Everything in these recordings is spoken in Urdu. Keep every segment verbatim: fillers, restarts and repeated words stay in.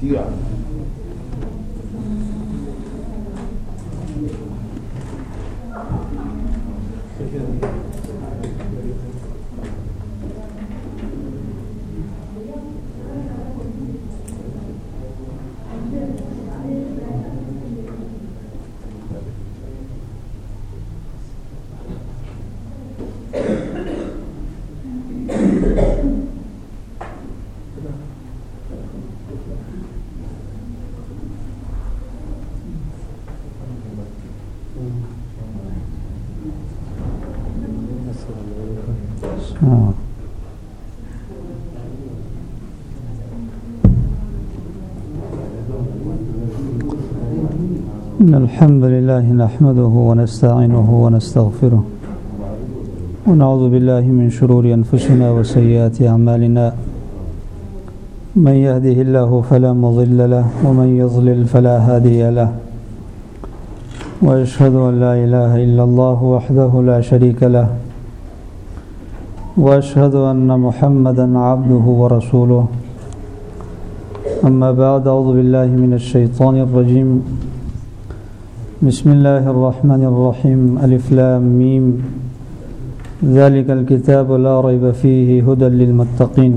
tira. إن الحمد لله نحمده ونستعينه ونستغفره ونعوذ بالله من شرور أنفسنا وسيئات أعمالنا من يهده الله فلا مضل له ومن يضلل فلا هادي له وأشهد أن لا إله إلا الله وحده لا شريك له وأشهد أن محمدا عبده ورسوله أما بعد أعوذ بالله من الشيطان الرجيم بسم الله الرحمن الرحيم ألف لام ميم ذلك الكتاب لا ريب فيه هدى للمتقين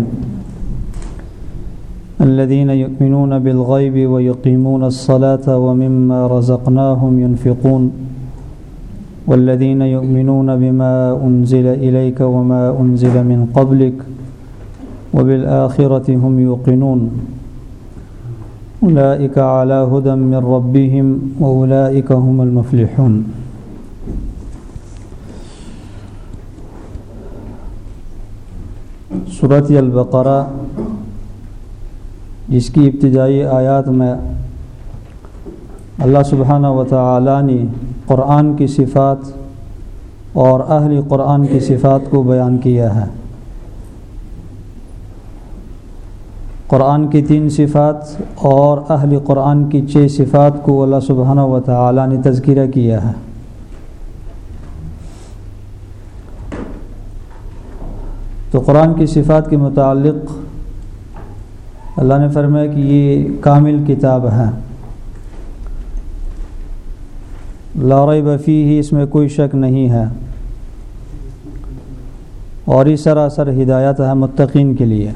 الذين يؤمنون بالغيب ويقيمون الصلاة ومما رزقناهم ينفقون والذين يؤمنون بما أنزل إليك وما أنزل من قبلك وبالآخرة هم يوقنون أولئك على هدى من ربهم وأولئك هم المفلحون. سورۃ البقرہ جس کی ابتدائی آیات میں اللہ سبحانہ و تعالی نے قرآن کی صفات اور اہل قرآن کی صفات کو بیان کیا ہے. قرآن کی تین صفات اور اہل قرآن کی چھ صفات کو اللہ سبحانہ و تعالی نے تذکرہ کیا ہے. تو قرآن کی صفات کے متعلق اللہ نے فرمایا کہ یہ کامل کتاب ہے، لا ریب فیہ، اس میں کوئی شک نہیں ہے، اور یہ سراسر ہدایت ہے متقین کے لیے.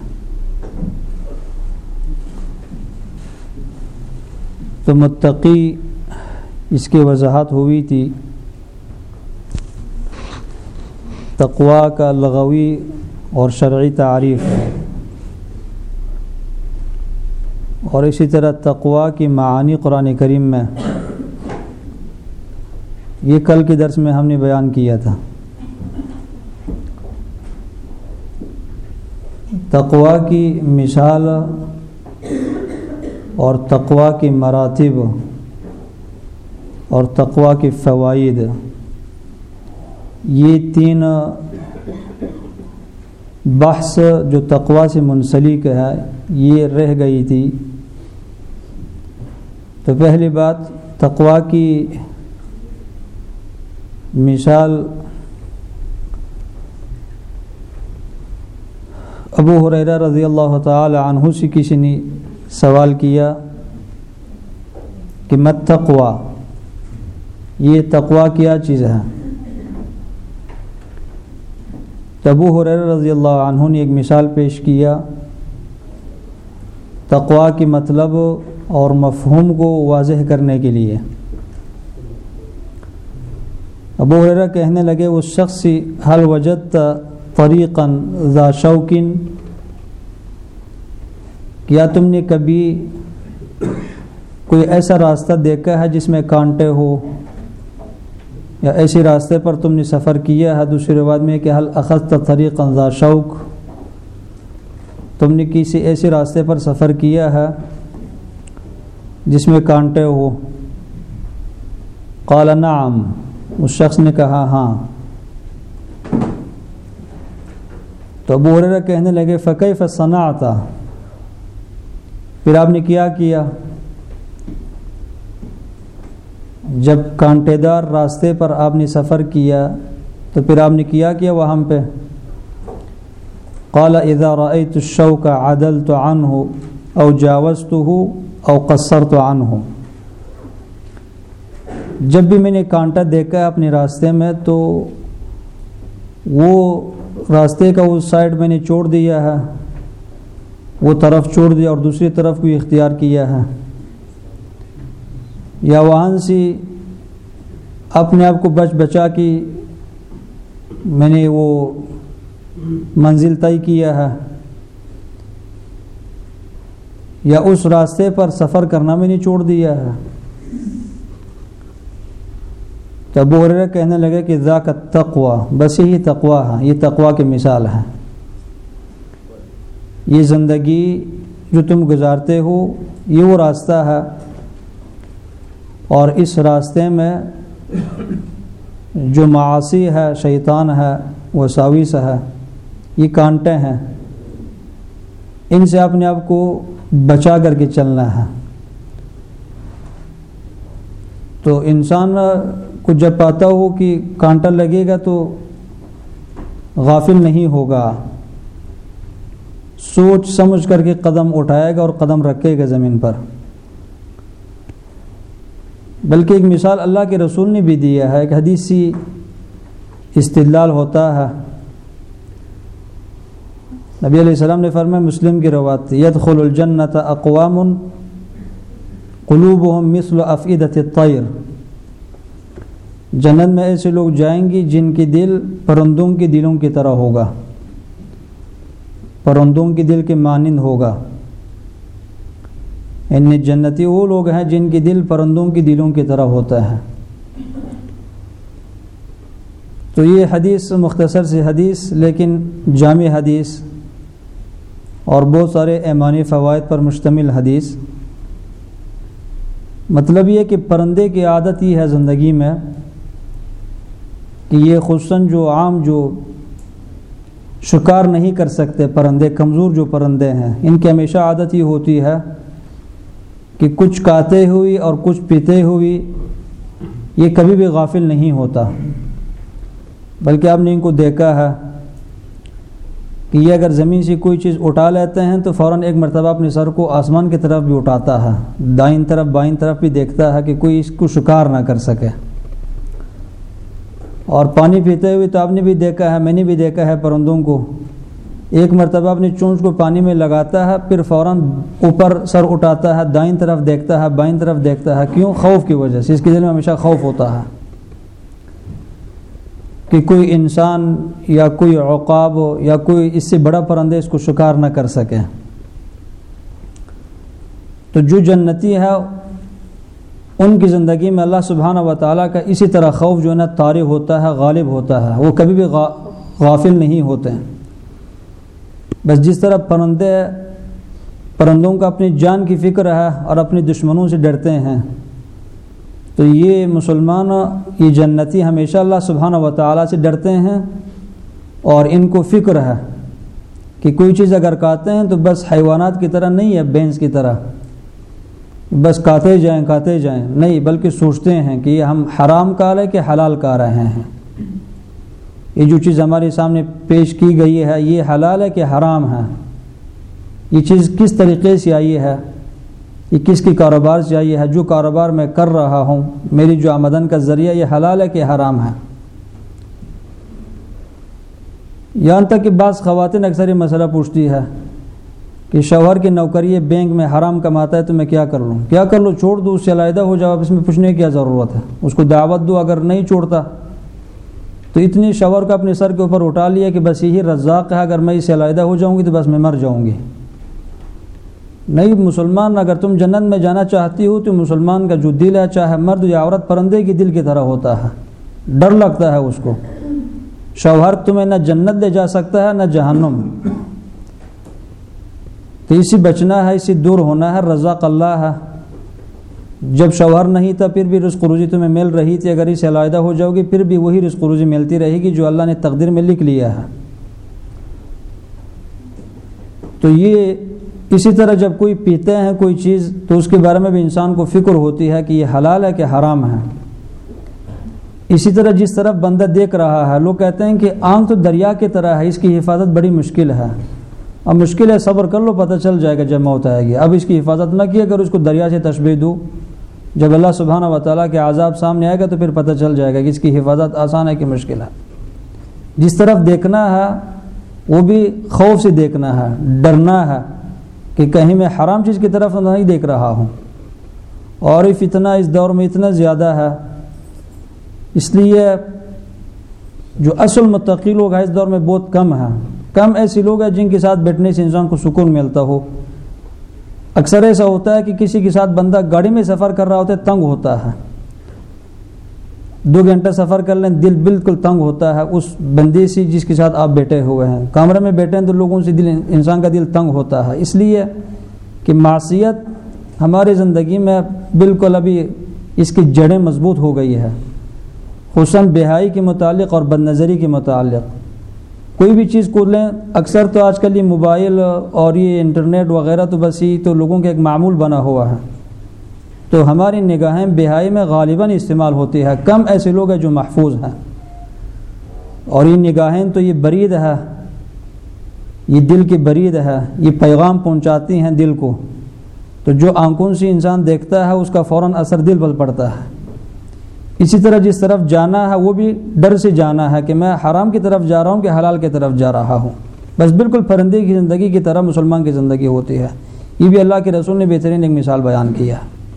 تو متقی اس کی وضاحت ہوئی تھی. تقویٰ کا لغوی اور شرعی تعریف، اور اسی طرح تقویٰ کی معانی قرآن کریم میں، یہ کل کے درس میں ہم نے بیان کیا تھا. تقویٰ کی مثال اور تقویٰ کی مراتب اور تقویٰ کی فوائد، یہ تین بحث جو تقویٰ سے منسلک ہے یہ رہ گئی تھی. تو پہلی بات تقویٰ کی مثال، ابو ہریرہ رضی اللہ تعالی عنہ سے کسی نے سوال کیا کہ مت تقویٰ، یہ تقویٰ کیا چیز ہے؟ تو ابو ہریرہ رضی اللہ عنہ نے ایک مثال پیش کیا تقویٰ کی مطلب اور مفہوم کو واضح کرنے کے لیے. ابو ہریرہ کہنے لگے اس شخص سے حل وجدت طریقا ذا شوک، کیا تم نے کبھی کوئی ایسا راستہ دیکھا ہے جس میں کانٹے ہو، یا ایسے راستے پر تم نے سفر کیا ہے؟ دوسری روایت میں کہ حل اخذت طریقا ذا شوک، تم نے کسی ایسے راستے پر سفر کیا ہے جس میں کانٹے ہو؟ قال نعم، اس شخص نے کہا ہاں. تو ابو ہریرہ کہنے لگے فکیف صنعت، پھر آپ نے کیا کیا جب کانٹے دار راستے پر آپ نے سفر کیا؟ تو پھر آپ نے کیا کیا وہاں پہ؟ قال اذا رأيت الشوك عدلت عنه او جاوزتہ او قصرت عنہ، جب بھی میں نے کانٹا دیکھا ہے اپنے راستے میں تو وہ راستے کا اس سائڈ میں نے چھوڑ دیا ہے، وہ طرف چھوڑ دیا اور دوسری طرف کو اختیار کیا ہے، یا وہاں سے اپنے آپ کو بچ بچا کے میں نے وہ منزل طے کیا ہے، یا اس راستے پر سفر کرنا میں نے چھوڑ دیا ہے۔ تو ابو ہریرہ کہنے لگے کہ ذاک التقوی، بس یہی تقوی ہے، یہ تقوی کی مثال ہے۔ یہ زندگی جو تم گزارتے ہو یہ وہ راستہ ہے، اور اس راستے میں جو معاصی ہے، شیطان ہے، وساوس ہے، یہ کانٹے ہیں، ان سے اپنے آپ کو بچا کر کے چلنا ہے۔ تو انسان کو جب پاتا ہو کہ کانٹا لگے گا تو غافل نہیں ہوگا، سوچ سمجھ کر کے قدم اٹھائے گا اور قدم رکھے گا زمین پر۔ بلکہ ایک مثال اللہ کے رسول نے بھی دیا ہے، ایک حدیثی استدلال ہوتا ہے۔ نبی علیہ السلام نے فرمایا، مسلم کی روایت، یدخل الجنۃ اقوام قلوبهم مثل افئدۃ الطیر، جنت میں ایسے لوگ جائیں گے جن کے دل پرندوں کے دلوں کی طرح ہوگا، پرندوں کے دل کے مانند ہوگا۔ ان جنتی وہ لوگ ہیں جن کے دل پرندوں کے دلوں کی طرح ہوتا ہے۔ تو یہ حدیث مختصر سی حدیث لیکن جامع حدیث اور بہت سارے ایمانی فوائد پر مشتمل حدیث۔ مطلب یہ کہ پرندے کی عادت یہ ہے زندگی میں کہ یہ خصوصاً جو عام جو شکار نہیں کر سکتے پرندے، کمزور جو پرندے ہیں، ان کی ہمیشہ عادت یہ ہوتی ہے کہ کچھ کھاتے ہوئی اور کچھ پیتے ہوئی یہ کبھی بھی غافل نہیں ہوتا، بلکہ آپ نے ان کو دیکھا ہے کہ یہ اگر زمین سے کوئی چیز اٹھا لیتے ہیں تو فوراً ایک مرتبہ اپنے سر کو آسمان کی طرف بھی اٹھاتا ہے، دائیں طرف بائیں طرف بھی دیکھتا ہے کہ کوئی اس کو شکار نہ کر سکے۔ اور پانی پیتے ہوئے تو آپ نے بھی دیکھا ہے، میں نے بھی دیکھا ہے پرندوں کو، ایک مرتبہ اپنی چونچ کو پانی میں لگاتا ہے، پھر فوراً اوپر سر اٹھاتا ہے، دائیں طرف دیکھتا ہے، بائیں طرف دیکھتا ہے۔ کیوں؟ خوف کی وجہ سے، اس کے دل میں ہمیشہ خوف ہوتا ہے کہ کوئی انسان یا کوئی عقاب یا کوئی اس سے بڑا پرندہ اس کو شکار نہ کر سکے۔ تو جو جنتی ہے ان کی زندگی میں اللہ سبحانہ و تعالیٰ کا اسی طرح خوف جو ہے نا طاری ہوتا ہے، غالب ہوتا ہے، وہ کبھی بھی غافل نہیں ہوتے ہیں۔ بس جس طرح پرندے پرندوں کا اپنی جان کی فکر ہے اور اپنے دشمنوں سے ڈرتے ہیں، تو یہ مسلمان یہ جنتی ہمیشہ اللہ سبحانہ و تعالیٰ سے ڈرتے ہیں، اور ان کو فکر ہے کہ کوئی چیز اگر کھاتے ہیں تو بس حیوانات کی طرح نہیں ہے، بینس کی طرح بس کھاتے جائیں کھاتے جائیں، نہیں، بلکہ سوچتے ہیں کہ یہ ہم حرام کھا رہے کہ حلال کھا رہے ہیں، یہ جو چیز ہمارے سامنے پیش کی گئی ہے یہ حلال ہے کہ حرام ہے، یہ چیز کس طریقے سے آئی ہے، یہ کس کی کاروبار سے آئی ہے، جو کاروبار میں کر رہا ہوں، میری جو آمدن کا ذریعہ، یہ حلال ہے کہ حرام ہے۔ یہاں تک کہ بعض خواتین اکثر یہ مسئلہ پوچھتی ہے کہ شوہر کی نوکری بینک میں حرام کماتا ہے تو میں کیا کر لوں؟ کیا کر لو، چھوڑ دو، اس سے علیحدہ ہو جاؤ، اس میں پوچھنے کی کیا ضرورت ہے، اس کو دعوت دو، اگر نہیں چھوڑتا تو اتنی شوہر کو اپنے سر کے اوپر اٹھا لیا کہ بس یہی رزاق ہے، اگر میں اس سے علیحدہ ہو جاؤں گی تو بس میں مر جاؤں گی۔ نہیں، مسلمان اگر تم جنت میں جانا چاہتی ہو تو مسلمان کا جو دل ہے، چاہے مرد یا عورت، پرندے کی دل کی طرح ہوتا ہے، ڈر لگتا ہے اس کو۔ شوہر تمہیں نہ جنت لے جا سکتا ہے نہ جہنم، تو اسی بچنا ہے، اسی دور ہونا ہے، رزاق اللہ ہے۔ جب شوہر نہیں تھا پھر بھی رزق روزی تمہیں مل رہی تھی، اگر اس سے علیحدہ ہو جاؤ گی پھر بھی وہی رزق روزی ملتی رہے گی جو اللہ نے تقدیر میں لکھ لیا ہے۔ تو یہ اسی طرح جب کوئی پیتے ہیں کوئی چیز تو اس کے بارے میں بھی انسان کو فکر ہوتی ہے کہ یہ حلال ہے کہ حرام ہے۔ اسی طرح جس طرف بندہ دیکھ رہا ہے، لوگ کہتے ہیں کہ آنکھ تو دریا کی طرح ہے، اس کی حفاظت بڑی مشکل ہے، اب مشکل ہے، صبر کر لو، پتہ چل جائے گا جب موت آئے گی۔ اب اس کی حفاظت نہ کیا اگر اس کو دریا سے تشبیہ دو، جب اللہ سبحانہ و تعالیٰ کے عذاب سامنے آئے گا تو پھر پتہ چل جائے گا کہ اس کی حفاظت آسان ہے کہ مشکل ہے۔ جس طرف دیکھنا ہے وہ بھی خوف سے دیکھنا ہے، ڈرنا ہے کہ کہیں میں حرام چیز کی طرف نہیں دیکھ رہا ہوں، اور یہ فتنہ اس دور میں اتنا زیادہ ہے، اس لیے جو اصل متقی لوگ ہیں اس دور میں بہت کم ہیں۔ کم ایسے لوگ ہیں جن کے ساتھ بیٹھنے سے انسان کو سکون ملتا ہو۔ اکثر ایسا ہوتا ہے کہ کسی کے ساتھ بندہ گاڑی میں سفر کر رہا ہوتا ہے، تنگ ہوتا ہے، دو گھنٹہ سفر کر لیں دل بالکل تنگ ہوتا ہے اس بندے سے جس کے ساتھ آپ بیٹھے ہوئے ہیں۔ کمرے میں بیٹھے ہیں تو لوگوں سے دل انسان کا دل تنگ ہوتا ہے، اس لیے کہ معصیت ہماری زندگی میں بالکل ابھی اس کی جڑیں مضبوط ہو گئی ہے، خصوصاً بے حیائی کے متعلق اور بد نظری کے متعلق۔ کوئی بھی چیز کو لیں، اکثر تو آج کل یہ موبائل اور یہ انٹرنیٹ وغیرہ تو بس یہ تو لوگوں کا ایک معمول بنا ہوا ہے، تو ہماری نگاہیں بے حیائی میں غالباً استعمال ہوتی ہے۔ کم ایسے لوگ ہیں جو محفوظ ہیں، اور یہ نگاہیں تو یہ برید ہے، یہ دل کی برید ہے، یہ پیغام پہنچاتی ہیں دل کو، تو جو آنکھوں سے انسان دیکھتا ہے اس کا فوراً اثر دل پر پڑتا ہے۔ اسی طرح جس طرف جانا ہے وہ بھی ڈر سے جانا ہے کہ میں حرام کی طرف جا رہا ہوں کہ حلال کی طرف جا رہا ہوں، بس بالکل پرندے کی زندگی کی طرح مسلمان کی زندگی ہوتی ہے۔ یہ بھی اللہ کے رسول نے بہترین ایک مثال بیان کیا۔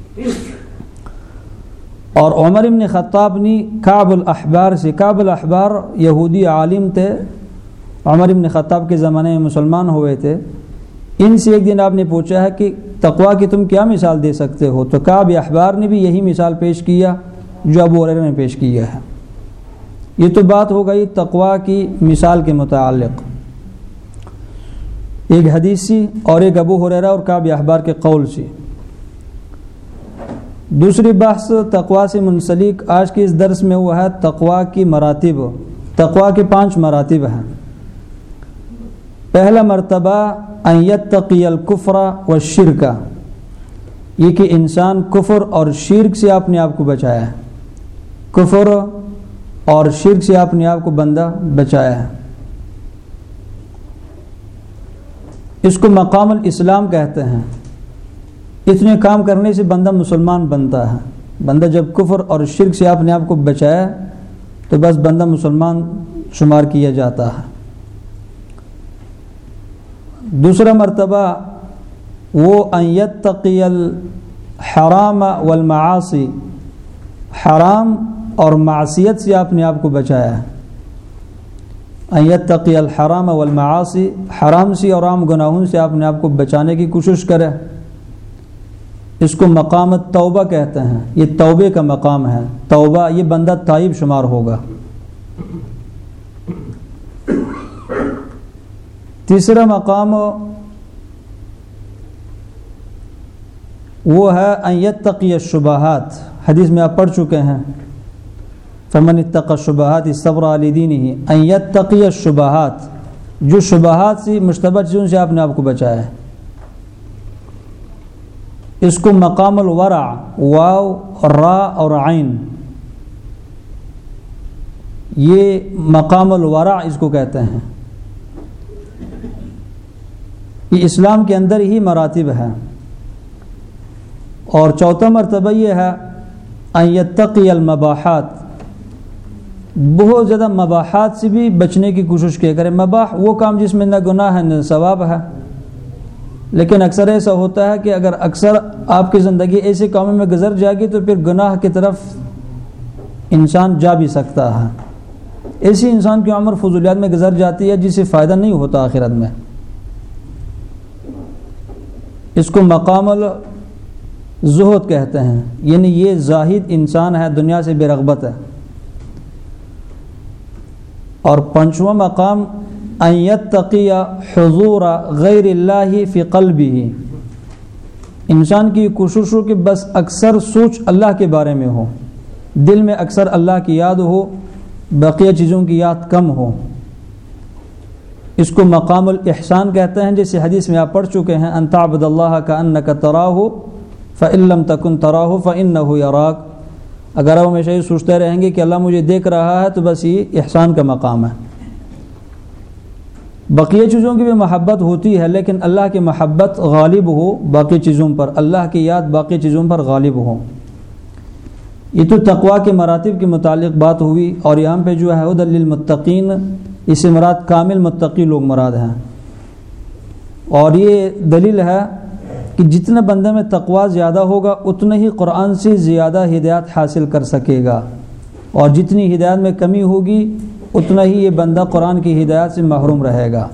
اور عمر بن خطاب نے کعب الاحبار سے، کعب الاحبار یہودی عالم تھے، عمر بن خطاب کے زمانے میں مسلمان ہوئے تھے، ان سے ایک دن آپ نے پوچھا ہے کہ تقویٰ کی تم کیا مثال دے سکتے ہو؟ تو کعب احبار نے بھی یہی مثال پیش کیا جو ابو ہریرہ نے پیش کیا ہے۔ یہ تو بات ہو گئی تقویٰ کی مثال کے متعلق، ایک حدیث سی اور ایک ابو ہریرہ اور کعب احبار کے قول سی۔ دوسری بحث تقویٰ سے منسلک آج کے اس درس میں وہ ہے تقویٰ کی مراتب۔ تقویٰ کے پانچ مراتب ہیں۔ پہلا مرتبہ ان یتقی الکفر والشرک، یہ کہ انسان کفر اور شرک سے اپنے آپ کو بچایا ہے، کفر اور شرک سے اپنے آپ کو بندہ بچایا ہے۔ اس کو مقام الاسلام کہتے ہیں۔ اتنے کام کرنے سے بندہ مسلمان بنتا ہے۔ بندہ جب کفر اور شرک سے اپنے آپ کو بچایا تو بس بندہ مسلمان شمار کیا جاتا ہے۔ دوسرا مرتبہ وہ ان یتقی الحرام والمعاصی، حرام اور معصیت سے اپنے آپ کو بچایا ہے۔ ان یتقی الحرام والمعاصی، حرام سے اور عام گناہوں سے اپنے آپ کو بچانے کی کوشش کرے۔ اس کو مقام توبہ کہتے ہیں، یہ توبے کا مقام ہے۔ توبہ، یہ بندہ تائب شمار ہوگا۔ تیسرا مقام وہ ہے ان یتقی الشبہات، حدیث میں آپ پڑھ چکے ہیں، فمن اتقى الشبہات استبرأ لدینہ، ان یتقی الشبہات، جو شبہات سے مشتبہ چیزوں سے اپنے آپ کو بچایا ہے۔ اس کو مقام الورع، واو را اور عین، یہ مقام الورع اس کو کہتے ہیں۔ یہ اسلام کے اندر ہی مراتب ہے۔ اور چوتھا مرتبہ یہ ہے ان یتقی المباحات، بہت زیادہ مباحات سے بھی بچنے کی کوشش کیا کرے۔ مباح وہ کام جس میں نہ گناہ ہے نہ ثواب ہے، لیکن اکثر ایسا ہوتا ہے کہ اگر اکثر آپ کی زندگی ایسے کاموں میں گزر جائے گی تو پھر گناہ کی طرف انسان جا بھی سکتا ہے۔ ایسی انسان کی عمر فضولیات میں گزر جاتی ہے جس سے فائدہ نہیں ہوتا آخرت میں۔ اس کو مقام الزہد کہتے ہیں، یعنی یہ زاہد انسان ہے، دنیا سے بے رغبت ہے۔ اور پانچواں مقام ان یتقی حضور غیر اللہ فی قلبہ، انسان کی کوشش ہو کہ بس اکثر سوچ اللہ کے بارے میں ہو، دل میں اکثر اللہ کی یاد ہو، بقیہ چیزوں کی یاد کم ہو۔ اس کو مقام الاحسان کہتے ہیں، جیسے حدیث میں آپ پڑھ چکے ہیں، ان تعبد اللہ کأنک تراہ فإن لم تکن تراہ فإنہ یراک، اگر آپ ہمیشہ یہ سوچتے رہیں گے کہ اللہ مجھے دیکھ رہا ہے تو بس یہ احسان کا مقام ہے۔ بقیہ چیزوں کی بھی محبت ہوتی ہے، لیکن اللہ کی محبت غالب ہو باقی چیزوں پر، اللہ کی یاد باقی چیزوں پر غالب ہو۔ یہ تو تقویٰ کے مراتب کے متعلق بات ہوئی، اور یہاں پہ جو ہے ہدی للمتقین، اس سے مراد کامل متقی لوگ مراد ہیں، اور یہ دلیل ہے کہ جتنے بندے میں تقویٰ زیادہ ہوگا اتنا ہی قرآن سے زیادہ ہدایت حاصل کر سکے گا، اور جتنی ہدایت میں کمی ہوگی اتنا ہی یہ بندہ قرآن کی ہدایت سے محروم رہے گا۔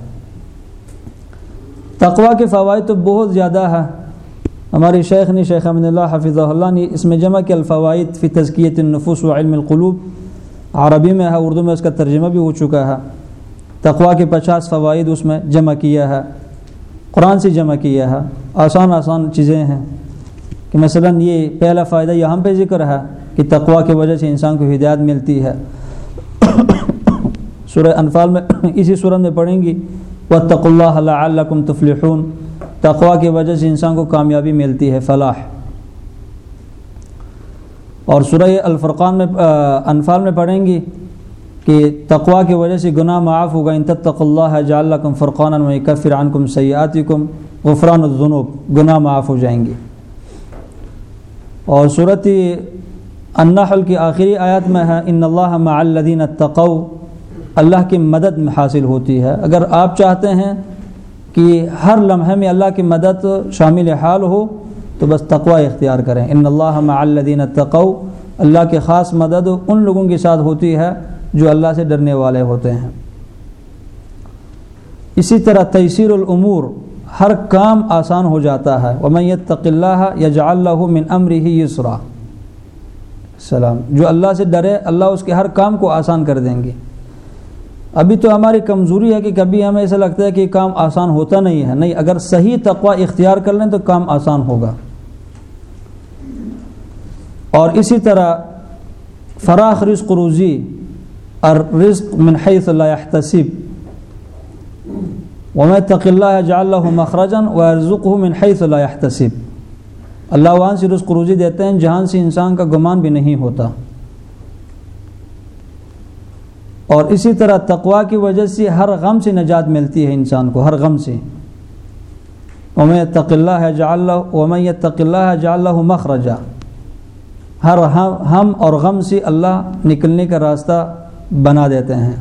تقویٰ کے فوائد تو بہت زیادہ ہے، ہمارے شیخ نے شیخ امین اللہ حفظہ اللہ نے اس میں جمع کیا الفوائد فی تزکیۃ النفوس و علم القلوب، عربی میں ہے، اردو میں اس کا ترجمہ بھی ہو چکا ہے۔ تقویٰ کے پچاس فوائد اس میں جمع کیا ہے، قرآن سے جمع کیا ہے، آسان آسان چیزیں ہیں کہ مثلا یہ پہلا فائدہ یہاں پہ ذکر ہے کہ تقویٰ کی وجہ سے انسان کو ہدایت ملتی ہے۔ سورہ انفال میں اسی سورت میں پڑھیں گی واتقوا اللہ لعلکم تفلحون، تقویٰ کی وجہ سے انسان کو کامیابی ملتی ہے، فلاح۔ اور سورہ الفرقان میں انفال میں پڑھیں گی کہ تقویٰ کی وجہ سے گناہ معاف ہوگا، ان تتقوا اللہ یجعل لکم فرقانا ویکفر عنکم سیئاتکم غفران الذنوب، گناہ معاف ہو جائیں گے۔ اور سورۃ النحل کی آخری آیت میں ہے ان اللہ مع الذین اتقوا، اللہ کی مدد حاصل ہوتی ہے۔ اگر آپ چاہتے ہیں کہ ہر لمحے میں اللہ کی مدد شامل حال ہو تو بس تقوی اختیار کریں۔ ان اللہ مع الذین اتقوا، اللہ کی خاص مدد ان لوگوں کے ساتھ ہوتی ہے جو اللہ سے ڈرنے والے ہوتے ہیں۔ اسی طرح تیسیر الامور، ہر کام آسان ہو جاتا ہے۔ ومن یتق اللہ یجعل لہ من امرہ یسرا، سلام، جو اللہ سے ڈرے اللہ اس کے ہر کام کو آسان کر دیں گے۔ ابھی تو ہماری کمزوری ہے کہ کبھی ہمیں ایسا لگتا ہے کہ کام آسان ہوتا نہیں ہے، نہیں، اگر صحیح تقوی اختیار کر لیں تو کام آسان ہوگا۔ اور اسی طرح فراخ رزق روزی، الرزق من حیث لا يحتسب، ومن يتق اللہ یجعل لہ مخرجا ويرزقہ من حیث لا يحتسب، اللہ وہاں سے رزق روزی دیتے ہیں جہاں سے انسان کا گمان بھی نہیں ہوتا۔ اور اسی طرح تقویٰ کی وجہ سے ہر غم سے نجات ملتی ہے انسان کو، ہر غم سے۔ ومن یتق اللہ یجعل لہ ومن یتق اللہ یجعل لہ مخرجا، ہر ہم اور غم سے اللہ نکلنے کا راستہ بنا دیتے ہیں۔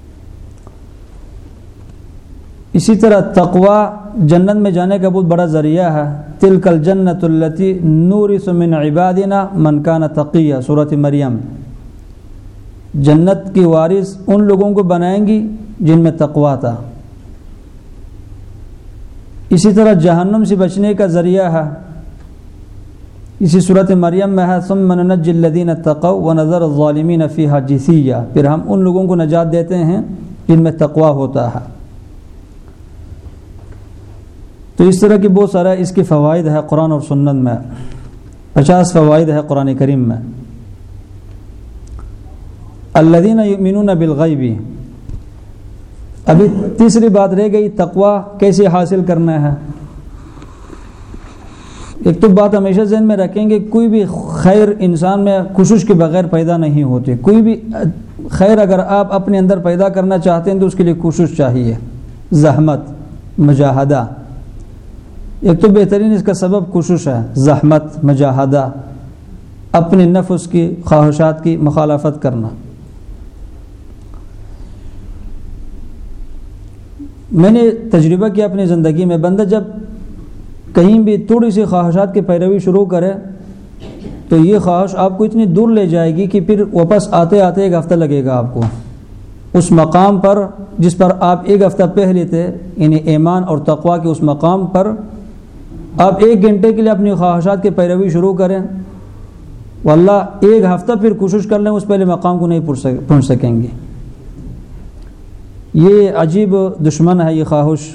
اسی طرح تقویٰ جنت میں جانے کا بہت بڑا ذریعہ ہے۔ تلک الجنۃ التی نورث من عبادنا من کان تقیا، سورۃ مریم۔ جنت کی وارث ان لوگوں کو بنائیں گی جن میں تقویٰ تھا۔ اسی طرح جہنم سے بچنے کا ذریعہ ہے، اسی سورۃ مریم میں ہے ثم ننجی الذین اتقوا ونذر الظالمین فیہا جثیا، پھر ہم ان لوگوں کو نجات دیتے ہیں جن میں تقویٰ ہوتا ہے۔ تو اس طرح کی بہت سارا اس کے فوائد ہے قرآن اور سنت میں، پچاس فوائد ہے قرآن کریم میں۔ الذین یؤمنون بالغیب، ابھی تیسری بات رہ گئی تقویٰ کیسے حاصل کرنا ہے۔ ایک تو بات ہمیشہ ذہن میں رکھیں گے، کوئی بھی خیر انسان میں کوشش کے بغیر پیدا نہیں ہوتی۔ کوئی بھی خیر اگر آپ اپنے اندر پیدا کرنا چاہتے ہیں تو اس کے لیے کوشش چاہیے، زحمت، مجاہدہ۔ ایک تو بہترین اس کا سبب کوشش ہے، زحمت، مجاہدہ، اپنے نفس کی خواہشات کی مخالفت کرنا۔ میں نے تجربہ کیا اپنی زندگی میں، بندہ جب کہیں بھی تھوڑی سی خواہشات کی پیروی شروع کرے تو یہ خواہش آپ کو اتنی دور لے جائے گی کہ پھر واپس آتے آتے ایک ہفتہ لگے گا آپ کو اس مقام پر جس پر آپ ایک ہفتہ پہلے تھے، یعنی ایمان اور تقویٰ کے اس مقام پر آپ ایک گھنٹے کے لیے اپنی خواہشات کی پیروی شروع کریں، واللہ ایک ہفتہ پھر کوشش کر لیں اس پہلے مقام کو نہیں پہنچ سکیں گے۔ یہ عجیب دشمن ہے یہ خواہش،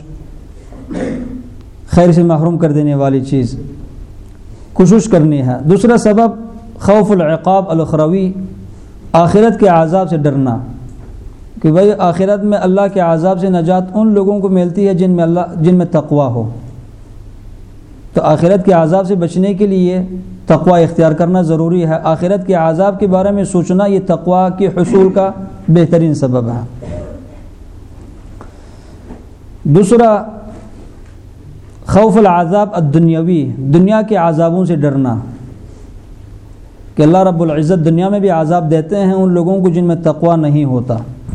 خیر سے محروم کر دینے والی چیز، کوشش کرنی ہے۔ دوسرا سبب خوف العقاب الاخروی، آخرت کے عذاب سے ڈرنا، کہ بھئی آخرت میں اللہ کے عذاب سے نجات ان لوگوں کو ملتی ہے جن میں اللہ جن میں تقویٰ ہو۔ تو آخرت کے عذاب سے بچنے کے لیے تقویٰ اختیار کرنا ضروری ہے۔ آخرت کے عذاب کے بارے میں سوچنا یہ تقویٰ کے حصول کا بہترین سبب ہے۔ دوسرا خوف العذاب الدنیاوی، دنیا کے عذابوں سے ڈرنا، کہ اللہ رب العزت دنیا میں بھی عذاب دیتے ہیں ان لوگوں کو جن میں تقوی نہیں ہوتا۔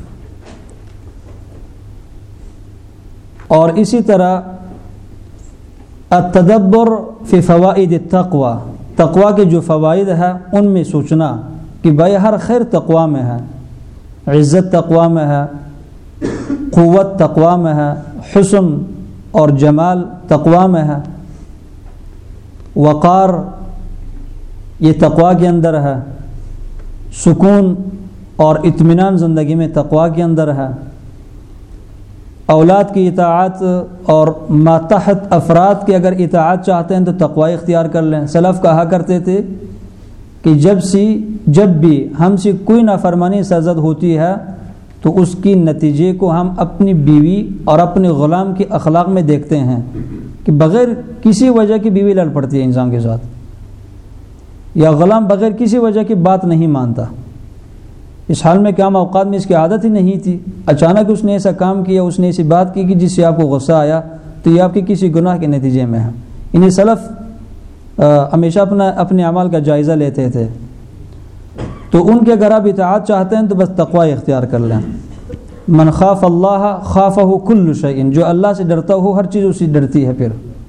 اور اسی طرح التدبر فی فوائد التقوی، تقوی کے جو فوائد ہیں ان میں سوچنا کہ بھائی ہر خیر تقوی میں ہے، عزت تقوی میں ہے، قوت تقوی میں ہے، حسن اور جمال تقوی میں ہے، وقار یہ تقوی کے اندر ہے، سکون اور اطمینان زندگی میں تقوی کے اندر ہے، اولاد کی اطاعت اور ماتحت افراد کی اگر اطاعت چاہتے ہیں تو تقوی اختیار کر لیں۔ سلف کہا کرتے تھے کہ جب سی جب بھی ہم سے کوئی نافرمانی سرزد ہوتی ہے تو اس کی نتیجے کو ہم اپنی بیوی اور اپنے غلام کے اخلاق میں دیکھتے ہیں کہ بغیر کسی وجہ کی بیوی لڑ پڑتی ہے انسان کے ساتھ، یا غلام بغیر کسی وجہ کی بات نہیں مانتا۔ اس حال میں کام اوقات میں اس کی عادت ہی نہیں تھی، اچانک اس نے ایسا کام کیا، اس نے ایسی بات کی کہ جس سے آپ کو غصہ آیا، تو یہ آپ کے کسی گناہ کے نتیجے میں ہے۔ انہیں سلف ہمیشہ اپنا اپنے اعمال کا جائزہ لیتے تھے، تو ان کے اگر آپ اطاعت چاہتے ہیں تو بس تقوی اختیار کر لیں۔ من خاف اللہ خافہ کل شیء، جو اللہ سے ڈرتا ہو ہر چیز اسی ڈرتی ہے۔ پھر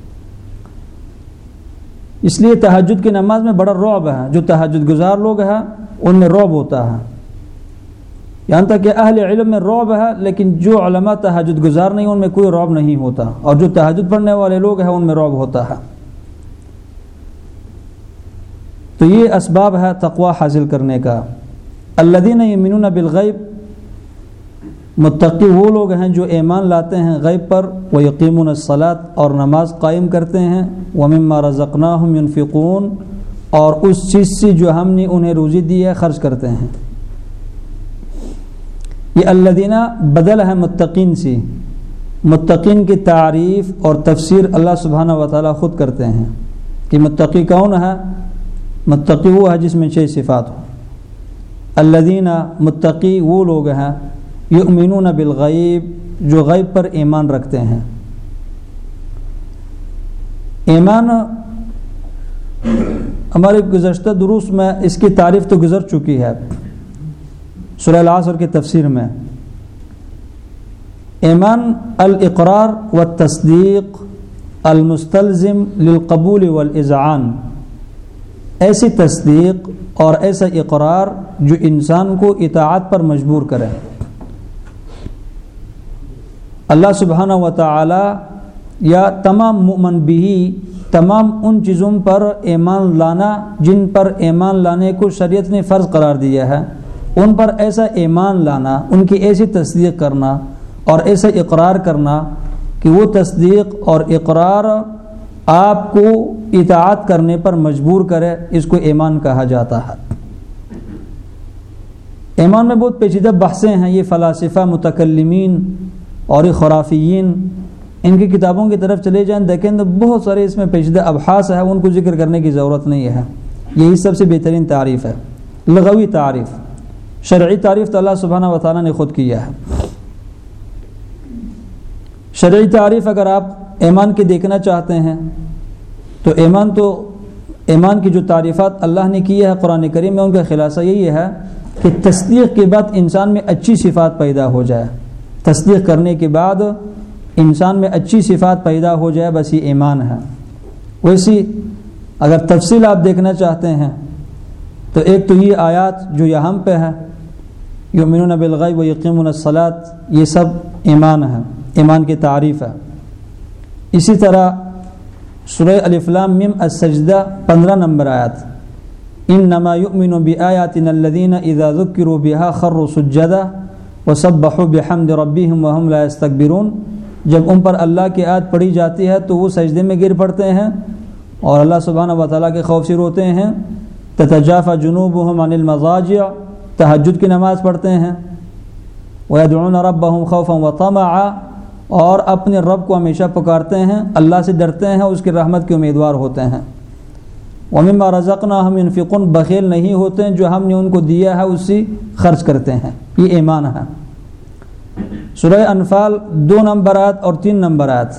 اس لیے تہجد کی نماز میں بڑا رعب ہے، جو تہجد گزار لوگ ہیں ان میں رعب ہوتا ہے، یہاں تک کہ اہل علم میں رعب ہے، لیکن جو علماء تہجد گزار نہیں ان میں کوئی رعب نہیں ہوتا، اور جو تہجد پڑھنے والے لوگ ہیں ان میں رعب ہوتا ہے۔ تو یہ اسباب ہے تقوی حاصل کرنے کا۔ الذین یؤمنون بالغیب، متقی وہ لوگ ہیں جو ایمان لاتے ہیں غیب پر، ویقیمون الصلاۃ اور نماز قائم کرتے ہیں، ومما رزقناہم ینفقون اور اس چیز سے جو ہم نے انہیں روزی دی ہے خرچ کرتے ہیں۔ یہ الذین بدل ہے متقین سے، متقین کی تعریف اور تفسیر اللہ سبحانہ و تعالی خود کرتے ہیں کہ متقی کون ہے؟ متقی وہ ہے جس میں چھ صفات ہو۔ الذین متقی وہ لوگ ہیں یؤمنون بالغیب جو غیب پر ایمان رکھتے ہیں۔ ایمان ہمارے گزشتہ دروس میں اس کی تعریف تو گزر چکی ہے سورہ العصر کی تفسیر میں۔ ایمان الاقرار والتصدیق المستلزم للقبول والاذعان، ایسی تصدیق اور ایسا اقرار جو انسان کو اطاعت پر مجبور کرے۔ اللہ سبحانہ و تعالی یا تمام مؤمن بھی تمام ان چیزوں پر ایمان لانا جن پر ایمان لانے کو شریعت نے فرض قرار دیا ہے، ان پر ایسا ایمان لانا، ان کی ایسی تصدیق کرنا اور ایسا اقرار کرنا کہ وہ تصدیق اور اقرار آپ کو اطاعت کرنے پر مجبور کرے، اس کو ایمان کہا جاتا ہے۔ ایمان میں بہت پیچیدہ بحثیں ہیں، یہ فلاسفہ متکلمین اور خرافیین ان کی کتابوں کی طرف چلے جائیں دیکھیں تو بہت سارے اس میں پیچیدہ ابحاث ہیں، ان کو ذکر کرنے کی ضرورت نہیں ہے۔ یہی سب سے بہترین تعریف ہے۔ لغوی تعریف، شرعی تعریف تو اللہ سبحانہ و تعالیٰ نے خود کیا ہے۔ شرعی تعریف اگر آپ ایمان کی دیکھنا چاہتے ہیں تو ایمان تو ایمان کی جو تعریفات اللہ نے کی ہے قرآن کریم میں، ان کا خلاصہ یہی ہے کہ تصدیق کے بعد انسان میں اچھی صفات پیدا ہو جائے، تصدیق کرنے کے بعد انسان میں اچھی صفات پیدا ہو جائے، بس یہ ایمان ہے۔ ویسی اگر تفصیل آپ دیکھنا چاہتے ہیں تو ایک تو یہ آیات جو یہاں پہ ہے، یؤمنون بالغیب ویقیمون الصلاۃ، یہ سب ایمان ہے، ایمان کی تعریف ہے۔ اسی طرح سورہ الف لام میم السجدہ پندرہ نمبر آیت، انما یؤمن بآیاتنا الذین اذا ذکروا بها خروا سجدا وسبحوا بحمد ربهم وهم لا يستكبرون، جب ان پر اللہ کی آیت پڑھی جاتی ہے تو وہ سجدے میں گر پڑتے ہیں اور اللہ سبحانہ و تعالیٰ کے خوف سے روتے ہیں۔ تتجافى جنوبهم عن المضاجع، تہجد کی نماز پڑھتے ہیں۔ ويدعون ربهم خوفا وطمعا، اور اپنے رب کو ہمیشہ پکارتے ہیں، اللہ سے ڈرتے ہیں، اس کی رحمت کے امیدوار ہوتے ہیں۔ ومما رزقناهم ينفقون، بخیل نہیں ہوتے ہیں، جو ہم نے ان کو دیا ہے اس سے خرچ کرتے ہیں، یہ ایمان ہے۔ سورہ انفال دو نمبر آیت اور تین نمبر آیت،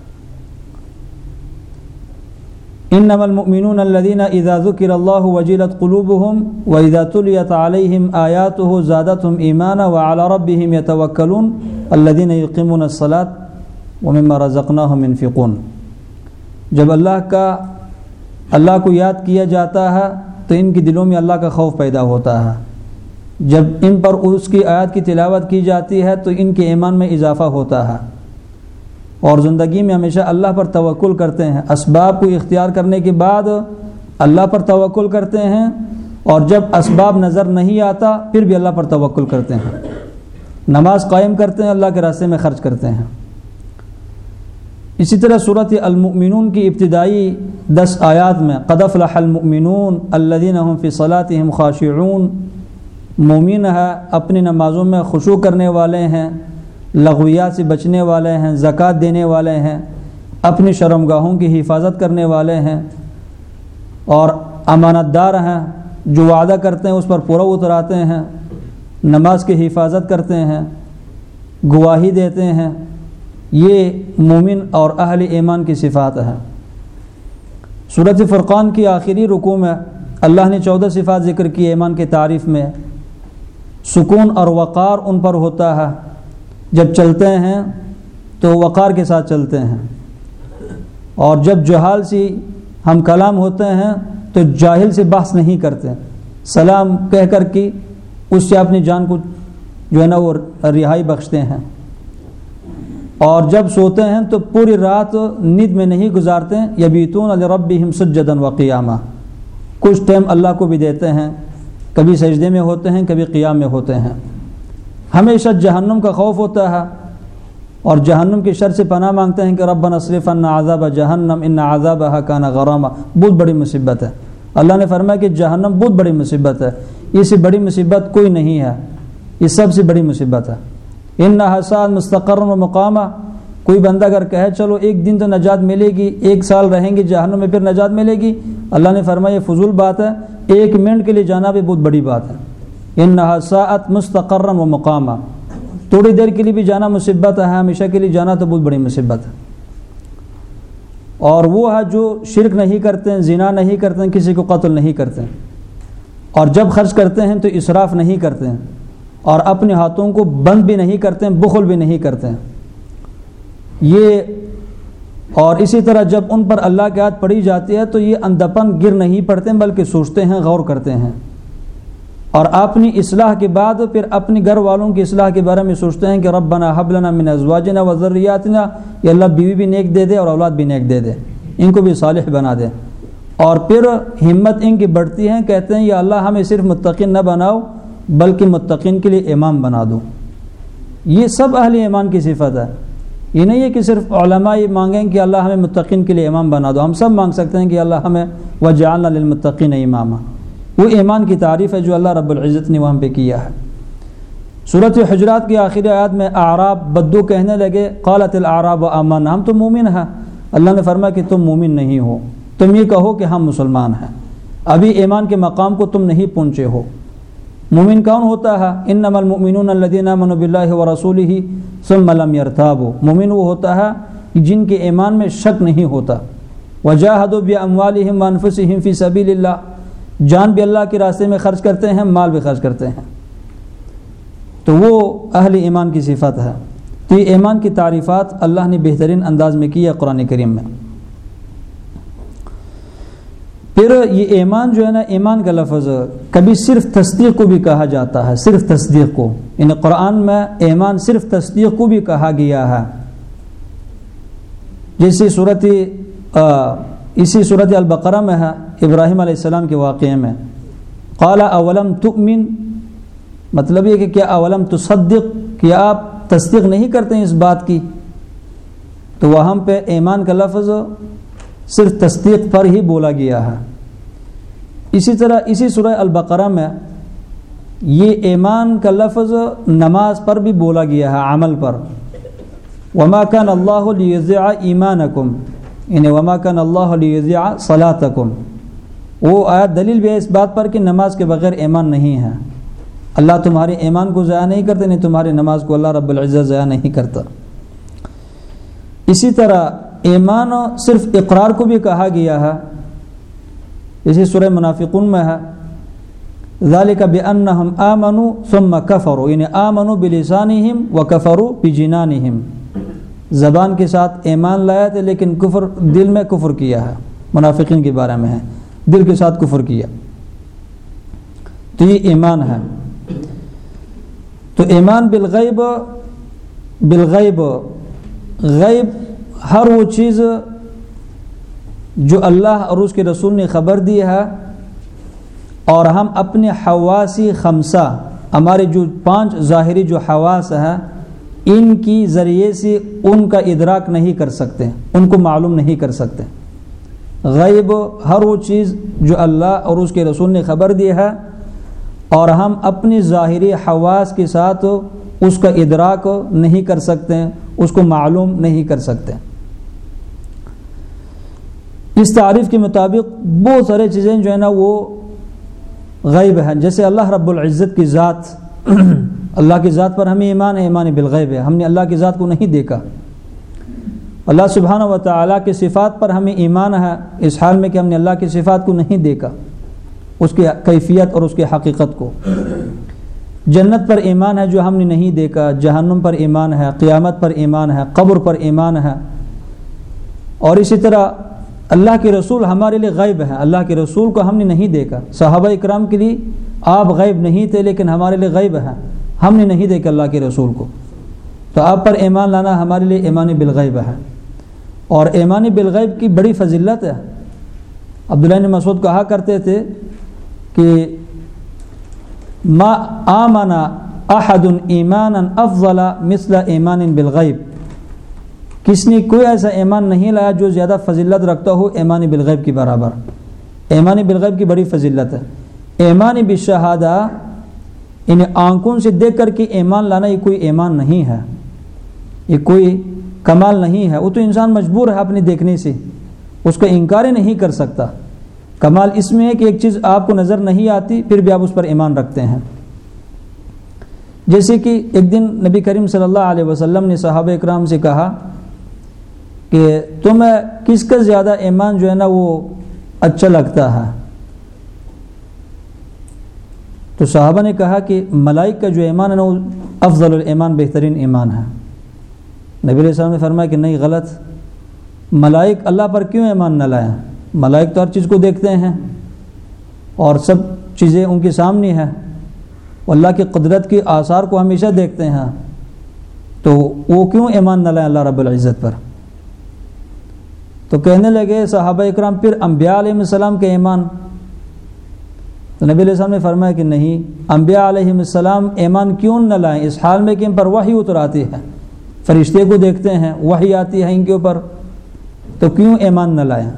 انما المؤمنون الذين اذا ذكر الله وجلت قلوبهم واذا تليت عليهم آياته زادتهم ایمانا وعلى ربهم يتوکلون الذين يقيمون الصلاة ومما رزقناهم ينفقون۔ جب اللہ کا اللہ کو یاد کیا جاتا ہے تو ان کے دلوں میں اللہ کا خوف پیدا ہوتا ہے، جب ان پر اس کی آیات کی تلاوت کی جاتی ہے تو ان کے ایمان میں اضافہ ہوتا ہے، اور زندگی میں ہمیشہ اللہ پر توکل کرتے ہیں، اسباب کو اختیار کرنے کے بعد اللہ پر توکل کرتے ہیں، اور جب اسباب نظر نہیں آتا پھر بھی اللہ پر توکل کرتے ہیں، نماز قائم کرتے ہیں، اللہ کے راستے میں خرچ کرتے ہیں۔ اسی طرح سورۃ المؤمنون کی ابتدائی دس آیات میں قد افلح المؤمنون الذین هم فی صلاتهم خاشعون، مومن ہے اپنی نمازوں میں خشوع کرنے والے ہیں، لغویات سے بچنے والے ہیں، زکوٰۃ دینے والے ہیں، اپنی شرمگاہوں کی حفاظت کرنے والے ہیں، اور امانت دار ہیں، جو وعدہ کرتے ہیں اس پر پورا اتراتے ہیں، نماز کی حفاظت کرتے ہیں، گواہی دیتے ہیں۔ یہ مومن اور اہل ایمان کی صفات ہیں۔ سورۃ فرقان کی آخری رکوع میں اللہ نے چودہ صفات ذکر کی ایمان کی تعریف میں۔ سکون اور وقار ان پر ہوتا ہے، جب چلتے ہیں تو وقار کے ساتھ چلتے ہیں، اور جب جہال سی ہم کلام ہوتے ہیں تو جاہل سے بحث نہیں کرتے، سلام کہہ کر کے اس سے اپنی جان کو جو ہے نا وہ رہائی بخشتے ہیں، اور جب سوتے ہیں تو پوری رات نیند میں نہیں گزارتے، یبیتون لربہم سجدا وقیاما، کچھ ٹائم اللہ کو بھی دیتے ہیں، کبھی سجدے میں ہوتے ہیں کبھی قیام میں ہوتے ہیں۔ ہمیشہ جہنم کا خوف ہوتا ہے اور جہنم کی شر سے پناہ مانگتے ہیں کہ ربنا اصرف عنا عذاب جہنم ان عذابها کان غراما، بہت بڑی مصیبت ہے۔ اللہ نے فرمایا کہ جہنم بہت بڑی مصیبت ہے، اس سے بڑی مصیبت کوئی نہیں ہے، یہ سب سے بڑی مصیبت ہے۔ انها ساءت مستقرا ومقاما، کوئی بندہ اگر کہے چلو ایک دن تو نجات ملے گی، ایک سال رہیں گے جہنم میں پھر نجات ملے گی، اللہ نے فرمایا یہ فضول بات ہے، ایک منٹ کے لیے جانا بھی بہت بڑی بات ہے۔ انها ساءت مستقرا ومقاما، تھوڑی دیر کے لیے بھی جانا مصیبت ہے، ہمیشہ کے لیے جانا تو بہت بڑی مصیبت ہے۔ اور وہ ہے جو شرک نہیں کرتے ہیں، زنا نہیں کرتے ہیں، کسی کو قتل نہیں کرتے ہیں، اور جب خرچ کرتے ہیں تو اسراف نہیں کرتے ہیں، اور اپنے ہاتھوں کو بند بھی نہیں کرتے ہیں، بخل بھی نہیں کرتے ہیں۔ یہ اور اسی طرح جب ان پر اللہ کی آیت پڑھی جاتی ہے تو یہ اندھپن گر نہیں پڑتے ہیں، بلکہ سوچتے ہیں، غور کرتے ہیں، اور اپنی اصلاح کے بعد پھر اپنی گھر والوں کی اصلاح کے بارے میں سوچتے ہیں کہ ربنا هب لنا من ازواجنا وذریاتنا، یا اللہ بیوی بھی نیک دے دے اور اولاد بھی نیک دے دے، ان کو بھی صالح بنا دے۔ اور پھر ہمت ان کی بڑھتی ہے، کہتے ہیں یا اللہ ہمیں صرف متقین نہ بناؤ بلکہ متقین کے لیے امام بنا دو۔ یہ سب اہل ایمان کی صفت ہے، یہ نہیں ہے کہ صرف علماء یہ مانگیں کہ اللہ ہمیں متقین کے لیے امام بنا دو، ہم سب مانگ سکتے ہیں کہ اللہ ہمیں وجعلنا للمتقین اماما۔ وہ ایمان کی تعریف ہے جو اللہ رب العزت نے وہاں پہ کیا ہے۔ سورۃ حجرات کی آخری آیات میں اعراب بدو کہنے لگے قالت الاعراب آمنا، ہم تو مومن ہیں۔ اللہ نے فرمایا کہ تم مومن نہیں ہو، تم یہ کہو کہ ہم مسلمان ہیں، ابھی ایمان کے مقام کو تم نہیں پہنچے ہو۔ مومن کون ہوتا ہے؟ انما المؤمنون الذين آمنوا بالله ورسوله ثم لم يرتابوا، مومن وہ ہوتا ہے جن کے ایمان میں شک نہیں ہوتا۔ وجاهدوا باموالهم وانفسهم في سبيل الله، جان بھی اللہ کے راستے میں خرچ کرتے ہیں، مال بھی خرچ کرتے ہیں، تو وہ اہل ایمان کی صفت ہے۔ تو یہ ایمان کی تعریفات اللہ نے بہترین انداز میں کی ہے قرآن کریم میں۔ پھر یہ ایمان جو ہے نا، ایمان کا لفظ کبھی صرف تصدیق کو بھی کہا جاتا ہے، صرف تصدیق کو، یعنی قرآن میں ایمان صرف تصدیق کو بھی کہا گیا ہے۔ جیسے صورت اسی صورت البقرہ میں ہے، ابراہیم علیہ السلام کے واقعے میں، قال اولم تؤمن، مطلب یہ کہ کیا اولم تصدق، کیا آپ تصدیق نہیں کرتے ہیں اس بات کی؟ تو وہاں پہ ایمان کا لفظ صرف تصدیق پر ہی بولا گیا ہے۔ اسی طرح اسی سورہ البقرہ میں یہ ایمان کا لفظ نماز پر بھی بولا گیا ہے، عمل پر۔ وما كان اللہ لیضیع ایمانکم، یعنی وما كان اللہ لیضیع صلاتکم، وہ آیت دلیل بھی ہے اس بات پر کہ نماز کے بغیر ایمان نہیں ہے۔ اللہ تمہارے ایمان کو ضائع نہیں کرتے، نہیں تمہاری نماز کو اللہ رب العزت ضائع نہیں کرتا۔ اسی طرح ایمان صرف اقرار کو بھی کہا گیا ہے، اسی سورہ منافقون میں ہے، ذالک بأنہم آمنوا ثم کفروا، یعنی آمنوا بلسانہم وکفروا بجنانہم، زبان کے ساتھ ایمان لایا تھے لیکن کفر دل میں کفر کیا ہے، منافقین کے بارے میں ہے، دل کے ساتھ کفر کیا، تو یہ ایمان ہے۔ تو ایمان بالغیب، بالغیب غیب ہر وہ چیز جو اللہ اور اس کے رسول نے خبر دی ہے اور ہم اپنے حواسی خمسہ، ہمارے جو پانچ ظاہری جو حواس ہیں، ان کی ذریعے سے ان کا ادراک نہیں کر سکتے، ان کو معلوم نہیں کر سکتے۔ غیب ہر وہ چیز جو اللہ اور اس کے رسول نے خبر دی ہے اور ہم اپنی ظاہری حواس کے ساتھ اس کا ادراک نہیں کر سکتے، اس کو معلوم نہیں کر سکتے۔ اس تعریف کے مطابق بہت سارے چیزیں جو ہے نا وہ غیب ہیں، جیسے اللہ رب العزت کی ذات، اللہ کی ذات پر ہمیں ایمان ہے، ایمان بالغیب ہے، ہم نے اللہ کی ذات کو نہیں دیکھا۔ اللہ سبحانہ و تعالیٰ کی صفات پر ہمیں ایمان ہے، اس حال میں کہ ہم نے اللہ کی صفات کو نہیں دیکھا، اس کی کیفیت اور اس کی حقیقت کو۔ جنت پر ایمان ہے جو ہم نے نہیں دیکھا، جہنم پر ایمان ہے، قیامت پر ایمان ہے، قبر پر ایمان ہے، اور اسی طرح اللہ کے رسول ہمارے لیے غیب ہیں، اللہ کے رسول کو ہم نے نہیں دیکھا۔ صحابہ اکرام کے لیے آپ غیب نہیں تھے لیکن ہمارے لیے غیب ہیں، ہم نے نہیں دیکھا اللہ کے رسول کو، تو آپ پر ایمان لانا ہمارے لیے ایمان بالغیب ہے۔ اور ایمان بالغیب کی بڑی فضیلت ہے۔ عبداللہ بن مسعود کہا کرتے تھے کہ ما آمن احد ایمانا افضل مثل ایمان بالغیب، کس نے کوئی ایسا ایمان نہیں لایا جو زیادہ فضیلت رکھتا ہو ایمان بالغیب کی برابر۔ ایمان بالغیب کی بڑی فضیلت ہے۔ ایمان بالشہادہ یعنی آنکھوں سے دیکھ کر کے ایمان لانا، یہ کوئی ایمان نہیں ہے، یہ کوئی کمال نہیں ہے، وہ تو انسان مجبور ہے اپنے دیکھنے سے، اس کا انکار ہی نہیں کر سکتا۔ کمال اس میں ہے کہ ایک چیز آپ کو نظر نہیں آتی پھر بھی آپ اس پر ایمان رکھتے ہیں۔ جیسے کہ ایک دن نبی کریم صلی اللہ علیہ وسلم نے صحابہ اکرام سے کہا کہ تمہیں کس کا زیادہ ایمان جو ہے نا وہ اچھا لگتا ہے؟ تو صحابہ نے کہا کہ ملائک کا جو ایمان ہے نا وہ افضل الایمان، بہترین ایمان ہے۔ نبی علیہ السلام نے فرمایا کہ نہیں، غلط، ملائک اللہ پر کیوں ایمان نہ لائیں؟ ملائک تو ہر چیز کو دیکھتے ہیں اور سب چیزیں ان کے سامنے ہیں، اللہ کی قدرت کی آثار کو ہمیشہ دیکھتے ہیں، تو وہ کیوں ایمان نہ لائیں اللہ رب العزت پر؟ تو کہنے لگے صحابہ اکرام پھر انبیاء علیہ السلام کے ایمان، تو نبی علیہ السلام نے فرمایا کہ نہیں، انبیاء علیہ السلام ایمان کیوں نہ لائیں؟ اس حال میں کہ ان پر وحی اتر آتی ہے، فرشتے کو دیکھتے ہیں، وحی آتی ہے ان کے اوپر، تو کیوں ایمان نہ لائیں؟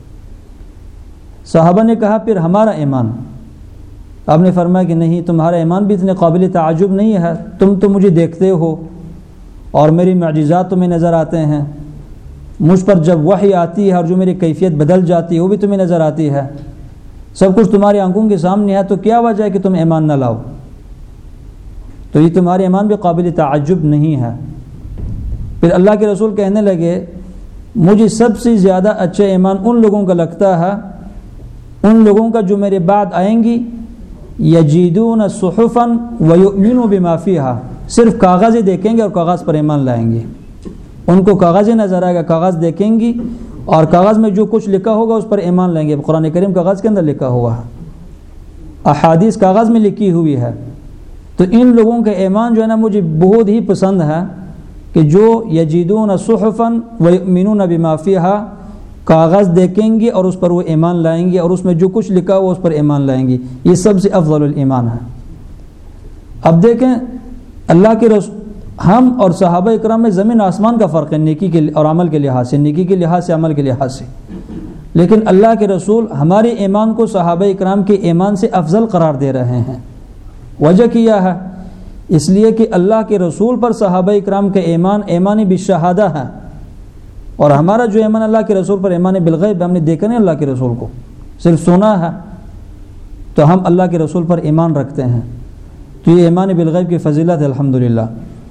صحابہ نے کہا پھر ہمارا ایمان، آپ نے فرمایا کہ نہیں، تمہارا ایمان بھی اتنے قابل تعجب نہیں ہے، تم تو مجھے دیکھتے ہو اور میری معجزات تمہیں نظر آتے ہیں، مجھ پر جب وحی آتی ہے اور جو میری کیفیت بدل جاتی ہے وہ بھی تمہیں نظر آتی ہے، سب کچھ تمہاری آنکھوں کے سامنے ہے، تو کیا وجہ ہے کہ تم ایمان نہ لاؤ؟ تو یہ تمہارے ایمان بھی قابل تعجب نہیں ہے۔ پھر اللہ کے رسول کہنے لگے مجھے سب سے زیادہ اچھا ایمان ان لوگوں کا لگتا ہے، ان لوگوں کا جو میرے بعد آئیں گی، یجیدون صحفا ویؤمنون بما فیہا، صرف کاغذ ہی دیکھیں گے اور کاغذ پر ایمان لائیں گے، ان کو کاغذ ہی نظر آئے گا، کاغذ دیکھیں گی اور کاغذ میں جو کچھ لکھا ہوگا اس پر ایمان لائیں گے۔ قرآن کریم کاغذ کے اندر لکھا ہوا ہے، احادیث کاغذ میں لکھی ہوئی ہے، تو ان لوگوں کا ایمان جو ہے نا مجھے بہت ہی پسند ہے کہ جو یجیدون صحفا ویؤمنون بما فیہا، کاغذ دیکھیں گے اور اس پر وہ ایمان لائیں گے اور اس میں جو کچھ لکھا ہوا اس پر ایمان لائیں گے، یہ سب سے افضل الایمان ہے۔ اب دیکھیں اللہ کے رسول، ہم اور صحابہ اکرام میں زمین آسمان کا فرق ہے نیکی کے اور عمل کے لحاظ سے، نیکی کے لحاظ سے، عمل کے لحاظ سے، لیکن اللہ کے رسول ہمارے ایمان کو صحابہ اکرام کے ایمان سے افضل قرار دے رہے ہیں۔ وجہ کیا ہے؟ اس لیے کہ اللہ کے رسول پر صحابہ اکرام کا ایمان ایمان بالشہادہ ہے، اور ہمارا جو ایمان اللہ کے رسول پر ایمان بالغیب، ہم نے دیکھا نہیں اللہ کے رسول کو، صرف سنا ہے، تو ہم اللہ کے رسول پر ایمان رکھتے ہیں۔ تو تو یہ ایمان بالغیب کی فضیلت ہے الحمدللہ۔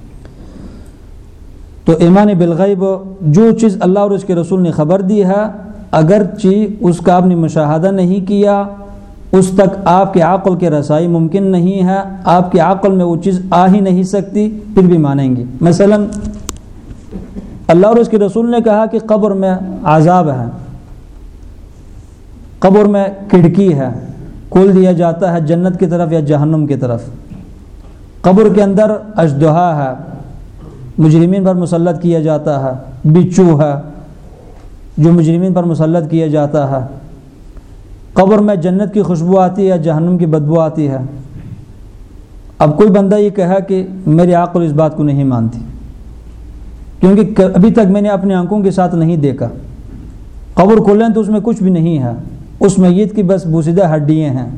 تو ایمان بالغیب جو چیز اللہ اور اس کے رسول نے خبر دی ہے، اگرچہ اس کا آپ نے مشاہدہ نہیں کیا، اس تک آپ کے عقل کے رسائی ممکن نہیں ہے، آپ کے عقل میں وہ چیز آ ہی نہیں سکتی، پھر بھی مانیں گے۔ مثلا اللہ اور اس کے رسول نے کہا کہ قبر میں عذاب ہے، قبر میں کھڑکی ہے، کھول دیا جاتا ہے جنت کی طرف یا جہنم کی طرف، قبر کے اندر اژدہا ہے، مجرمین پر مسلط کیا جاتا ہے، بچھو ہے جو مجرمین پر مسلط کیا جاتا ہے، قبر میں جنت کی خوشبو آتی ہے یا جہنم کی بدبو آتی ہے۔ اب کوئی بندہ یہ کہا کہ میری عقل اس بات کو نہیں مانتی، کیونکہ ابھی تک میں نے اپنے آنکھوں کے ساتھ نہیں دیکھا، قبر کھولیں تو اس میں کچھ بھی نہیں ہے، اس میت کی بس بوسیدہ ہڈیاں ہیں،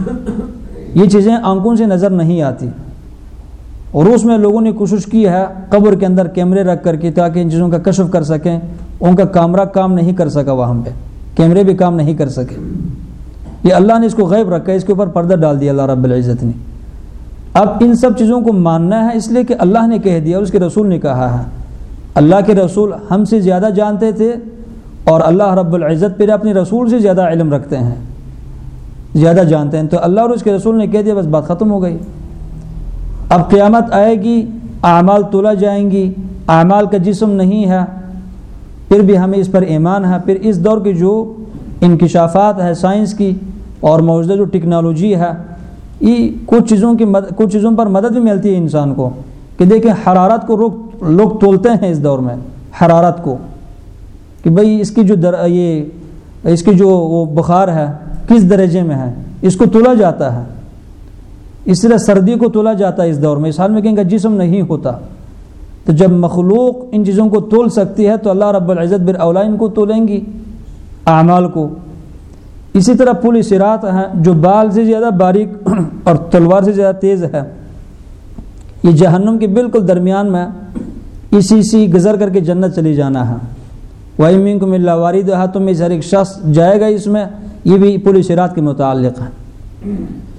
یہ چیزیں آنکھوں سے نظر نہیں آتی۔ اور اس میں لوگوں نے کوشش کی ہے قبر کے اندر کیمرے رکھ کر کے تاکہ ان چیزوں کا کشف کر سکیں، ان کا کیمرہ کام نہیں کر سکا، وہاں پہ کیمرے بھی کام نہیں کر سکے۔ یہ اللہ نے اس کو غیب رکھا ہے، اس کے اوپر پردہ ڈال دیا اللہ رب العزت نے۔ اب ان سب چیزوں کو ماننا ہے اس لیے کہ اللہ نے کہہ دیا، اس کے رسول نے کہا ہے، اللہ کے رسول ہم سے زیادہ جانتے تھے، اور اللہ رب العزت پھر اپنے رسول سے زیادہ علم رکھتے ہیں، زیادہ جانتے ہیں، تو اللہ اور اس کے رسول نے کہہ دیا، بس بات ختم ہو گئی۔ اب قیامت آئے گی، اعمال تولا جائیں گی، اعمال کا جسم نہیں ہے، پھر بھی ہمیں اس پر ایمان ہے۔ پھر اس دور کی جو انکشافات ہے سائنس کی اور موجودہ جو ٹیکنالوجی ہے، یہ کچھ چیزوں کی مد... کچھ چیزوں پر مدد بھی ملتی ہے انسان کو، کہ دیکھیں حرارت کو روک لوگ تولتے ہیں اس دور میں، حرارت کو، کہ بھئی اس کی جو در... یہ اس کی جو وہ بخار ہے کس درجے میں ہے، اس کو تولا جاتا ہے۔ اس طرح سردی کو تولا جاتا ہے اس دور میں، اس حال میں کہ ان کا جسم نہیں ہوتا۔ تو جب مخلوق ان چیزوں کو تول سکتی ہے تو اللہ رب العزت بر اولا ان کو تولیں گی، اعمال کو۔ اسی طرح پل صراط ہے جو بال سے زیادہ باریک اور تلوار سے زیادہ تیز ہے، یہ جہنم کے بالکل درمیان میں اسی سی گزر کر کے جنت چلی جانا ہے۔ وَإِن مِّنكُمْ إِلَّا وَارِدُهَا، تم میں سے ہر ایک شخص جائے گا اس میں، یہ بھی پل صراط کے متعلق ہے۔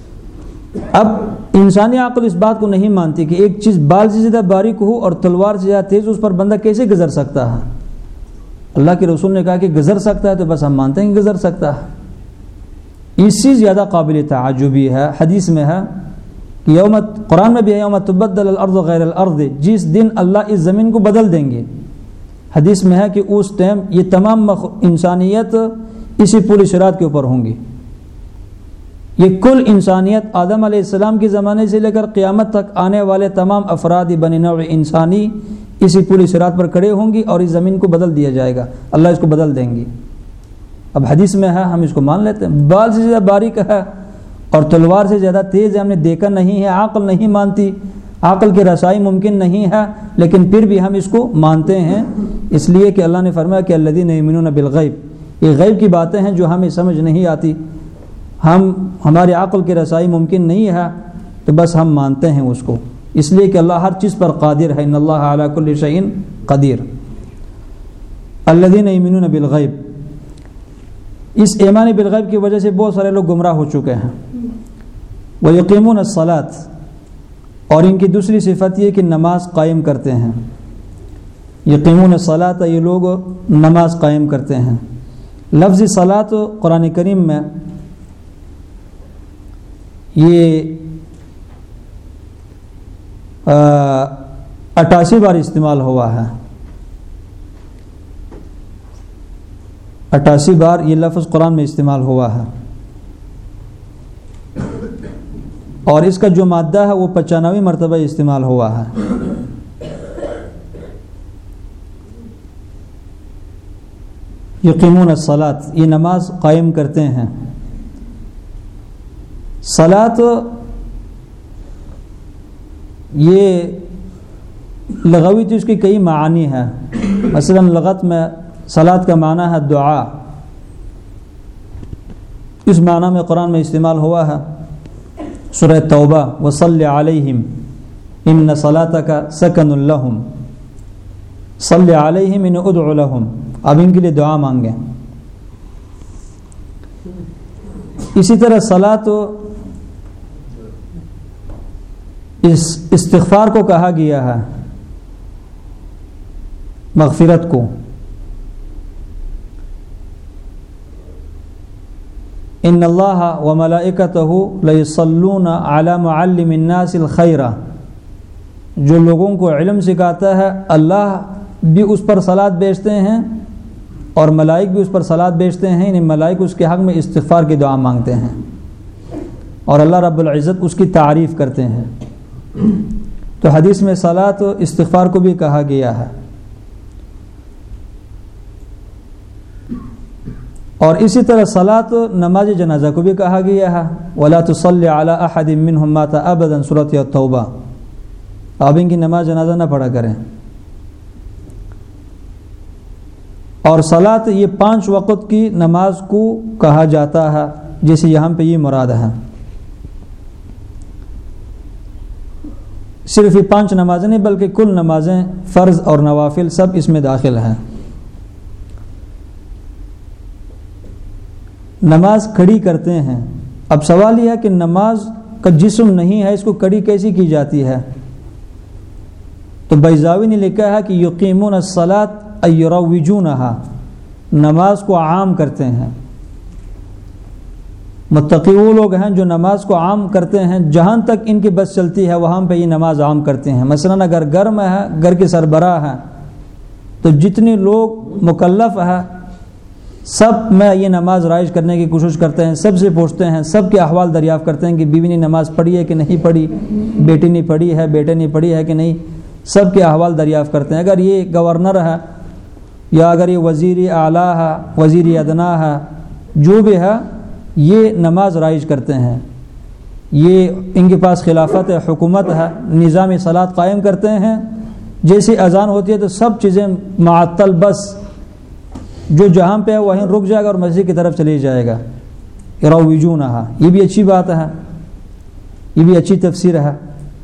اب انسانی عقل اس بات کو نہیں مانتی کہ ایک چیز بال سے زیادہ باریک ہو اور تلوار سے زیادہ تیز، اس پر بندہ کیسے گزر سکتا ہے؟ اللہ کے رسول نے کہا کہ گزر سکتا ہے، تو بس ہم مانتے ہیں کہ گزر سکتا ہے۔ اس سے زیادہ قابل تعجبی ہے، حدیث میں ہے کہ یوم، قرآن میں بھی ہے، یوم تبدل الارض غیر الارض، جس دن اللہ اس زمین کو بدل دیں گے۔ حدیث میں ہے کہ اس ٹائم یہ تمام انسانیت اسی پل صراط کے اوپر ہوں گی۔ یہ کل انسانیت آدم علیہ السلام کے زمانے سے لے کر قیامت تک آنے والے تمام افراد بنی نوع انسانی اسی پل صراط پر کھڑے ہوں گی، اور اس زمین کو بدل دیا جائے گا، اللہ اس کو بدل دیں گے۔ اب حدیث میں ہے، ہم اس کو مان لیتے ہیں، بال سے زیادہ باریک ہے اور تلوار سے زیادہ تیز ہے، ہم نے دیکھا نہیں ہے، عقل نہیں مانتی، عقل کی رسائی ممکن نہیں ہے، لیکن پھر بھی ہم اس کو مانتے ہیں، اس لیے کہ اللہ نے فرمایا کہ الذین یؤمنون بالغیب، یہ غیب کی باتیں ہیں جو ہمیں سمجھ نہیں آتی، ہم ہمارے عقل کی رسائی ممکن نہیں ہے، تو بس ہم مانتے ہیں اس کو، اس لیے کہ اللہ ہر چیز پر قادر ہے، ان اللہ علی کل شیء قدیر۔ الذین یؤمنون بالغیب، اس ایمان بالغیب کی وجہ سے بہت سارے لوگ گمراہ ہو چکے ہیں۔ ویقیمون الصلاۃ، اور ان کی دوسری صفت یہ کہ نماز قائم کرتے ہیں۔ یقیمون الصلاۃ، یہ لوگ نماز قائم کرتے ہیں۔ لفظ صلاۃ قرآن کریم میں یہ اٹھاسی بار استعمال ہوا ہے، اٹھاسی بار یہ لفظ قرآن میں استعمال ہوا ہے، اور اس کا جو مادہ ہے وہ پچانوے مرتبہ استعمال ہوا ہے۔ یقیمون الصلاۃ، یہ نماز قائم کرتے ہیں۔ صلاۃ یہ لغوی تو اس کی کئی معانی ہیں، مثلا لغت میں صلاۃ کا معنی ہے دعا، اس معنی میں قرآن میں استعمال ہوا ہے۔ سورہ توبہ، وصلی علیہم ان صلاتک سکن لہم، صلی علیہم ان ادع لہم، اب ان کے لیے دعا مانگیں۔ اسی طرح صلاۃ اس استغفار کو کہا گیا ہے، مغفرت کو. ان اللہ وملائکتہ لیصلون علی معلم الناس الخیر، جو لوگوں کو علم سکھاتا ہے اللہ بھی اس پر صلوات بھیجتے ہیں اور ملائک بھی اس پر صلوات بھیجتے ہیں، یعنی ملائک اس کے حق میں استغفار کی دعا مانگتے ہیں اور اللہ رب العزت اس کی تعریف کرتے ہیں. تو حدیث میں صلوات و استغفار کو بھی کہا گیا ہے. اور اسی طرح صلاۃ نماز جنازہ کو بھی کہا گیا ہے، وَلَا تُصَلِّ عَلَىٰ أَحَدٍ مِّنْهُمْ مَاتَ أَبَدًا سورۃ التوبہ. آپ ان کی نماز جنازہ نہ پڑھا کریں. اور صلاۃ یہ پانچ وقت کی نماز کو کہا جاتا ہے، جیسے یہاں پہ یہ مراد ہے. صرف یہ پانچ نمازیں نہیں بلکہ کل نمازیں، فرض اور نوافل سب اس میں داخل ہیں. نماز کھڑی کرتے ہیں. اب سوال یہ ہے کہ نماز کا جسم نہیں ہے، اس کو کھڑی کیسی کی جاتی ہے؟ تو بیضاوی نے لکھا ہے کہ یقیمون الصلاۃ ای یروجونہا، نماز کو عام کرتے ہیں. متقی وہ لوگ ہیں جو نماز کو عام کرتے ہیں، جہاں تک ان کی بس چلتی ہے وہاں پہ یہ نماز عام کرتے ہیں. مثلا اگر گھر میں ہے، گھر کے سربراہ ہیں، تو جتنے لوگ مکلف ہیں سب میں یہ نماز رائج کرنے کی کوشش کرتے ہیں، سب سے پوچھتے ہیں، سب کے احوال دریافت کرتے ہیں کہ بیوی نے نماز پڑھی ہے کہ نہیں پڑھی، بیٹی نے پڑھی ہے، بیٹے نے پڑھی ہے کہ نہیں، سب کے احوال دریافت کرتے ہیں. اگر یہ گورنر ہے یا اگر یہ وزیر اعلیٰ ہے، وزیر ادنا ہے، جو بھی ہے یہ نماز رائج کرتے ہیں. یہ ان کے پاس خلافت ہے، حکومت ہے، نظام صلاۃ قائم کرتے ہیں. جیسی اذان ہوتی ہے تو سب چیزیں معطل، بس جو جہاں پہ ہے وہیں رک جائے گا اور مسجد کی طرف چلے جائے گا. یروجونہا، یہ بھی اچھی بات ہے، یہ بھی اچھی تفسیر ہے.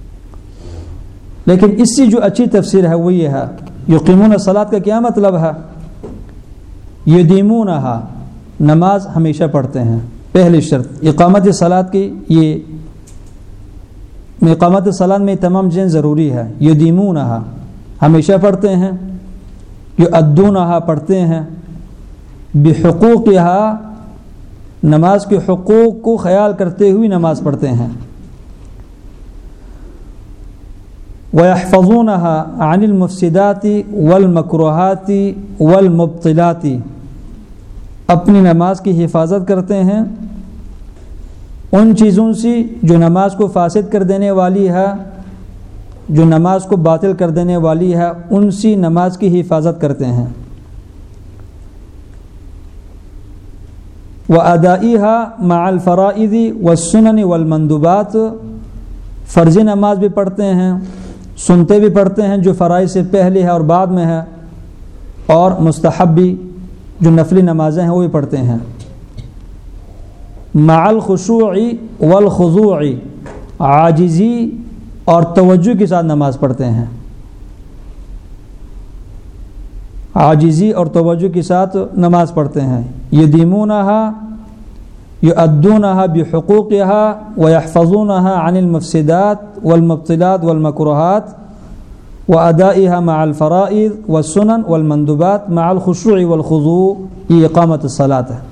لیکن اس سے جو اچھی تفسیر ہے وہ یہ ہے، یقیمون الصلاۃ کا کیا مطلب ہے؟ یدیمونہا، نماز ہمیشہ پڑھتے ہیں. پہلی شرط اقامت صلاۃ کی، یہ اقامت صلاۃ میں تمام چیزیں ضروری ہے. یدیمونہا، ہمیشہ پڑھتے ہیں. یؤدونہا، پڑھتے ہیں. بحقوقہا، نماز کے حقوق کو خیال کرتے ہوئے نماز پڑھتے ہیں. وَيَحْفَظُونَهَا عَنِ الْمُفْسِدَاتِ وَالْمَكْرُوهَاتِ وَالْمُبْطِلَاتِ، اپنی نماز کی حفاظت کرتے ہیں ان چیزوں سے جو نماز کو فاسد کر دینے والی ہے، جو نماز کو باطل کر دینے والی ہے، ان سے نماز کی حفاظت کرتے ہیں. وَأَدَائِهَا مَعَ الْفَرَائِضِ وَالسُّنَنِ وَالْمَنْدُوبَاتِ، فرض نماز بھی پڑھتے ہیں، سنتے بھی پڑھتے ہیں جو فرائض سے پہلے ہے اور بعد میں ہے، اور مستحبی جو نفلی نمازیں ہیں وہ بھی پڑھتے ہیں. مع الخشوع والخضوع، عاجزی اور توجہ کے ساتھ نماز پڑھتے ہیں. عاجزی اور توجہ کے ساتھ نماز پڑھتے ہیں. یدیمونہا، یؤدونہا بحقوقہا، ویحفظونہا عن المفسدات والمبطلات والمکروہات، وادائها مع الفرائض والسنن والمندوبات مع الخشوع والخضوع، یہ اقامت الصلاۃ ہے.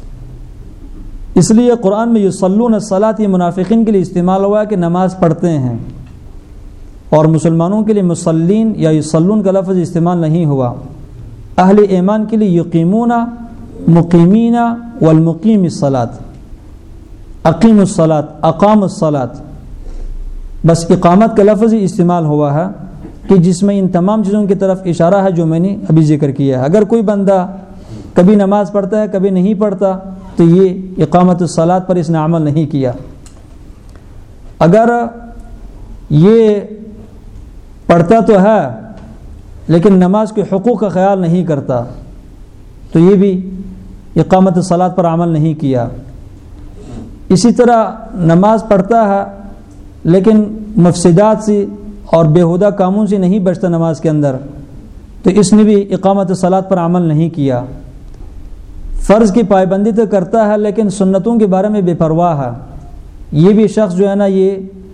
اس لیے قرآن میں یصلون الصلاۃ یہ منافقین کے لیے استعمال ہوا ہے کہ نماز پڑھتے ہیں، اور مسلمانوں کے لیے مصلین یا یصلون کا لفظ استعمال نہیں ہوا. اہل ایمان کے لیے یقیمون، مقیمین والمقیم الصلاۃ، اقیم الصلاۃ، اقام الصلاۃ، بس اقامت کا لفظ ہی استعمال ہوا ہے کہ جس میں ان تمام چیزوں کی طرف اشارہ ہے جو میں نے ابھی ذکر کیا ہے. اگر کوئی بندہ کبھی نماز پڑھتا ہے کبھی نہیں پڑھتا تو یہ اقامت الصلاۃ پر اس نے عمل نہیں کیا. اگر یہ پڑھتا تو ہے لیکن نماز کے حقوق کا خیال نہیں کرتا تو یہ بھی اقامت الصلاۃ پر عمل نہیں کیا. اسی طرح نماز پڑھتا ہے لیکن مفسدات سے اور بیہودہ کاموں سے نہیں بچتا نماز کے اندر تو اس نے بھی اقامت الصلاۃ پر عمل نہیں کیا. فرض کی پابندی تو کرتا ہے لیکن سنتوں کے بارے میں بے پرواہ ہے. یہ بھی شخص جو ہے نا یہ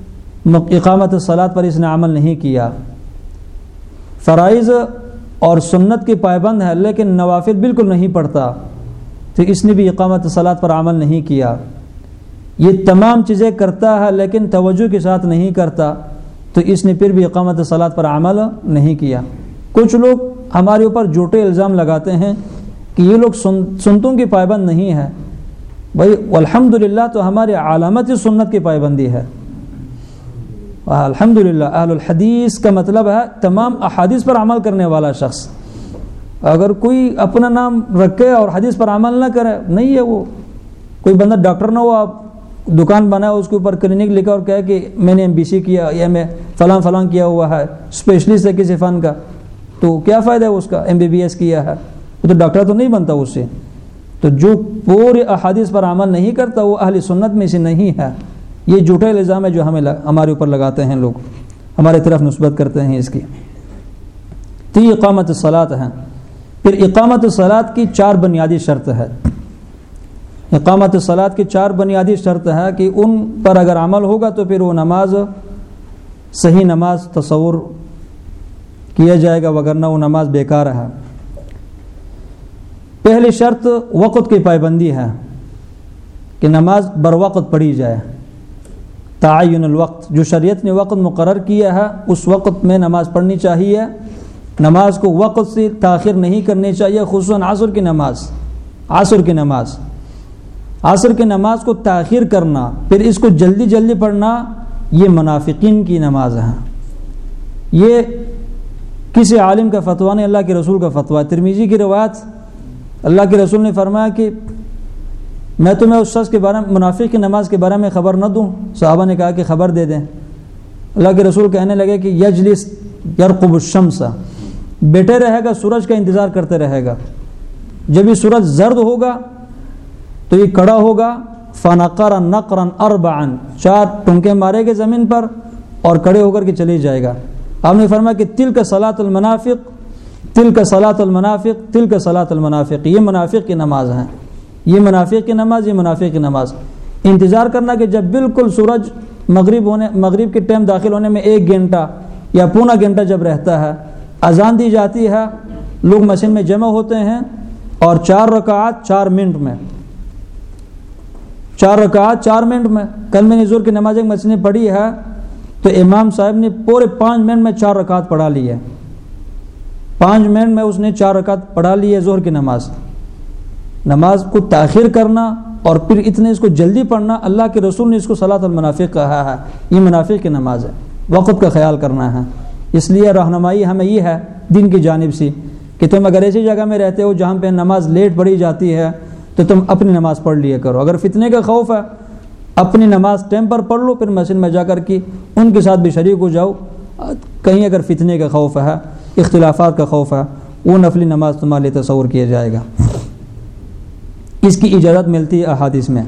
اقامت الصلاۃ پر اس نے عمل نہیں کیا، فرائض اور سنت کی پابند ہے لیکن نوافل بالکل نہیں پڑھتا، تو اس نے بھی اقامت الصلاۃ پر عمل نہیں کیا۔ یہ تمام چیزیں کرتا ہے لیکن توجہ کے ساتھ نہیں کرتا، تو اس نے پھر بھی اقامت الصلاۃ پر عمل نہیں کیا۔ کچھ لوگ ہمارے اوپر جھوٹے الزام لگاتے ہیں کہ یہ لوگ سن سنتوں کی پابند نہیں ہے۔ بھائی الحمدللہ تو ہماری علامت سنت کی پابندی ہے۔ الحمدللہ اہل الحدیث کا مطلب ہے تمام احادیث پر عمل کرنے والا شخص۔ اگر کوئی اپنا نام رکھے اور حدیث پر عمل نہ کرے، نہیں ہے وہ۔ کوئی بندہ ڈاکٹر نہ ہوا، دکان بنایا، اس کے اوپر کلینک لکھا اور کہا کہ میں نے ایم بی سی کیا یا میں فلاں فلاں کیا ہوا ہے، اسپیشلسٹ ہے کسی فن کا، تو کیا فائدہ ہے اس کا؟ ایم بی بی ایس کیا ہے، وہ تو ڈاکٹر تو نہیں بنتا اس سے۔ تو جو پورے احادیث پر عمل نہیں کرتا وہ اہل سنت میں سے نہیں ہے۔ یہ جھوٹا الزام ہے جو ہمیں ہمارے اوپر لگاتے ہیں لوگ، ہمارے طرف نسبت کرتے ہیں اس کی۔ تو یہ اقامت الصلاۃ ہے۔ پھر اقامت الصلاۃ کی چار بنیادی شرط ہے۔ اقامت الصلاۃ کی چار بنیادی شرط ہے کہ ان پر اگر عمل ہوگا تو پھر وہ نماز صحیح نماز تصور کیا جائے گا، وگرنہ وہ نماز بیکار ہے۔ پہلی شرط وقت کی پابندی ہے کہ نماز بر وقت پڑھی جائے۔ تعین الوقت، جو شریعت نے وقت مقرر کیا ہے اس وقت میں نماز پڑھنی چاہیے۔ نماز کو وقت سے تاخیر نہیں کرنی چاہیے، خصوصاً عصر کی نماز۔ عصر کی نماز عصر کی نماز کو تاخیر کرنا، پھر اس کو جلدی جلدی پڑھنا، یہ منافقین کی نماز ہے۔ یہ کسی عالم کا فتویٰ نہیں، اللہ کے رسول کا فتویٰ ہے۔ ترمذی کی روایت، اللہ کے رسول نے فرمایا کہ میں تمہیں اس شخص کے بارے میں، منافق کی نماز کے بارے میں خبر نہ دوں؟ صحابہ نے کہا کہ خبر دے دیں۔ اللہ کے رسول کہنے لگے کہ یجلس یرقب الشمس، بیٹھے رہے گا، سورج کا انتظار کرتے رہے گا، جب یہ سورج زرد ہوگا تو یہ کھڑا ہوگا، فنقر نقرا اربعا، چار ٹنکے مارے گے زمین پر اور کھڑے ہو کر کے چلے جائے گا۔ آپ نے فرمایا کہ تلک صلاۃ المنافق، تلک صلاۃ المنافق، تلک صلاۃ المنافق، یہ منافق کی نماز ہے، یہ منافق کی نماز، یہ منافق کی نماز۔ انتظار کرنا کہ جب بالکل سورج مغرب ہونے مغرب کے ٹائم داخل ہونے میں ایک گھنٹہ یا پونا گھنٹہ جب رہتا ہے، اذان دی جاتی ہے، لوگ مسجد میں جمع ہوتے ہیں اور چار رکعات چار منٹ میں، چار رکعات چار منٹ میں۔ کل میں نے ظہر کی نماز ایک مسجد میں پڑھی ہے تو امام صاحب نے پورے پانچ منٹ میں چار رکعات پڑھا لی ہے، پانچ منٹ میں اس نے چار رکعت پڑھا لی ہے ظہر کی نماز۔ نماز کو تاخیر کرنا اور پھر اتنے اس کو جلدی پڑھنا، اللہ کے رسول نے اس کو صلاۃ المنافق کہا ہے، یہ منافق کی نماز ہے۔ وقت کا خیال کرنا ہے، اس لیے رہنمائی ہمیں یہ ہے دین کی جانب سے کہ تم اگر ایسی جگہ میں رہتے ہو جہاں پہ نماز لیٹ پڑھی جاتی ہے تو تم اپنی نماز پڑھ لیا کرو۔ اگر فتنے کا خوف ہے اپنی نماز ٹائم پر پڑھ لو، پھر مسجد میں جا کر کے ان کے ساتھ بھی شریک ہو جاؤ۔ کہیں اگر فتنے کا خوف ہے، اختلافات کا خوف ہے، وہ نفلی نماز تمہارے لیے تصور کیا جائے گا۔ اس کی اجازت ملتی ہے احادیث میں۔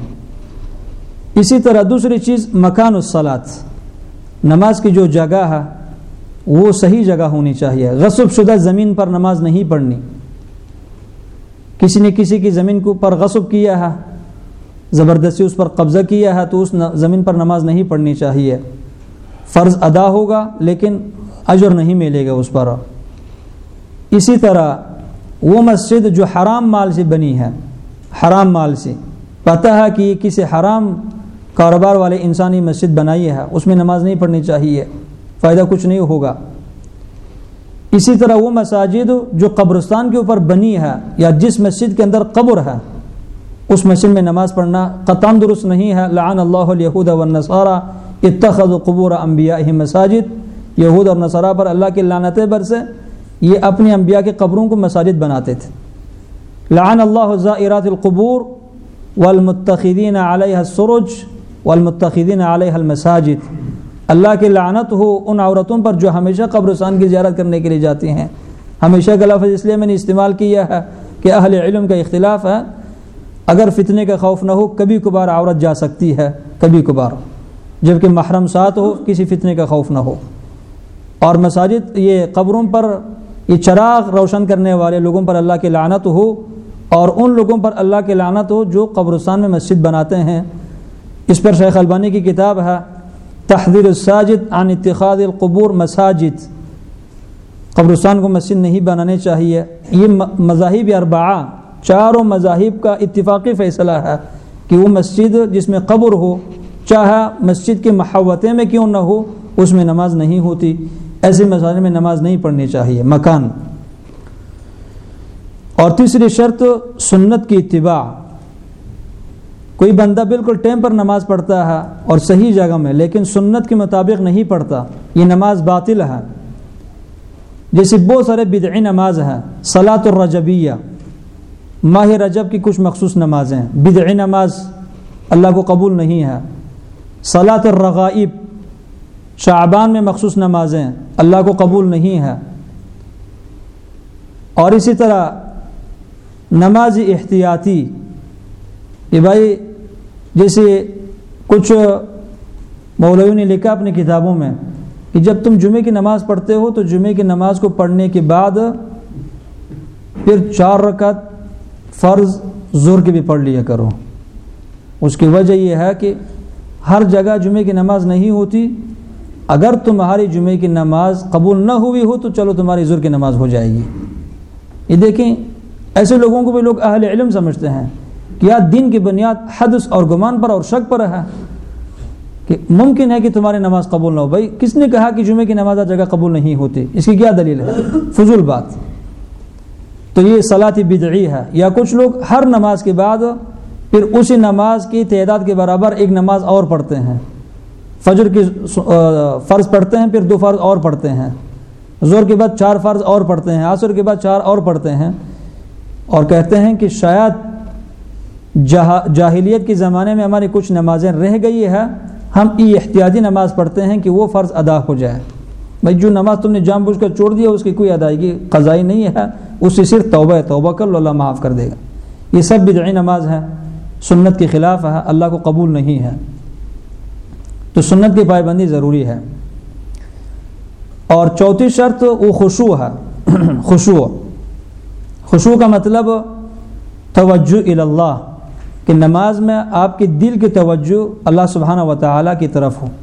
اسی طرح دوسری چیز مکان الصلاۃ، نماز کی جو جگہ ہے وہ صحیح جگہ ہونی چاہیے۔ غصب شدہ زمین پر نماز نہیں پڑھنی۔ کسی نے کسی کی زمین کے اوپر غصب کیا ہے، زبردستی اس پر قبضہ کیا ہے، تو اس زمین پر نماز نہیں پڑھنی چاہیے۔ فرض ادا ہوگا لیکن اجر نہیں ملے گا اس پر۔ اسی طرح وہ مسجد جو حرام مال سے بنی ہے، حرام مال سے، پتہ ہے کہ یہ کسی حرام کاروبار والے انسانی مسجد بنائی ہے، اس میں نماز نہیں پڑھنی چاہیے، فائدہ کچھ نہیں ہوگا۔ اسی طرح وہ مساجد جو قبرستان کے اوپر بنی ہے یا جس مسجد کے اندر قبر ہے، اس مسجد میں نماز پڑھنا قطعاً درست نہیں ہے۔ لعن اللہ الیہود والنصارى اتخذوا قبور انبیائہم مساجد، یہود اور نصارہ پر اللہ کی لعنتیں برسے، یہ اپنے انبیاء کے قبروں کو مساجد بناتے تھے۔ لعن اللہ زائرات القبور والمتخذین علیہا السرج والمتخذین علیہا المساجد، اللہ کی لعنت ہو ان عورتوں پر جو ہمیشہ قبرستان کی زیارت کرنے کے لیے جاتی ہیں۔ ہمیشہ کا لفظ اس لیے میں نے استعمال کیا ہے کہ اہل علم کا اختلاف ہے، اگر فتنے کا خوف نہ ہو کبھی کبھار عورت جا سکتی ہے، کبھی کبھار، جبکہ محرم ساتھ ہو، کسی فتنے کا خوف نہ ہو۔ اور مساجد یہ قبروں پر یہ چراغ روشن کرنے والے لوگوں پر اللہ کی لعنت ہو، اور ان لوگوں پر اللہ کی لعنت ہو جو قبرستان میں مسجد بناتے ہیں۔ اس پر شیخ البانی کی کتاب ہے تحذیر الساجد عن اتخاذ القبور مساجد، قبرستان کو مسجد نہیں بنانے چاہیے۔ یہ مذاہب اربعہ، چاروں مذاہب کا اتفاقی فیصلہ ہے کہ وہ مسجد جس میں قبر ہو، چاہے مسجد کے محوطے میں کیوں نہ ہو، اس میں نماز نہیں ہوتی، ایسے مساجد میں نماز نہیں پڑھنی چاہیے مکان۔ اور تیسری شرط سنت کی اتباع، کوئی بندہ بالکل ٹائم پر نماز پڑھتا ہے اور صحیح جگہ میں، لیکن سنت کے مطابق نہیں پڑھتا، یہ نماز باطل ہے۔ جیسے بہت سارے بدعی نماز ہیں، صلاۃ الرجبیہ، ماہ رجب کی کچھ مخصوص نمازیں، بدعی نماز اللہ کو قبول نہیں ہے۔ صلاۃ الرغائب، شعبان میں مخصوص نمازیں، اللہ کو قبول نہیں ہے۔ اور اسی طرح نماز احتیاطی، کہ بھائی جیسے کچھ مولویوں نے لکھا اپنی کتابوں میں کہ جب تم جمعے کی نماز پڑھتے ہو تو جمعے کی نماز کو پڑھنے کے بعد پھر چار رکعت فرض ظہر کی بھی پڑھ لیا کرو۔ اس کی وجہ یہ ہے کہ ہر جگہ جمعے کی نماز نہیں ہوتی، اگر تمہاری جمعے کی نماز قبول نہ ہوئی ہو تو چلو تمہاری ظہر کی نماز ہو جائے گی۔ یہ دیکھیں، ایسے لوگوں کو بھی لوگ اہل علم سمجھتے ہیں کہ یار دین کی بنیاد حدث اور گمان پر اور شک پر ہے کہ ممکن ہے کہ تمہاری نماز قبول نہ ہو۔ بھائی کس نے کہا کہ جمعے کی نماز ہر جگہ قبول نہیں ہوتی؟ اس کی کیا دلیل ہے؟ فضول بات۔ تو یہ صلاۃ بدعی ہے۔ یا کچھ لوگ ہر نماز کے بعد پھر اسی نماز کی تعداد کے برابر ایک نماز اور پڑھتے ہیں، فجر کی فرض پڑھتے ہیں، پھر دو فرض اور پڑھتے ہیں، ظہر کے بعد چار فرض اور پڑھتے ہیں، عصر کے بعد چار اور پڑھتے ہیں، اور کہتے ہیں کہ شاید جاہلیت کے زمانے میں ہماری کچھ نمازیں رہ گئی ہے، ہم یہ احتیاطی نماز پڑھتے ہیں کہ وہ فرض ادا ہو جائے۔ بھائی جو نماز تم نے جان بوجھ کر چھوڑ دیا اس کی کوئی ادائیگی قضائی نہیں ہے، اس سے صرف توبہ ہے، توبہ کر لو، اللہ معاف کر دے گا۔ یہ سب بدعی نماز ہے، سنت کے خلاف ہے، اللہ کو قبول نہیں ہے۔ تو سنت کی پابندی ضروری ہے۔ اور چوتھی شرط وہ خشوع ہے۔ خشوع خشوع کا مطلب توجہ الی اللہ، کہ نماز میں آپ کے دل کی توجہ اللہ سبحانہ و تعالیٰ کی طرف ہو۔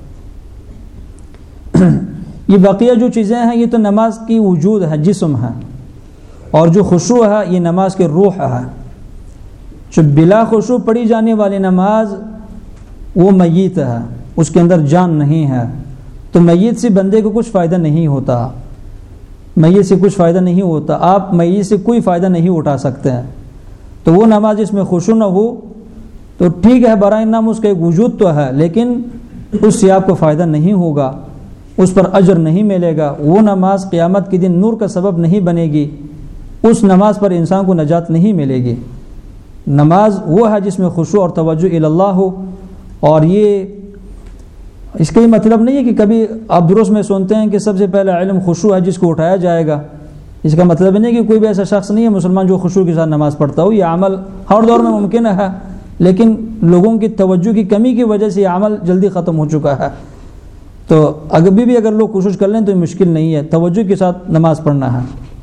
یہ بقیہ جو چیزیں ہیں یہ تو نماز کی وجود ہے، جسم ہے، اور جو خشوع ہے یہ نماز کے روح ہے۔ جو بلا خشوع پڑھی جانے والی نماز وہ میت ہے، اس کے اندر جان نہیں ہے، تو میت سے بندے کو کچھ فائدہ نہیں ہوتا، میت سے کچھ فائدہ نہیں ہوتا، آپ میت سے کوئی فائدہ نہیں اٹھا سکتے ہیں۔ تو وہ نماز جس میں خشوع نہ ہو تو ٹھیک ہے، برائے نام اس کا ایک وجود تو ہے، لیکن اس سے آپ کو فائدہ نہیں ہوگا، اس پر اجر نہیں ملے گا، وہ نماز قیامت کے دن نور کا سبب نہیں بنے گی، اس نماز پر انسان کو نجات نہیں ملے گی۔ نماز وہ ہے جس میں خشوع اور توجہ الی اللہ ہو۔ اور یہ اس کا یہ مطلب نہیں ہے کہ کبھی آپ درست میں سنتے ہیں کہ سب سے پہلا علم خشوع ہے جس کو اٹھایا جائے گا، اس کا مطلب نہیں کہ کوئی بھی ایسا شخص نہیں ہے مسلمان جو خشوع کے ساتھ نماز پڑھتا ہو۔ یہ عمل ہر دور میں ممکن ہے، لیکن لوگوں کی توجہ کی کمی کی وجہ سے یہ عمل جلدی ختم ہو چکا ہے۔ تو اگر بھی, بھی اگر لوگ کوشش کر لیں تو یہ مشکل نہیں ہے، توجہ کے ساتھ نماز پڑھنا ہے۔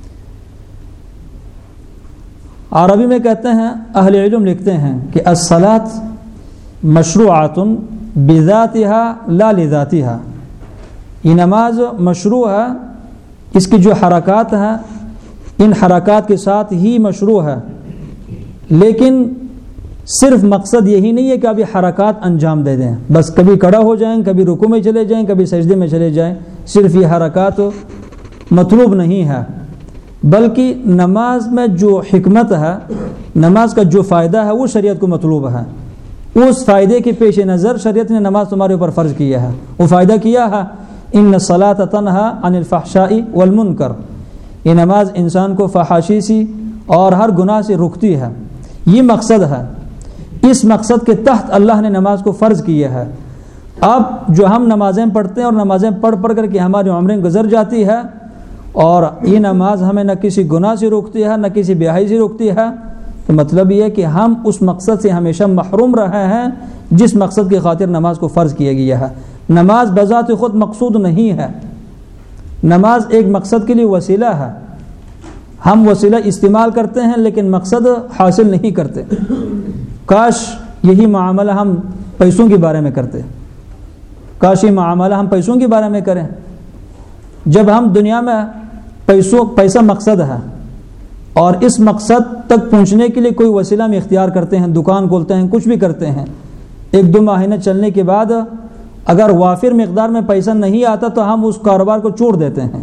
عربی میں کہتے ہیں، اہل علم لکھتے ہیں کہ الصلاۃ مشروعۃ بذاتها لا لذاتها، یہ نماز مشروع ہے، اس کی جو حرکات ہیں ان حرکات کے ساتھ ہی مشروع ہے، لیکن صرف مقصد یہی نہیں ہے کہ آپ یہ حرکات انجام دے دیں، بس کبھی کھڑا ہو جائیں، کبھی رکوع میں چلے جائیں، کبھی سجدے میں چلے جائیں، صرف یہ حرکات مطلوب نہیں ہے، بلکہ نماز میں جو حکمت ہے، نماز کا جو فائدہ ہے وہ شریعت کو مطلوب ہے۔ اس فائدے کے پیش نظر شریعت نے نماز تمہارے اوپر فرض کیا ہے۔ وہ فائدہ کیا ہے، ان الصلاۃ تنہی عن الفحشاء والمنکر، یہ نماز انسان کو فحاشی سی اور ہر گناہ سے روکتی ہے، یہ مقصد ہے۔ اس مقصد کے تحت اللہ نے نماز کو فرض کیا ہے۔ اب جو ہم نمازیں پڑھتے ہیں اور نمازیں پڑھ پڑھ کر کے ہماری عمریں گزر جاتی ہے، اور یہ نماز ہمیں نہ کسی گناہ سے روکتی ہے نہ کسی بیاہی سے روکتی ہے، تو مطلب یہ ہے کہ ہم اس مقصد سے ہمیشہ محروم رہے ہیں جس مقصد کی خاطر نماز کو فرض کیا گیا ہے۔ نماز بذات خود مقصود نہیں ہے، نماز ایک مقصد کے لیے وسیلہ ہے، ہم وسیلہ استعمال کرتے ہیں لیکن مقصد حاصل نہیں کرتے۔ کاش یہی معاملہ ہم پیسوں کے بارے میں کرتے، کاش یہ معاملہ ہم پیسوں کے بارے میں کریں. جب ہم دنیا میں پیسوں پیسہ مقصد ہے اور اس مقصد تک پہنچنے کے لیے کوئی وسیلہ ہم اختیار کرتے ہیں, دکان کھولتے ہیں, کچھ بھی کرتے ہیں, ایک دو مہینے چلنے کے بعد اگر وافر مقدار میں پیسہ نہیں آتا تو ہم اس کاروبار کو چھوڑ دیتے ہیں.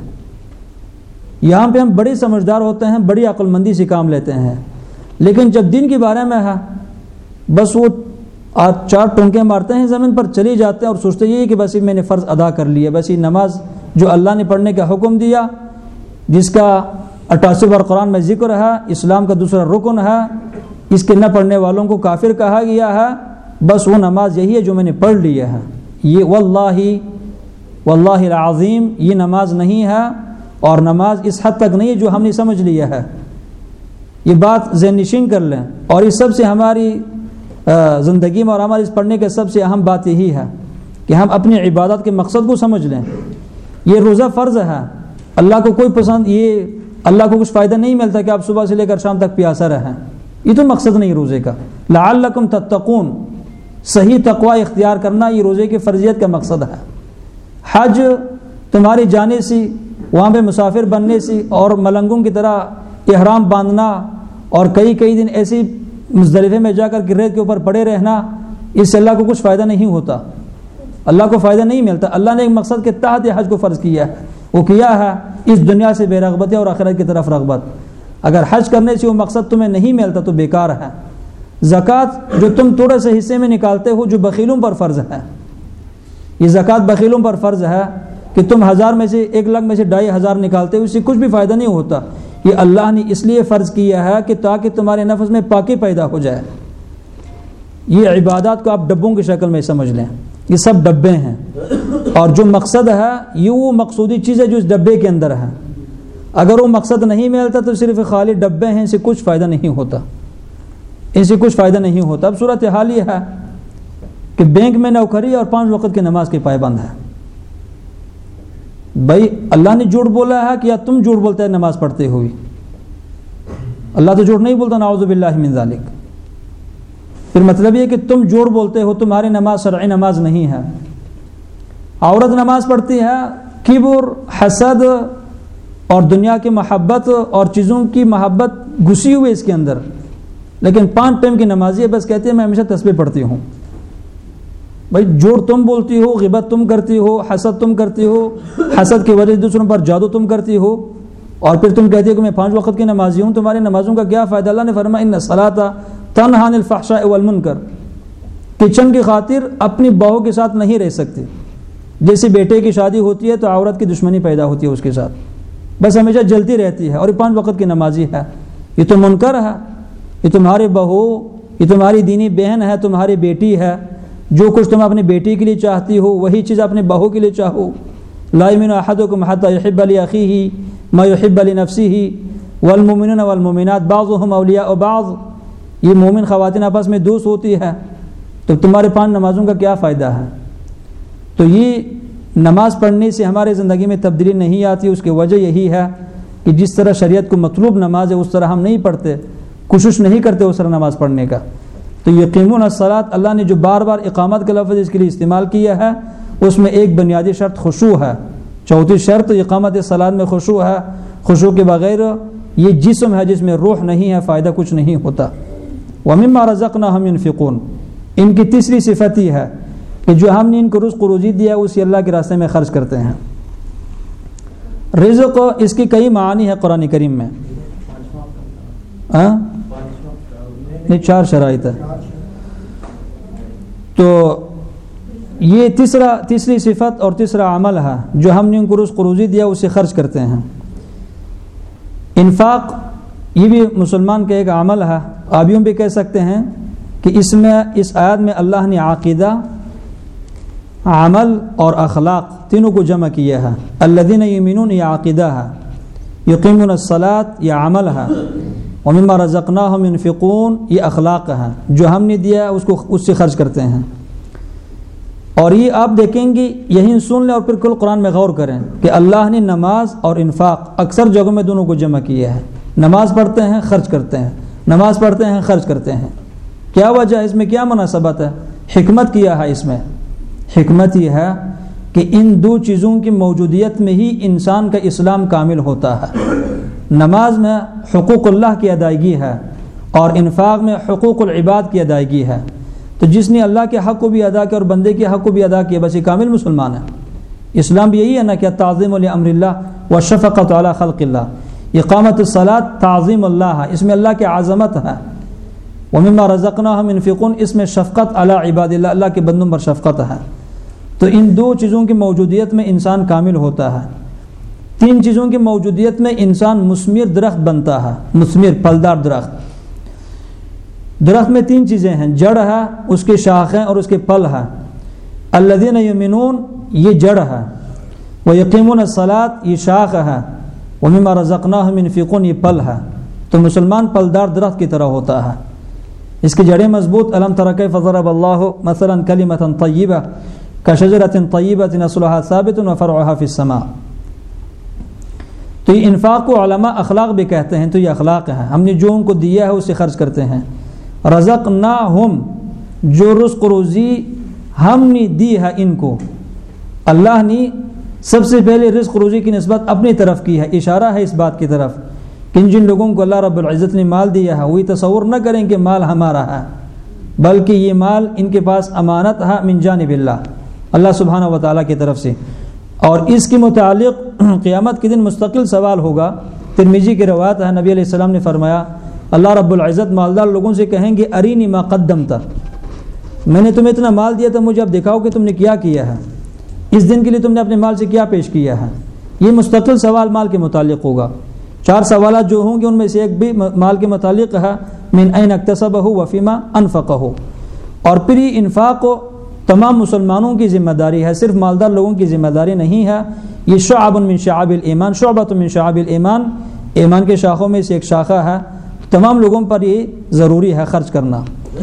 یہاں پہ ہم بڑے سمجھدار ہوتے ہیں, بڑی عقل مندی سے کام لیتے ہیں, لیکن جب دین کے بارے میں ہے بس وہ چار ٹونکے مارتے ہیں زمین پر, چلے جاتے ہیں اور سوچتے یہ کہ بس میں نے فرض ادا کر لیا, بس یہ نماز جو اللہ نے پڑھنے کا حکم دیا, جس کا اٹھاسی بار قرآن میں ذکر ہے, اسلام کا دوسرا رکن ہے, اس کے نہ پڑھنے والوں کو کافر کہا گیا ہے, بس وہ نماز یہی ہے جو میں نے پڑھ لیا ہے. یہ واللہ واللہ العظیم یہ نماز نہیں ہے, اور نماز اس حد تک نہیں ہے جو ہم نے سمجھ لیا ہے. یہ بات ذہن نشین کر لیں, اور اس سب سے ہماری زندگی میں اور ہمارے اس پڑھنے کے سب سے اہم بات یہی ہے کہ ہم اپنی عبادت کے مقصد کو سمجھ لیں. یہ روزہ فرض ہے, اللہ کو کوئی پسند, یہ اللہ کو کچھ فائدہ نہیں ملتا کہ آپ صبح سے لے کر شام تک پیاسا رہیں, یہ تو مقصد نہیں روزے کا. لعلکم تتقون, صحیح تقوی اختیار کرنا یہ روزے کی فرضیت کا مقصد ہے. حج تمہاری جانے سے, وہاں پہ مسافر بننے سے, اور ملنگوں کی طرح احرام باندھنا اور کئی کئی دن ایسی مزدلفے میں جا کر ریت کے اوپر پڑے رہنا, اس سے اللہ کو کچھ فائدہ نہیں ہوتا, اللہ کو فائدہ نہیں ملتا. اللہ نے ایک مقصد کے تحت یہ حج کو فرض کیا ہے, وہ کیا ہے اس دنیا سے بے رغبت اور آخرت کی طرف رغبت. اگر حج کرنے سے وہ مقصد تمہیں نہیں ملتا تو بیکار ہے. زکوٰۃ جو تم تھوڑے سے حصے میں نکالتے ہو جو بخیلوں پر فرض ہے, یہ زکوٰۃ بخیلوں پر فرض ہے کہ تم ہزار میں سے ایک لاکھ میں سے ڈھائی ہزار نکالتے ہو, اس سے کچھ بھی فائدہ نہیں ہوتا. یہ اللہ نے اس لیے فرض کیا ہے کہ تاکہ تمہارے نفس میں پاکی پیدا ہو جائے. یہ عبادات کو آپ ڈبوں کی شکل میں سمجھ لیں, یہ سب ڈبے ہیں, اور جو مقصد ہے یہ وہ مقصودی چیز ہے جو اس ڈبے کے اندر ہے. اگر وہ مقصد نہیں ملتا تو صرف خالی ڈبے ہیں, ان سے کچھ فائدہ نہیں ہوتا, ان سے کچھ فائدہ نہیں ہوتا. اب صورت حال یہ ہے کہ بینک میں نوکری اور پانچ وقت کی نماز کے پابند ہے. بھائی اللہ نے جھوٹ بولا ہے کہ یا تم جھوٹ بولتے ہیں نماز پڑھتے ہوئے؟ اللہ تو جھوٹ نہیں بولتا, نعوذ باللہ من ذالک. پھر مطلب یہ کہ تم جھوٹ بولتے ہو, تمہاری نماز شرعی نماز نہیں ہے. عورت نماز پڑھتی ہے, کبر, حسد اور دنیا کی محبت اور چیزوں کی محبت گھسی ہوئی اس کے اندر, لیکن پانچ ٹائم کی نمازی ہے, بس کہتی ہے میں ہمیشہ تسبیح پڑھتی ہوں. بھائی جھوٹ تم بولتی ہو, غیبت تم کرتی ہو, حسد تم کرتی ہو, حسد کی وجہ سے دوسروں پر جادو تم کرتی ہو, اور پھر تم کہتی ہو کہ میں پانچ وقت کی نمازی ہوں. تمہاری نمازوں کا کیا فائدہ؟ اللہ نے فرمایا ان الصلاۃ تنہی عن الفحشاء والمنکر. کچن کی خاطر اپنی بہو کے ساتھ نہیں رہ سکتی. جیسے بیٹے کی شادی ہوتی ہے تو عورت کی دشمنی پیدا ہوتی ہے اس کے ساتھ, بس ہمیشہ جلتی رہتی ہے, اور یہ پانچ وقت کی نمازی ہے. یہ تو منکر ہے, یہ تمہاری بہو, یہ تمہاری دینی بہن ہے, تمہاری بیٹی ہے. جو کچھ تم اپنی بیٹی کے لیے چاہتی ہو وہی چیز اپنے بہو کے لیے چاہو. لا یؤمن احدکم حتی یحب لاخیہ ما یحب لنفسہ والمؤمنون والمؤمنات بعضهم اولیاء بعض. یہ مومن خواتین آپس میں دوست ہوتی ہے, تو تمہارے پانچ نمازوں کا کیا فائدہ ہے؟ تو یہ نماز پڑھنے سے ہمارے زندگی میں تبدیلی نہیں آتی. اس کی وجہ یہی ہے کہ جس طرح شریعت کو مطلوب نماز ہے اس طرح ہم نہیں پڑھتے, کوشش نہیں کرتے اس طرح نماز پڑھنے کا. تو یقیمون الصلاۃ, اللہ نے جو بار بار اقامت کا لفظ اس کے لیے استعمال کیا ہے, اس میں ایک بنیادی شرط خشوع ہے. چوتھی شرط اقامت صلاۃ میں خشوع ہے. خشوع کے بغیر یہ جسم ہے جس میں روح نہیں ہے, فائدہ کچھ نہیں ہوتا. ومما رزقناہم ينفقون, ان کی تیسری صفت یہ ہے کہ جو ہم نے ان کو رزق روزی دیا ہے اسے اللہ کے راستے میں خرچ کرتے ہیں. رزق اس کی کئی معانی ہے قرآن کریم میں, ہاں نہیں چار شرائط ہے. تو یہ تیسرا تیسری صفت اور تیسرا عمل ہے جو ہم نے ان کو رزق روزی دیا اسے خرچ کرتے ہیں. انفاق یہ بھی مسلمان کا ایک عمل ہے, آپ یوں بھی کہہ سکتے ہیں کہ اس میں اس آیت میں اللہ نے عقیدہ, عمل اور اخلاق تینوں کو جمع کیا ہے. الذین یؤمنون یہ عقیدہ ہے, یقیمون الصلاۃ یہ عمل ہے, ومما رزقناہم ينفقون یہ اخلاق ہے, جو ہم نے دیا اس کو اس سے خرچ کرتے ہیں. اور یہ آپ دیکھیں گے, یہی سن لیں اور پھر کل قرآن میں غور کریں کہ اللہ نے نماز اور انفاق اکثر جگہوں میں دونوں کو جمع کیا ہے. نماز پڑھتے ہیں خرچ کرتے ہیں, نماز پڑھتے ہیں خرچ کرتے ہیں. کیا وجہ ہے اس میں, کیا مناسبت ہے, حکمت کیا ہے اس میں. حکمت یہ ہے کہ ان دو چیزوں کی موجودیت میں ہی انسان کا اسلام کامل ہوتا ہے۔ نماز میں حقوق اللہ کی ادائیگی ہے اور انفاق میں حقوق العباد کی ادائیگی ہے، تو جس نے اللہ کے حق کو بھی ادا کیا اور بندے کے حق کو بھی ادا کیا، بس یہ کامل مسلمان ہے۔ اسلام بھی یہی ہے نا کہ تعظیم لامر اللہ والشفقۃ علی خلق اللہ، اقامت الصلاۃ تعظیم اللہ ہے، اس میں اللہ کی عظمت ہے، ومما رزقناہم ينفقون، اس میں شفقت علی عباد اللہ، اللہ کے بندوں پر شفقت ہے۔ تو ان دو چیزوں کی موجودیت میں انسان کامل ہوتا ہے۔ تین چیزوں کی موجودیت میں انسان مثمر درخت بنتا ہے، مثمر پھلدار درخت۔ درخت میں تین چیزیں ہیں، جڑ ہے، اس کے شاخیں اور اس کے پھل ہے۔ الذین یؤمنون یہ جڑ ہے، ویقیمون الصلاۃ یہ شاخ ہے، ومما رزقناہم ينفقون یہ پھل ہے۔ تو مسلمان پھلدار درخت کی طرح ہوتا ہے، اس کی جڑیں مضبوط۔ الم تر کیف ضرب اللہ مثلا کلمۃ طیبہ کشجرۃ طیبۃ اصلها ثابت وفرعها فی السماء۔ تو یہ انفاق کو علماء اخلاق بھی کہتے ہیں، تو یہ اخلاق ہے، ہم نے جو ان کو دیا ہے اسے خرچ کرتے ہیں۔ رزقناہم جو رزق روزی ہم نے دی ہے ان کو، اللہ نے سب سے پہلے رزق روزی کی نسبت اپنی طرف کی ہے، اشارہ ہے اس بات کی طرف کہ جن لوگوں کو اللہ رب العزت نے مال دیا ہے وہی تصور نہ کریں کہ مال ہمارا ہے، بلکہ یہ مال ان کے پاس امانت ہے من جانب اللہ، اللہ سبحانہ و تعالیٰ کی طرف سے، اور اس کے متعلق قیامت کے دن مستقل سوال ہوگا۔ ترمذی کی روایت ہے، نبی علیہ السلام نے فرمایا اللہ رب العزت مالدار لوگوں سے کہیں گے ارینی ما قدمت، میں نے تمہیں اتنا مال دیا تو مجھے اب دکھاؤ کہ تم نے کیا کیا ہے، اس دن کے لیے تم نے اپنے مال سے کیا پیش کیا ہے۔ یہ مستقل سوال مال کے متعلق ہوگا۔ چار سوالات جو ہوں گے ان میں سے ایک بھی مال کے متعلق ہے، من این اکتسبہ وفیما انفقہ، اور پھر یہ انفاق کو تمام مسلمانوں کی ذمہ داری ہے، صرف مالدار لوگوں کی ذمہ داری نہیں ہے۔ یہ شعب من شعاب الایمان، شعبۃ من شعاب الایمان، ایمان کے شاخوں میں سے ایک شاخہ ہے، تمام لوگوں پر یہ ضروری ہے خرچ کرنا۔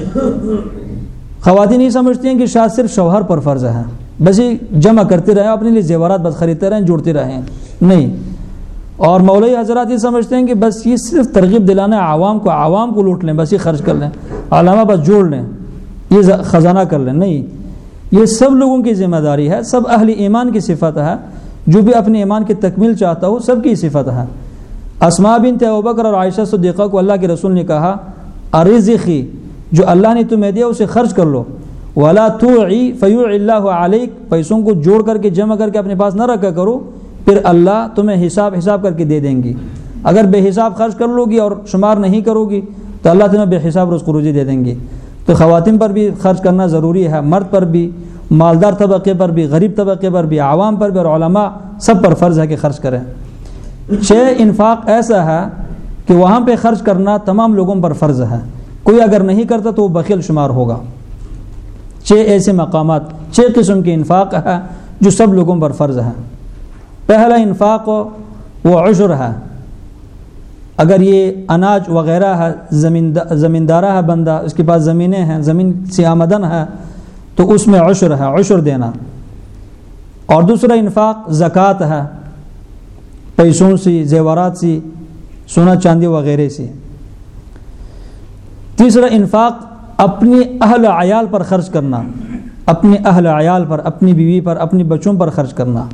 خواتین یہ سمجھتی ہیں کہ شاید صرف شوہر پر فرض ہے، بس یہ جمع کرتے رہیں، اپنے لیے زیورات بس خریدتے رہیں، جوڑتے رہیں، نہیں۔ اور مولوی حضرات یہ سمجھتے ہیں کہ بس یہ صرف ترغیب دلانا ہے عوام کو، عوام کو لوٹ لیں، بس یہ خرچ کر لیں، علامہ بس جوڑ لیں، یہ خزانہ کر لیں، نہیں۔ یہ سب لوگوں کی ذمہ داری ہے، سب اہل ایمان کی صفت ہے، جو بھی اپنے ایمان کی تکمیل چاہتا ہو سب کی صفت ہے۔ اسماء بنت ابوبکر اور عائشہ صدیقہ کو اللہ کے رسول نے کہا ارزقی، جو اللہ نے تمہیں دیا اسے خرچ کر لو، ولا توعی فیوعی اللہ علیک، پیسوں کو جوڑ کر کے جمع کر کے اپنے پاس نہ رکھا کرو، پھر اللہ تمہیں حساب حساب کر کے دے دیں گی۔ اگر بے حساب خرچ کر لو گی اور شمار نہیں کرو گی تو اللہ تمہیں بے حساب رزق روزی دے دیں گی۔ تو خواتین پر بھی خرچ کرنا ضروری ہے، مرد پر بھی، مالدار طبقے پر بھی، غریب طبقے پر بھی، عوام پر بھی، اور علماء سب پر فرض ہے کہ خرچ کریں۔ چھ انفاق ایسا ہے کہ وہاں پہ خرچ کرنا تمام لوگوں پر فرض ہے، کوئی اگر نہیں کرتا تو وہ بخیل شمار ہوگا۔ چھ ایسے مقامات، چھ قسم کے انفاق ہے جو سب لوگوں پر فرض ہے۔ پہلا انفاق وہ عشر ہے، اگر یہ اناج وغیرہ ہے، زمیندارہ ہے بندہ، اس کے پاس زمینیں ہیں، زمین سے آمدن ہے، تو اس میں عشر ہے، عشر دینا۔ اور دوسرا انفاق زکوٰۃ ہے، پیسوں سے، زیورات سے، سونا چاندی وغیرہ سے۔ تیسرا انفاق اپنی اہل عیال پر خرچ کرنا، اپنے اہل عیال پر، اپنی بیوی پر، اپنے بچوں پر خرچ کرنا،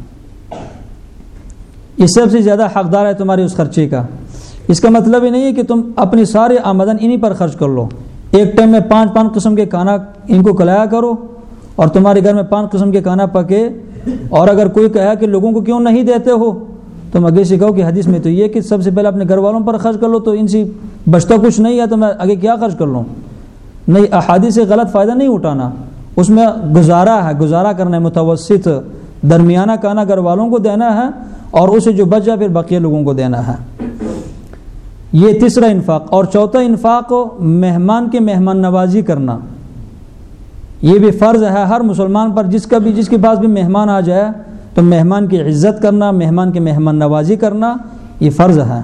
یہ سب سے زیادہ حقدار ہے تمہارے اس خرچے کا۔ اس کا مطلب یہ نہیں ہے کہ تم اپنی سارے آمدن انہی پر خرچ کر لو، ایک ٹائم میں پانچ پانچ قسم کے کھانا ان کو کھلایا کرو اور تمہارے گھر میں پانچ قسم کے کھانا پکے، اور اگر کوئی کہا کہ لوگوں کو کیوں نہیں دیتے ہو، تم آگے سے کہو کہ حدیث میں تو یہ کہ سب سے پہلے اپنے گھر والوں پر خرچ کر لو، تو ان سے بچتا کچھ نہیں ہے تو میں آگے کیا خرچ کر لوں۔ نہیں، احادیث سے غلط فائدہ نہیں اٹھانا، اس میں گزارا ہے، گزارا کرنا ہے، متوسط درمیانہ کھانا گھر والوں کو دینا ہے اور اسے جو بچ جائے پھر بقیہ لوگوں کو دینا ہے۔ یہ تیسرا انفاق۔ اور چوتھا انفاق مہمان کے مہمان نوازی کرنا، یہ بھی فرض ہے ہر مسلمان پر، جس کا بھی جس کے پاس بھی مہمان آ جائے تو مہمان کی عزت کرنا، مہمان کے مہمان نوازی کرنا، یہ فرض ہے۔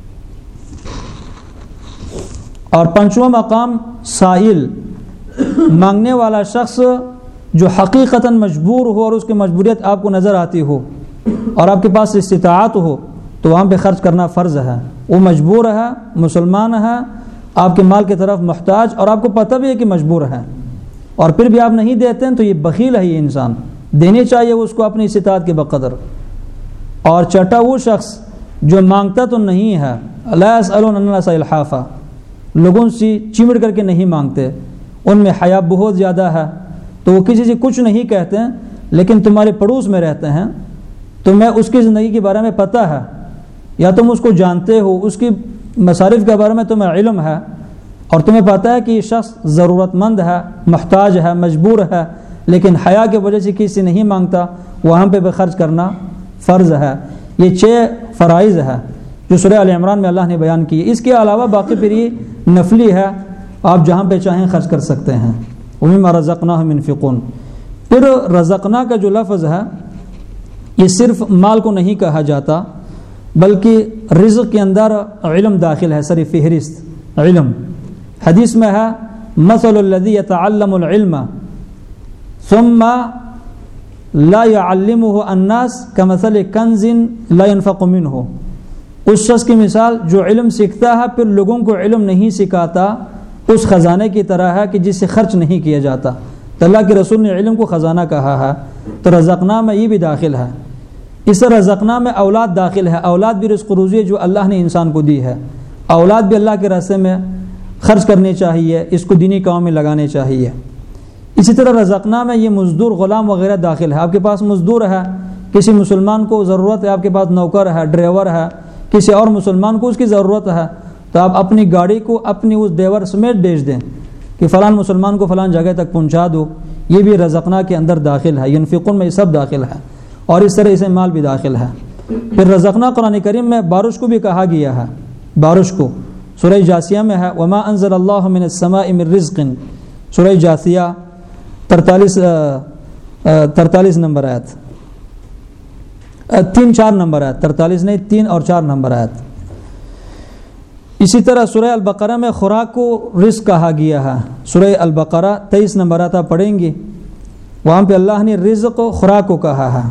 اور پانچواں مقام سائل، مانگنے والا شخص جو حقیقتاً مجبور ہو اور اس کی مجبوریت آپ کو نظر آتی ہو اور آپ کے پاس استطاعت ہو تو وہاں پہ خرچ کرنا فرض ہے۔ وہ مجبور ہے، مسلمان ہے، آپ کے مال کی طرف محتاج، اور آپ کو پتہ بھی ہے کہ مجبور ہے، اور پھر بھی آپ نہیں دیتے ہیں تو یہ بخیل ہے یہ انسان. دینی چاہیے اس کو اپنی استطاعت کے بقدر. اور چھٹا وہ شخص جو مانگتا تو نہیں ہے, لا يسألون الناس الحافا, لوگوں سے چمڑ کر کے نہیں مانگتے, ان میں حیا بہت زیادہ ہے, تو وہ کسی سے کچھ نہیں کہتے ہیں, لیکن تمہارے پڑوس میں رہتے ہیں, تمہیں اس کی زندگی کے بارے میں پتہ ہے, یا تم اس کو جانتے ہو, اس کی مصارف کے بارے میں تمہیں علم ہے, اور تمہیں پتہ ہے کہ یہ شخص ضرورت مند ہے, محتاج ہے, مجبور ہے, لیکن حیا کی وجہ سے کسی سے نہیں مانگتا, وہاں پہ بھی خرچ کرنا فرض ہے. یہ چھ فرائض ہے جو سورہ آل عمران میں اللہ نے بیان کی. اس کے علاوہ باقی پھر یہ نفلی ہے, آپ جہاں پہ چاہیں خرچ کر سکتے ہیں. وَمِمَّا رَزَقْنَاهُمْ يُنْفِقُونَ. پھر رزقنا کا جو لفظ ہے یہ صرف مال کو نہیں کہا جاتا, بلکہ رزق کے اندر علم داخل ہے, سر فہرست علم. حدیث میں ہے مثل الذی یتعلم العلم ثم لا يعلمه الناس كمثل کنز لا ينفق منه. اس شخص کی مثال جو علم سیکھتا ہے پھر لوگوں کو علم نہیں سکھاتا, اس خزانے کی طرح ہے کہ جس سے خرچ نہیں کیا جاتا. تو اللہ کے رسول نے علم کو خزانہ کہا ہے, تو رزقنا میں یہ بھی داخل ہے. اس رزقنا میں اولاد داخل ہے. اولاد بھی رزق روزی جو اللہ نے انسان کو دی ہے. اولاد بھی اللہ کے راستے میں خرچ کرنے چاہیے, اس کو دینی کام میں لگانے چاہیے. اسی طرح رزقنا میں یہ مزدور, غلام وغیرہ داخل ہے. آپ کے پاس مزدور ہے, کسی مسلمان کو ضرورت ہے, آپ کے پاس نوکر ہے, ڈرائیور ہے, کسی اور مسلمان کو اس کی ضرورت ہے, تو آپ اپنی گاڑی کو اپنی اس ڈرائیور سمیت بھیج دیں کہ فلان مسلمان کو فلان جگہ تک پہنچا دو. یہ بھی رزقنا کے اندر داخل ہے. ینفقون میں یہ سب داخل ہے, اور اس طرح اسے مال بھی داخل ہے. پھر رزقنا قرآن کریم میں بارش کو بھی کہا گیا ہے. بارش کو سورہ جاثیہ میں ہے وما انزل اللہ من السماء من رزق, سورہ جاثیہ ترتالیس ترتالیس نمبر آیت, تین چار نمبر آیت, ترتالیس نہیں تین اور چار نمبر آیت. اسی طرح سورہ البقرہ میں خوراک کو رزق کہا گیا ہے. سورہ البقرہ تیئیس نمبر آیت آپ پڑھیں گے, وہاں پہ اللہ نے رزق و خوراک کو کہا ہے.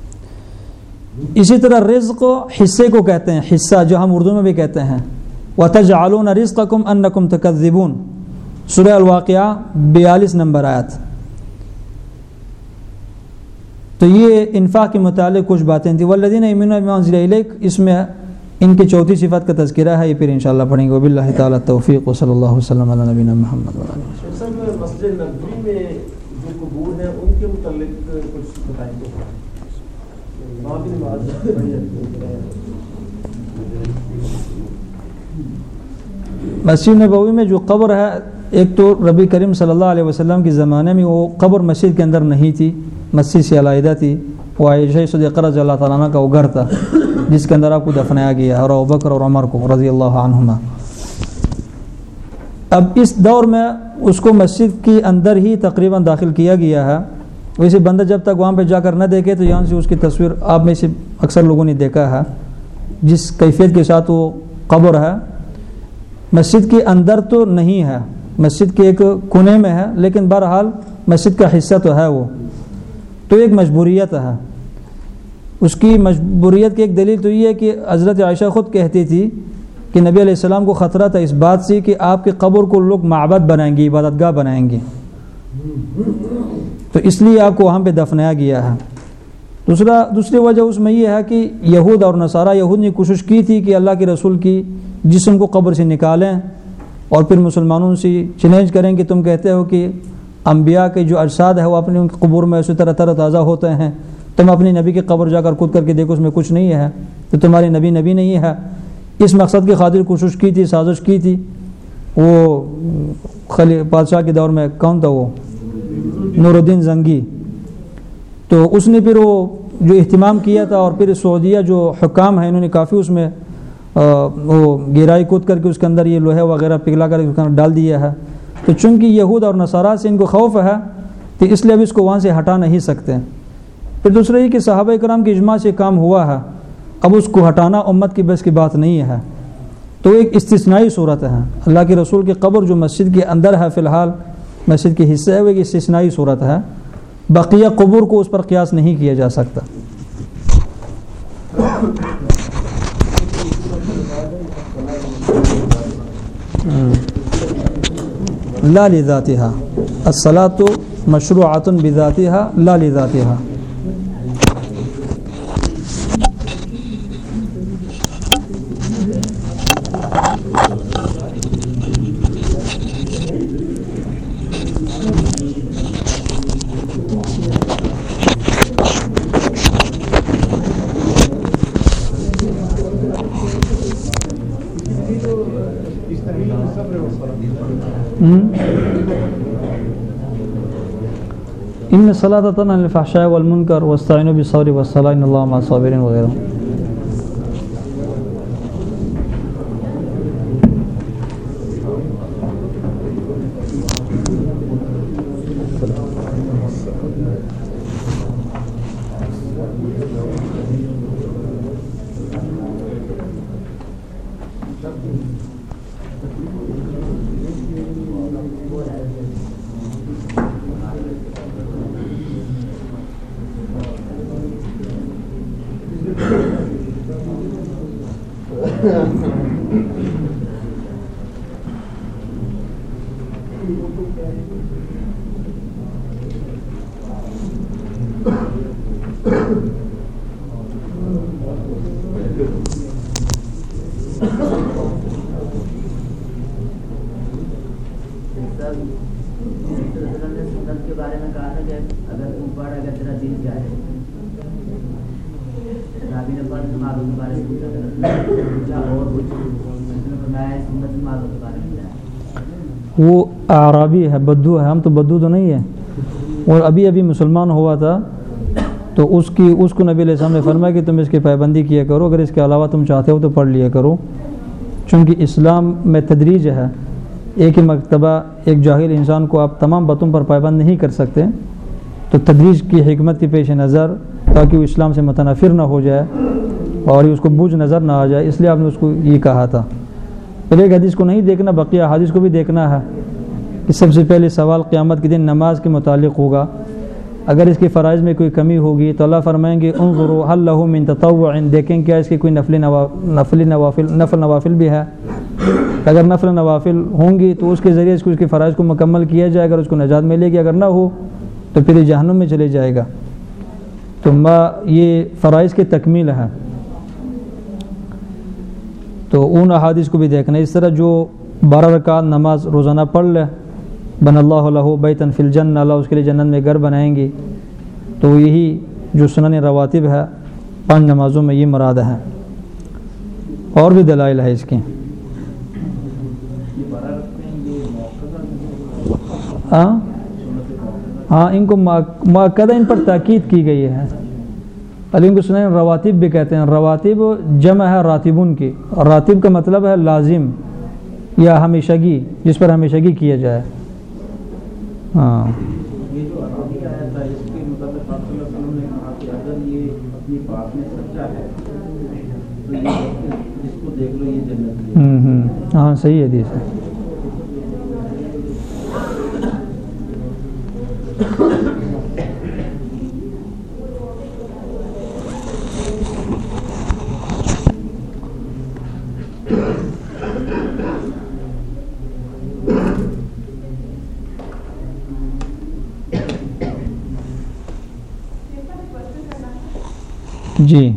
اسی طرح رزق حصے کو کہتے ہیں, حصہ جو ہم اردو میں بھی کہتے ہیں. وَتَجْعَلُونَ رِزْقَكُمْ أَنَّكُمْ تُكَذِّبُونَ, سورہ الواقعہ بیالیس نمبر آیت. تو یہ انفاق کے متعلق کچھ باتیں تھیں. وَالَّذِينَ يُؤْمِنُونَ بِمَا أُنزِلَ إِلَيْكَ, اس میں ان کی چوتھی صفت کا تذکرہ ہے, یہ پھر انشاءاللہ پڑھیں گے. وباللہ تعالی التوفیق وصلی اللہ وسلم علی نبینا محمد وعلی آلہ. سر مسجد نبوی میں جو قبور ہیں ان کے متعلق کچھ بتائیں گے. وہاں بھی نماز پڑھی جاتی ہے. مسجد نبوی میں جو قبر ہے, ایک تو نبی کریم صلی اللہ علیہ وسلم کے زمانے میں وہ قبر مسجد کے اندر نہیں تھی, مسجد سے علیحدہ تھی. وہ عائشہ صدیقہ رضی اللہ تعالیٰ عنہ کا وہ گھر تھا جس کے اندر آپ کو دفنایا گیا, اور ابوبکر اور عمر کو رضی اللہ عنہما. اب اس دور میں اس کو مسجد کے اندر ہی تقریباً داخل کیا گیا ہے. ویسے بندہ جب تک وہاں پہ جا کر نہ دیکھے تو یہاں سے اس کی تصویر آپ میں سے اکثر لوگوں نے دیکھا ہے, جس کیفیت کے ساتھ وہ قبر ہے. مسجد کے اندر تو نہیں ہے, مسجد کے ایک کونے میں ہے, لیکن بہرحال مسجد کا حصہ تو ہے وہ. تو ایک مجبوریت ہے. اس کی مجبوریت کی ایک دلیل تو یہ ہے کہ حضرت عائشہ خود کہتی تھی کہ نبی علیہ السلام کو خطرہ تھا اس بات سے کہ آپ کے قبر کو لوگ معبد بنائیں گے, عبادت گاہ بنائیں گے, تو اس لیے آپ کو وہاں پہ دفنایا گیا ہے. دوسرا دوسری وجہ اس میں یہ ہے کہ یہود اور نصارہ, یہود نے کوشش کی تھی کہ اللہ کے رسول کی جسم کو قبر سے نکالیں, اور پھر مسلمانوں سے چیلنج کریں کہ تم کہتے ہو کہ انبیاء کے جو اجساد ہے وہ اپنی ان کی قبور میں اسی طرح تر تازہ ہوتے ہیں, تم اپنی نبی کی قبر جا کر کود کر کے دیکھو اس میں کچھ نہیں ہے, تو تمہاری نبی نبی نہیں ہے. اس مقصد کی خاطر کوشش کی تھی, سازش کی تھی. وہ خلی بادشاہ کے دور میں کون تھا, وہ نور الدین زنگی, تو اس نے پھر وہ جو اہتمام کیا تھا, اور پھر سعودیہ جو حکام ہیں انہوں نے کافی اس میں وہ گہرائی کود کر کے اس کے اندر یہ لوہے وغیرہ پگھلا کر اس کے اندر ڈال دیا ہے. تو چونکہ یہود اور نصارہ سے ان کو خوف ہے تو اس لیے اب اس کو وہاں سے ہٹا نہیں سکتے. پھر دوسرا یہ کہ صحابہ کرام کے اجماع سے کام ہوا ہے, اب اس کو ہٹانا امت کی بس کی بات نہیں ہے. تو ایک استثنائی صورت ہے. اللہ کے رسول کی قبر جو مسجد کے اندر ہے, فی الحال مسجد کے حصہ ہے, وہ ایک استثنائی صورت ہے. بقیہ قبور کو اس پر قیاس نہیں کیا جا سکتا. لا لذاتها، الصلاة مشروعة بذاتها لا لذاتها. ان الصلاة تنهى عن الفحشاء والمنکر واستعینوا بالصبر والصلاة ان اللہ مع الصابرین وغیرہ. کے بارے میں کہا تھا کہ اگر تم پڑھ اگر تیرا دل چاہے رابی نے پڑھ نمازوں کے بارے میں پوچھا اور فرمایا سنت نمازوں کے بارے میں. وہ اعرابی ہے، بدو ہے، ہم تو بدو تو نہیں ہے. اور ابھی ابھی مسلمان ہوا تھا تو اس کی اس کو نبی علیہ السلام نے فرمایا کہ تم اس کی پابندی کیا کرو، اگر اس کے علاوہ تم چاہتے ہو تو پڑھ لیا کرو. چونکہ اسلام میں تدریج ہے، ایک ہی مرتبہ ایک جاہل انسان کو آپ تمام باتوں پر پابند نہیں کر سکتے، تو تدریج کی حکمت کے پیش نظر تاکہ وہ اسلام سے متنفر نہ ہو جائے اور اس کو بوجھ نظر نہ آ جائے، اس لیے آپ نے اس کو یہ کہا تھا. پہلے ایک حدیث کو نہیں دیکھنا، بقیہ حدیث کو بھی دیکھنا ہے. کہ سب سے پہلے سوال قیامت کے دن نماز کے متعلق ہوگا. اگر اس کے فرائض میں کوئی کمی ہوگی تو اللہ فرمائیں گے انظروا هل له من تطوع، دیکھیں کیا اس کی کوئی نفل نفل نوافل نفل نوافل بھی ہے. اگر نفل نوافل ہوں گی تو اس کے ذریعے اس کو اس کے فرائض کو مکمل کیا جائے، اگر اس کو نجات ملے گی. اگر نہ ہو تو پھر جہنم میں چلے جائے گا. تو ما یہ فرائض کی تکمیل ہے، تو ان احادیث کو بھی دیکھنا. اس طرح جو بارہ رکعت نماز روزانہ پڑھ لے، بن اللہ لہ بیتن فی الجنہ، اللہ اس کے لیے جنت میں گھر بنائیں گے. تو یہی جو سنن رواتب ہے پانچ نمازوں میں یہ مراد ہے. اور بھی دلائل ہے اس کی. ہاں ہاں ان کو مؤکدہ ان پر تاکید کی گئی ہے. علی ان کو سنن رواتب بھی کہتے ہیں. رواتب جمع ہے راتبون کی، اور راتب کا مطلب ہے لازم یا ہمیشگی، جس پر ہمیشگی کیا جائے. ہاں یہ جو عربی آیت ہے اس کے مطابق آپ صلی اللہ علیہ وسلم نے کہا کہ اگر یہ اپنی بات میں سچا ہے تو یہ اس کو دیکھ لو، یہ جنت ہے. ہوں ہوں ہاں صحیح حدیث ہے. جی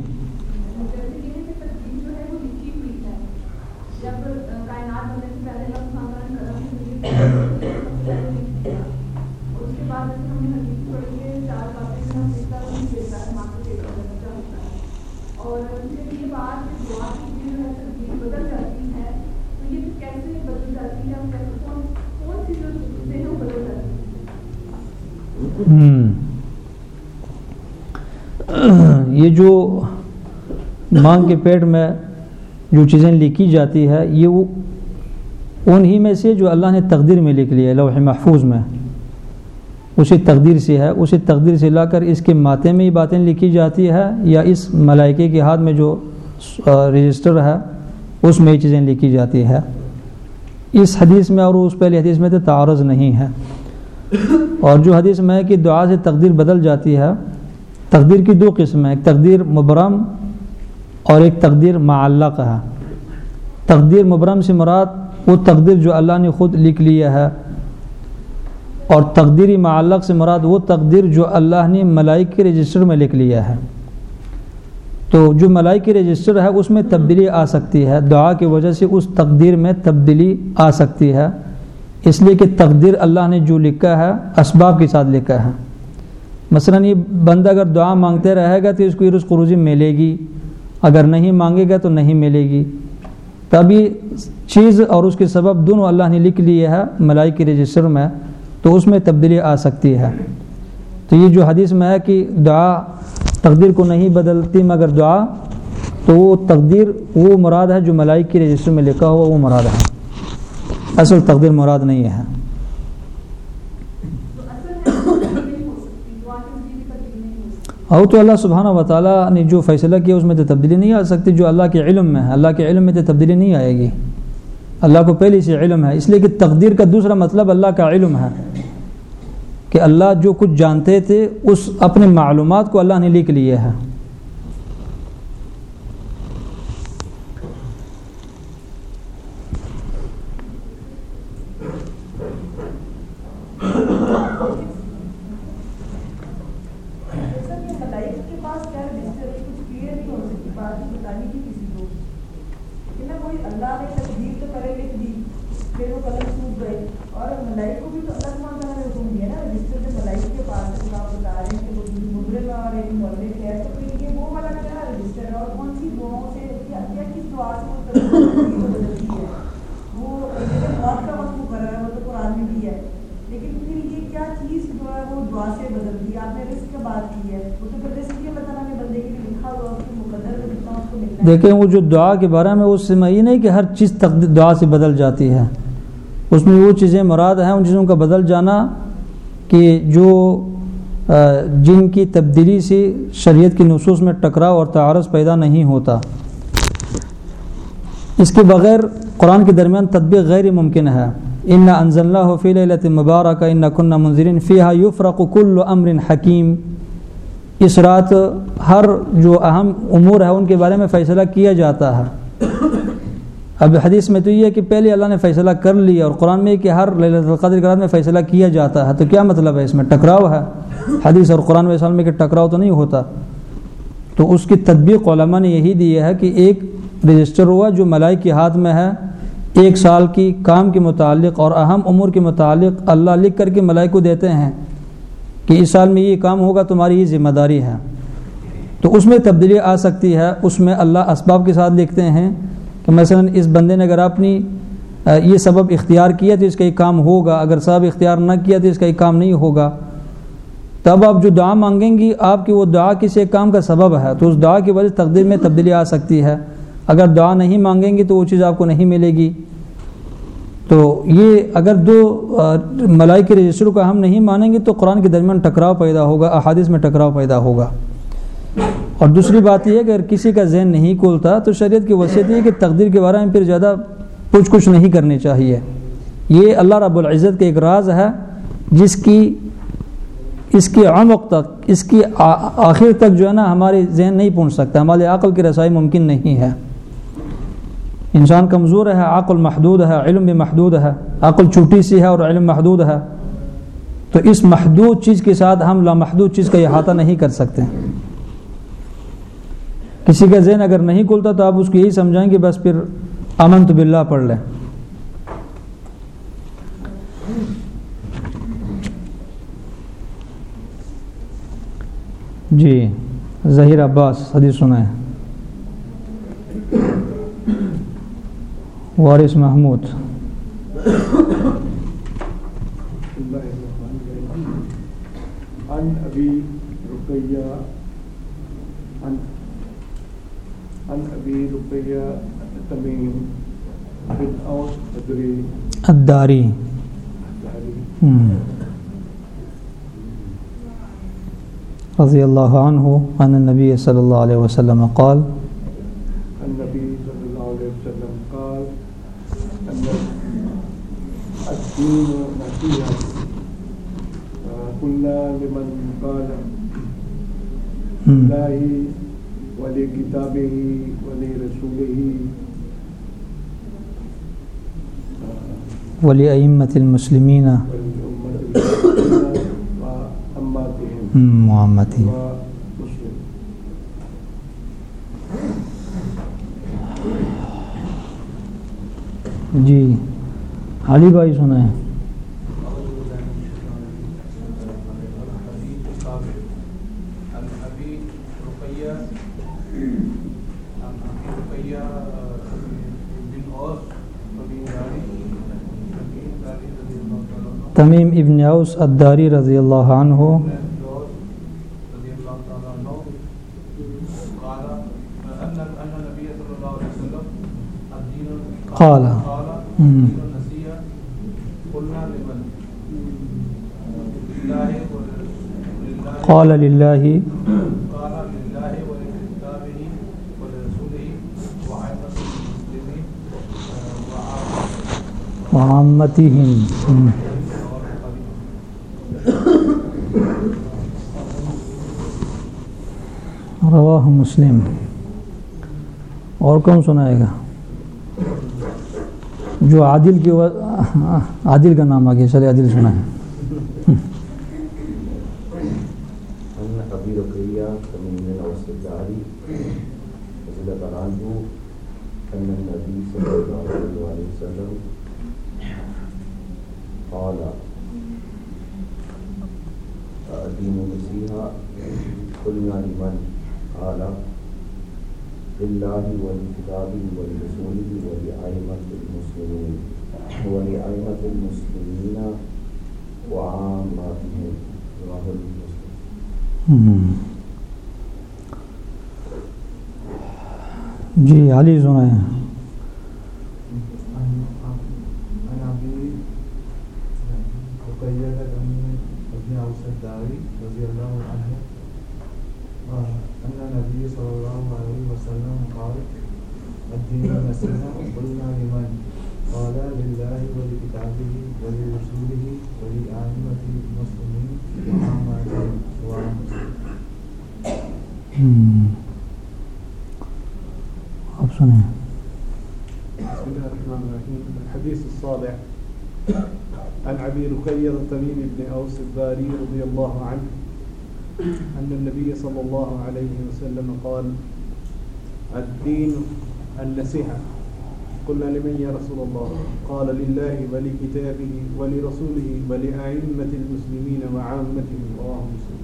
یہ جو ماں کے پیٹ میں جو چیزیں لکھی جاتی ہے یہ وہ انہی میں سے جو اللہ نے تقدیر میں لکھ لی ہے، لوح محفوظ میں اسی تقدیر سے ہے. اسی تقدیر سے لا کر اس کے ماتھے میں یہ باتیں لکھی جاتی ہے، یا اس ملائکے کے ہاتھ میں جو رجسٹر ہے اس میں یہ چیزیں لکھی جاتی ہے. اس حدیث میں اور اس پہلی حدیث میں تو تعارض نہیں ہے. اور جو حدیث میں ہے کہ دعا سے تقدیر بدل جاتی ہے، تقدیر کی دو قسم ہیں، ایک تقدیر مبرم اور ایک تقدیر معلق ہے. تقدیر مبرم سے مراد وہ تقدیر جو اللہ نے خود لکھ لیا ہے اور تقدیری معلق سے مراد وہ تقدیر جو اللہ نے ملائکہ کے رجسٹر میں لکھ لیا ہے. تو جو ملائکہ کے رجسٹر ہے اس میں تبدیلی آ سکتی ہے، دعا کی وجہ سے اس تقدیر میں تبدیلی آ سکتی ہے، اس لیے کہ تقدیر اللہ نے جو لکھا ہے اسباب کے ساتھ لکھا ہے. مثلا یہ بندہ اگر دعا مانگتے رہے گا تو اس کو یہ رزق روزی ملے گی، اگر نہیں مانگے گا تو نہیں ملے گی. تبھی چیز اور اس کے سبب دونوں اللہ نے لکھ لیے ہے ملائکہ کے رجسٹر میں، تو اس میں تبدیلی آ سکتی ہے. تو یہ جو حدیث میں ہے کہ دعا تقدیر کو نہیں بدلتی مگر دعا، تو وہ تقدیر وہ مراد ہے جو ملائکہ کے رجسٹر میں لکھا ہوا وہ مراد ہے، اصل تقدیر مراد نہیں ہے. اور تو اللہ سبحانہ و تعالیٰ نے جو فیصلہ کیا اس میں تو تبدیلی نہیں آ سکتی، جو اللہ کے علم میں ہے. اللہ کے علم میں تو تبدیلی نہیں آئے گی، اللہ کو پہلے سے علم ہے. اس لیے کہ تقدیر کا دوسرا مطلب اللہ کا علم ہے، کہ اللہ جو کچھ جانتے تھے اس اپنے معلومات کو اللہ نے لکھ لیے ہے. دیکھیں وہ جو دعا کے بارے میں اس میں یہ نہیں کہ ہر چیز دعا سے بدل جاتی ہے، اس میں وہ چیزیں مراد ہیں ان چیزوں کا بدل جانا کہ جو جن کی تبدیلی سے شریعت کی نصوص میں ٹکراؤ اور تعارض پیدا نہیں ہوتا. اس کے بغیر قرآن کے درمیان تطبیق غیر ممکن ہے. انا انزلناہ فی لیلۃ مبارکہ انا کنا منذرین فیہا یفرق کل امر حکیم. اس رات ہر جو اہم امور ہے ان کے بارے میں فیصلہ کیا جاتا ہے. اب حدیث میں تو یہ ہے کہ پہلے اللہ نے فیصلہ کر لیا، اور قرآن میں کہ ہر لیلۃ القدر کے رات میں فیصلہ کیا جاتا ہے. تو کیا مطلب ہے؟ اس میں ٹکراؤ ہے، حدیث اور قرآن میں میں کہ ٹکراؤ تو نہیں ہوتا. تو اس کی تطبیق علماء نے یہی دی ہے کہ ایک رجسٹر ہوا جو ملائکہ کے ہاتھ میں ہے، ایک سال کی کام کے متعلق اور اہم امور کے متعلق اللہ لکھ کر کے ملائکہ کو دیتے ہیں کہ اس سال میں یہ کام ہوگا، تمہاری یہ ذمہ داری ہے. تو اس میں تبدیلی آ سکتی ہے. اس میں اللہ اسباب کے ساتھ لکھتے ہیں کہ مثلا اس بندے نے اگر اپنی یہ سبب اختیار کیا تو اس کا یہ کام ہوگا، اگر سبب اختیار نہ کیا تو اس کا یہ کام نہیں ہوگا. تب آپ جو دعا مانگیں گی آپ کی وہ دعا کسی ایک کام کا سبب ہے، تو اس دعا کی وجہ سے تقدیر میں تبدیلی آ سکتی ہے. اگر دعا نہیں مانگیں گی تو وہ چیز آپ کو نہیں ملے گی. تو یہ اگر دو ملائکہ کے رجسٹر کو ہم نہیں مانیں گے تو قرآن کے درمیان ٹکراؤ پیدا ہوگا، احادیث میں ٹکراؤ پیدا ہوگا. اور دوسری بات یہ ہے کہ اگر کسی کا ذہن نہیں کھلتا تو شریعت کی وصیت یہ ہے کہ تقدیر کے بارے میں پھر زیادہ پوچھ کچھ نہیں کرنی چاہیے. یہ اللہ رب العزت کا ایک راز ہے جس کی اس کے عمق تک، اس کی آخر تک جو ہے نا ہمارے ذہن نہیں پہنچ سکتا، ہمارے عقل کی رسائی ممکن نہیں ہے. انسان کمزور ہے، عقل محدود ہے، علم بھی محدود ہے، عقل چھوٹی سی ہے اور علم محدود ہے. تو اس محدود چیز کے ساتھ ہم لامحدود چیز کا احاطہ نہیں کر سکتے. کسی کا ذہن اگر نہیں کھلتا تو آپ اس کو یہی سمجھائیں گے بس پھر آمنت باللہ پڑھ لیں. جی ظہیر عباس حدیث سنائیں. وارث محمود. عن ابی رقیہ عن عن ابی رقیہ تمیم بن اوس بدری الداری رضی اللہ عنہ عن النبی صلی اللہ علیہ وسلم قال النبی صلی اللہ علیہ وسلم قال الدین نصیحۃ قلنا لمن قال لله ولكتابه ولرسوله ولأئمة المسلمين ولأمة معامتی. جی علی بھائی سنائیں. تمیم ابن اوس الداری رضی اللہ عنہ قال قال للہ وعامتہم. رواہ مسلم. اور کون سنائے گا؟ جو عادل کی و... عادل کا نام آگے چلے عادل سنائے. ابی رقیہ تمیم بن اوس الداری رضی اللہ عنہ ان النبی صلی اللہ علیہ وسلم قال الدین نصیحہ قلنا لمن قال للہ ولکتابہ ولرسولہ ولأئمة المسلمین ولأئمة المسلمین وعامتہم. رواه مسلم. جی علی سنائیں. رضی اللہ عنہ ان نبی صلی اللہ علیہ وسلم قال الدین نصیحہ قلنا لمن قال للہ ولکتابہ ولرسولہ ولأئمة المسلمین وعامتہم. آپ سنیں. بسم الله الرحمن الرحيم. الحديث الصالح عن أبي رقية تميم بن أوس الداري رضي الله عنه أن النبي صلى الله عليه وسلم قال الدين النصيحة. قلنا لمن يا رسول الله؟ قال لله ولكتابه ولرسوله ولأئمة المسلمين وعامتهم. رواه مسلم.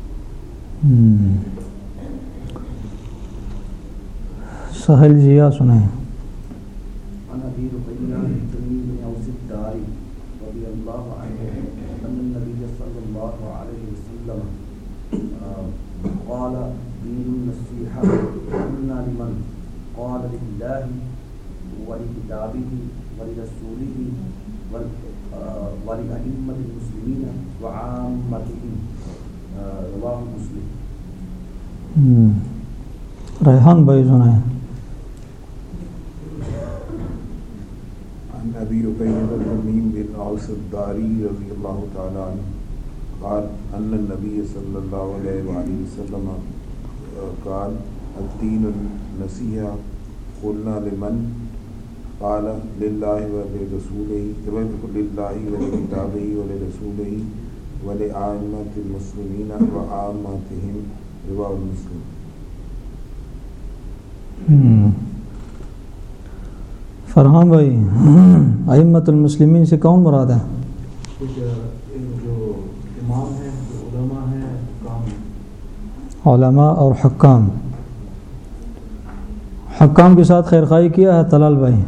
سہل ضیاء سنائیں. عن ابی رقیہ تمیم بن اوس الداری رضی اللہ عنہ ان النبی صلی اللہ علیہ وسلم قال دین النصیحہ قلنا لمن قال للہ ولکتابہ ولرسولہ ولأئمة المسلمین وعامتہم. رواہ مسلم. ریحان بھائی سنائیں. عن أبي رقية تميم بن أوس الداري رضي الله تعالى عنه قال أن النبي صلى الله عليه وآله وسلم قال الدين النصيحة. قلنا لمن قال لله ولرسوله لله ولكتابه ولرسوله ولأئمة المسلمين وعامتهم. رواه مسلم. فرحان بھائی ائمۃ المسلمین سے کون مراد ہے؟ جو امام ہیں، جو علماء ہیں، حکام. علماء اور حکام. حکام کے ساتھ خیر خواہی کیا ہے طلال بھائی؟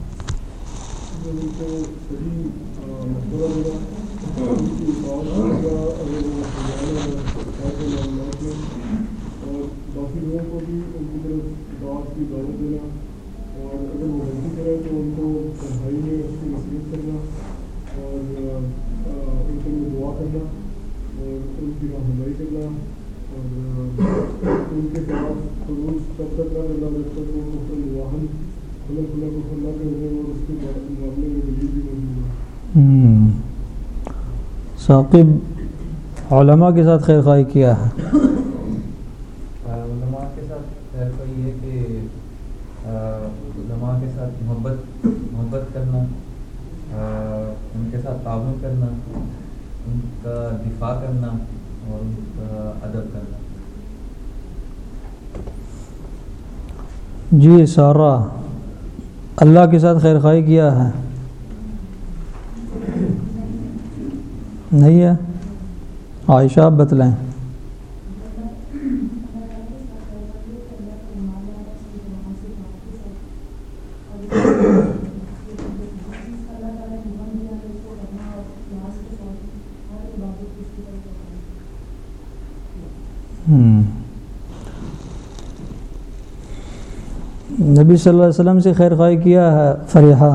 ثاقب علماء کے ساتھ خیر خواہی کیا ہے. علماء کے ساتھ خیر خواہی ہے کہ علماء کے ساتھ محبت محبت کرنا، ان کے ساتھ تعاون کرنا، ان کا دفاع کرنا، اور ان کا ادب کرنا. جی سارا اللہ کے ساتھ خیر خواہی کیا ہے نہیں ہے؟ عائشہ آپ بتلائیں. نبی صلی اللہ علیہ وسلم سے خیر خواہی کیا ہے فریحہ.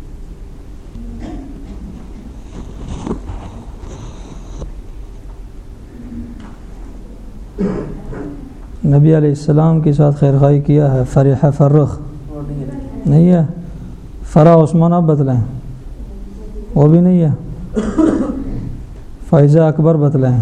نبی علیہ السلام کے ساتھ خیر خواہی کیا ہے فریحہ فرخ نہیں ہے؟ فرح عثمان آپ بتلائیں. وہ بھی نہیں ہے. فائزہ اکبر بتلائیں.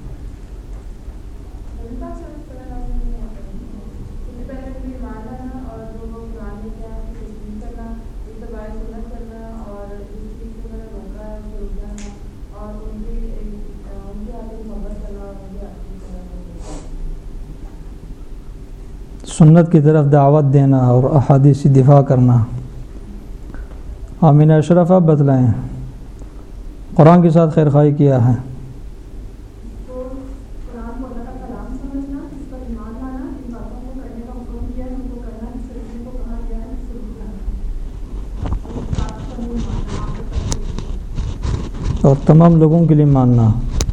سنت کی طرف دعوت دینا اور احادیث سے دفاع کرنا. آمینہ اشرف آپ بتلائیں. قرآن کے ساتھ خیر خواہی کیا ہے. اور تمام لوگوں کے لیے ماننا.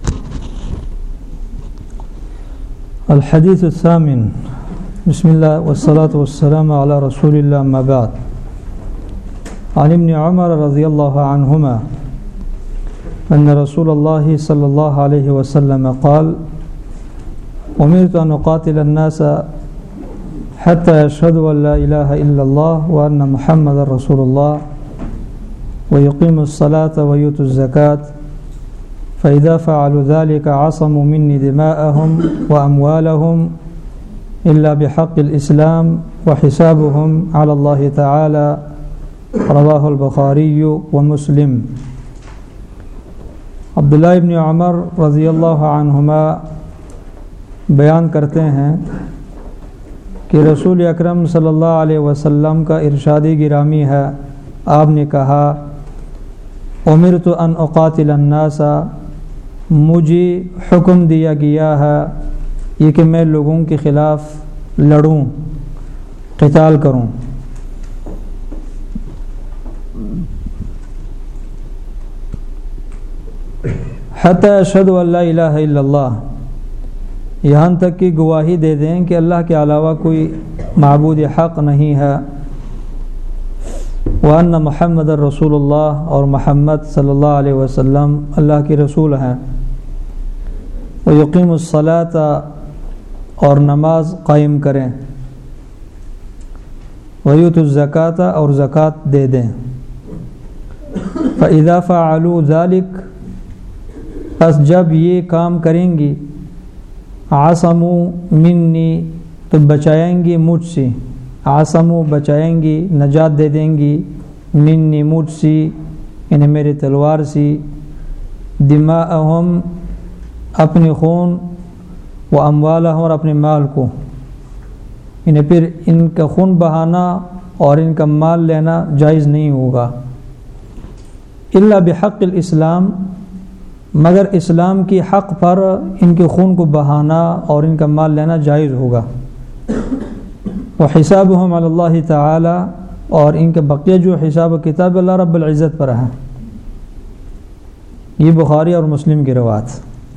الحدیث الثامن. بسم اللہ والصلاة والسلام على رسول اللہ اما بعد. عن ابن عمر رضی اللہ عنہما ان رسول اللہ صلی اللہ علیہ وسلم قال امرت ان اقاتل الناس حتى يشهدوا ان لا اله الا الله وان محمد رسول الله ويقيموا الصلاة ويؤتوا الزكاة فإذا فعلوا ذلك عصموا مني دماءهم وأموالهم إلا بحق الإسلام وحسابهم على الله تعالى. رواه البخاري ومسلم. عبداللہ ابن عمر رضی اللہ عنہما بیان کرتے ہیں کہ رسول اکرم صلی اللہ علیہ وسلم کا ارشادی گرامی ہے. آپ نے کہا امرت ان اقاتل الناس، مجھے حکم دیا گیا ہے یہ کہ میں لوگوں کے خلاف لڑوں، قتال کروں. حتی اشہد ان لا الہ الا اللہ، یہاں تک کہ گواہی دے دیں کہ اللہ کے علاوہ کوئی معبود حق نہیں ہے، وان محمد رسول اللہ، اور محمد صلی اللہ علیہ وسلم اللہ کے رسول ہیں، ویقیم الصلاۃ، اور نماز قائم کریں، ویؤتوا الزکاۃ، اور زکوٰۃ دے دیں. فاذا فعلوا ذلک، پس جب یہ کام کریں گی، عصموا منی، تو بچائیں گی مجھ سے، عصموا بچائیں گی، نجات دے دیں گی، منی مجھ سے، یعنی میرے تلوار سے، دماءہم اپنے خون، و اموالہم اور اپنے مال کو، یعنی پھر ان کا خون بہانا اور ان کا مال لینا جائز نہیں ہوگا. الا بحق الاسلام، مگر اسلام کی حق پر ان کے خون کو بہانا اور ان کا مال لینا جائز ہوگا. وحسابہم علی اللہ تعالی، اور ان کا بقیہ جو حساب و کتاب اللہ رب العزت پر ہے. یہ بخاری اور مسلم کی روایت.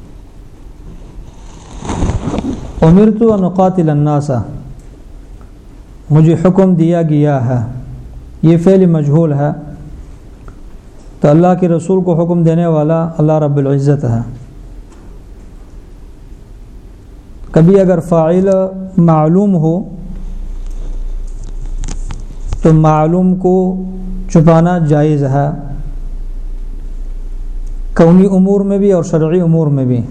امرت ان اقاتل الناس، مجھے حکم دیا گیا ہے، یہ فعل مجہول ہے، تو اللہ کے رسول کو حکم دینے والا اللہ رب العزت ہے. کبھی اگر فاعل معلوم ہو تو معلوم کو چھپانا جائز ہے، کونی امور میں بھی اور شرعی امور میں بھی.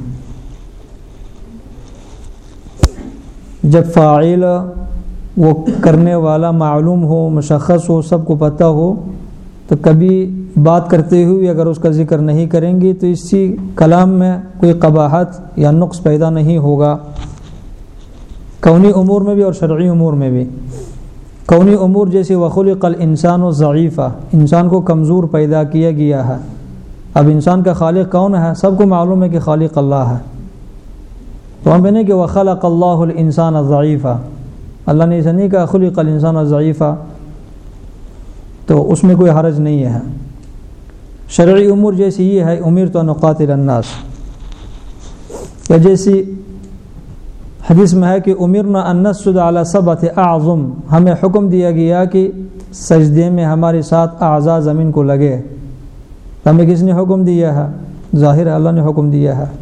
جب فاعل وہ کرنے والا معلوم ہو، مشخص ہو، سب کو پتہ ہو، تو کبھی بات کرتے ہوئے اگر اس کا ذکر نہیں کریں گی تو اسی کلام میں کوئی قباحت یا نقص پیدا نہیں ہوگا، کونی امور میں بھی اور شرعی امور میں بھی۔ کونی امور جیسے وخلق الانسان ضعیفا، انسان کو کمزور پیدا کیا گیا ہے۔ اب انسان کا خالق کون ہے؟ سب کو معلوم ہے کہ خالق اللہ ہے، تو ہم کہنے کہ وخلق اللہ الانسان ضعیفا، اللہ نے اسے نہیں کہا خلق الانسان ضعیفا، تو اس میں کوئی حرج نہیں ہے۔ شرعی امور جیسی یہ ہے امرت ان اقاتل الناس، یا جیسی حدیث میں ہے کہ امرنا ان نسجد علی سبعۃ اعظم، ہمیں حکم دیا گیا کہ سجدے میں ہمارے ساتھ اعضاء زمین کو لگے، ہمیں کس نے حکم دیا ہے؟ ظاہر ہے اللہ نے حکم دیا ہے۔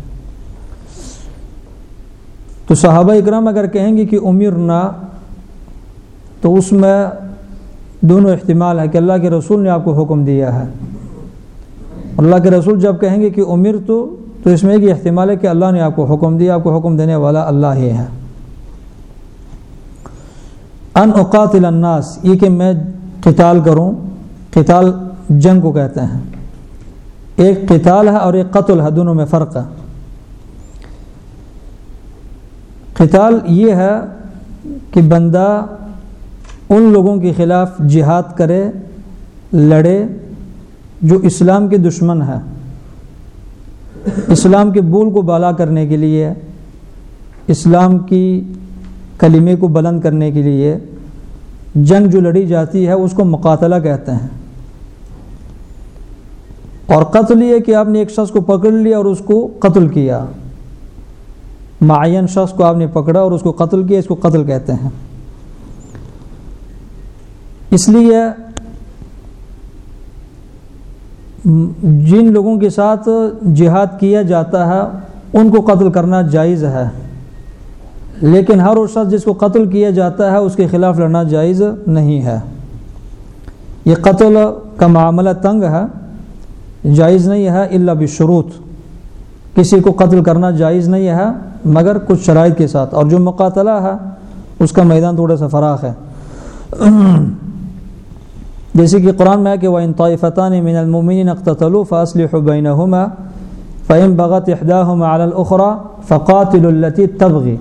تو صحابہ اکرام اگر کہیں گے کہ امرنا، تو اس میں دونوں احتمال ہے کہ اللہ کے رسول نے آپ کو حکم دیا ہے، اللہ کے رسول جب کہیں گے کہ امر تو تو اس میں ایک احتمال ہے کہ اللہ نے آپ کو حکم دیا، آپ کو حکم دینے والا اللہ ہی ہے۔ ان اقاتل الناس، یہ کہ میں قتال کروں، قتال جنگ کو کہتے ہیں، ایک قتال ہے اور ایک قتل ہے، دونوں میں فرق ہے۔ قتال یہ ہے کہ بندہ ان لوگوں کے خلاف جہاد کرے، لڑے جو اسلام کے دشمن ہے، اسلام کے بول کو بالا کرنے کے لیے، اسلام کی کلمے کو بلند کرنے کے لیے جنگ جو لڑی جاتی ہے اس کو مقاتلہ کہتے ہیں۔ اور قتل یہ کہ آپ نے ایک شخص کو پکڑ لیا اور اس کو قتل کیا، معین شخص کو آپ نے پکڑا اور اس کو قتل کیا، اس کو قتل کہتے ہیں۔ اس لیے جن لوگوں کے ساتھ جہاد کیا جاتا ہے ان کو قتل کرنا جائز ہے، لیکن ہر وہ شخص جس کو قتل کیا جاتا ہے اس کے خلاف لڑنا جائز نہیں ہے۔ یہ قتل کا معاملہ تنگ ہے، جائز نہیں ہے الا بالشروط، کسی کو قتل کرنا جائز نہیں ہے مگر کچھ شرائط کے ساتھ، اور جو مقاتلہ ہے اس کا میدان تھوڑا سا فراخ ہے۔ جیسے کہ قرآن میں ہے کہ وَإِن طَائِفَتَانِ مِنَ الْمُؤْمِنِينَ اقْتَتَلُوا فَأَصْلِحُوا بَيْنَهُمَا فَإِن بَغَتْ إِحْدَاهُمَا عَلَى الْأُخْرَى فَقَاتِلُوا الَّتِي تَبْغِي۔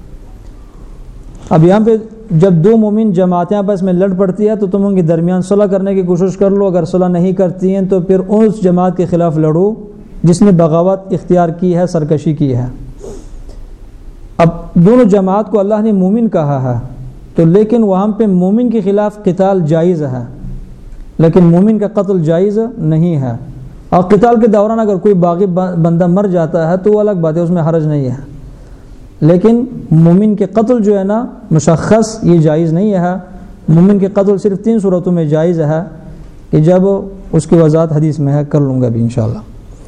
اب یہاں پہ جب دو مومن جماعتیں آپس میں لڑ پڑتی ہے تو تم ان کے درمیان صلح کرنے کی کوشش کر لو، اگر صلح نہیں کرتی ہیں تو پھر اس جماعت کے خلاف لڑو جس نے بغاوت اختیار کی ہے، سرکشی کی ہے۔ اب دونوں جماعت کو اللہ نے مومن کہا ہے، تو لیکن وہاں پہ مومن کے خلاف قتال جائز ہے، لیکن مومن کا قتل جائز نہیں ہے۔ اور قتال کے دوران اگر کوئی باغی بندہ مر جاتا ہے تو وہ الگ بات ہے، اس میں حرج نہیں ہے، لیکن مومن کے قتل جو ہے نا مشخص یہ جائز نہیں ہے۔ مومن کے قتل صرف تین صورتوں میں جائز ہے کہ جب اس کی وضاحت حدیث میں ہے، کر لوں گا بھی انشاءاللہ۔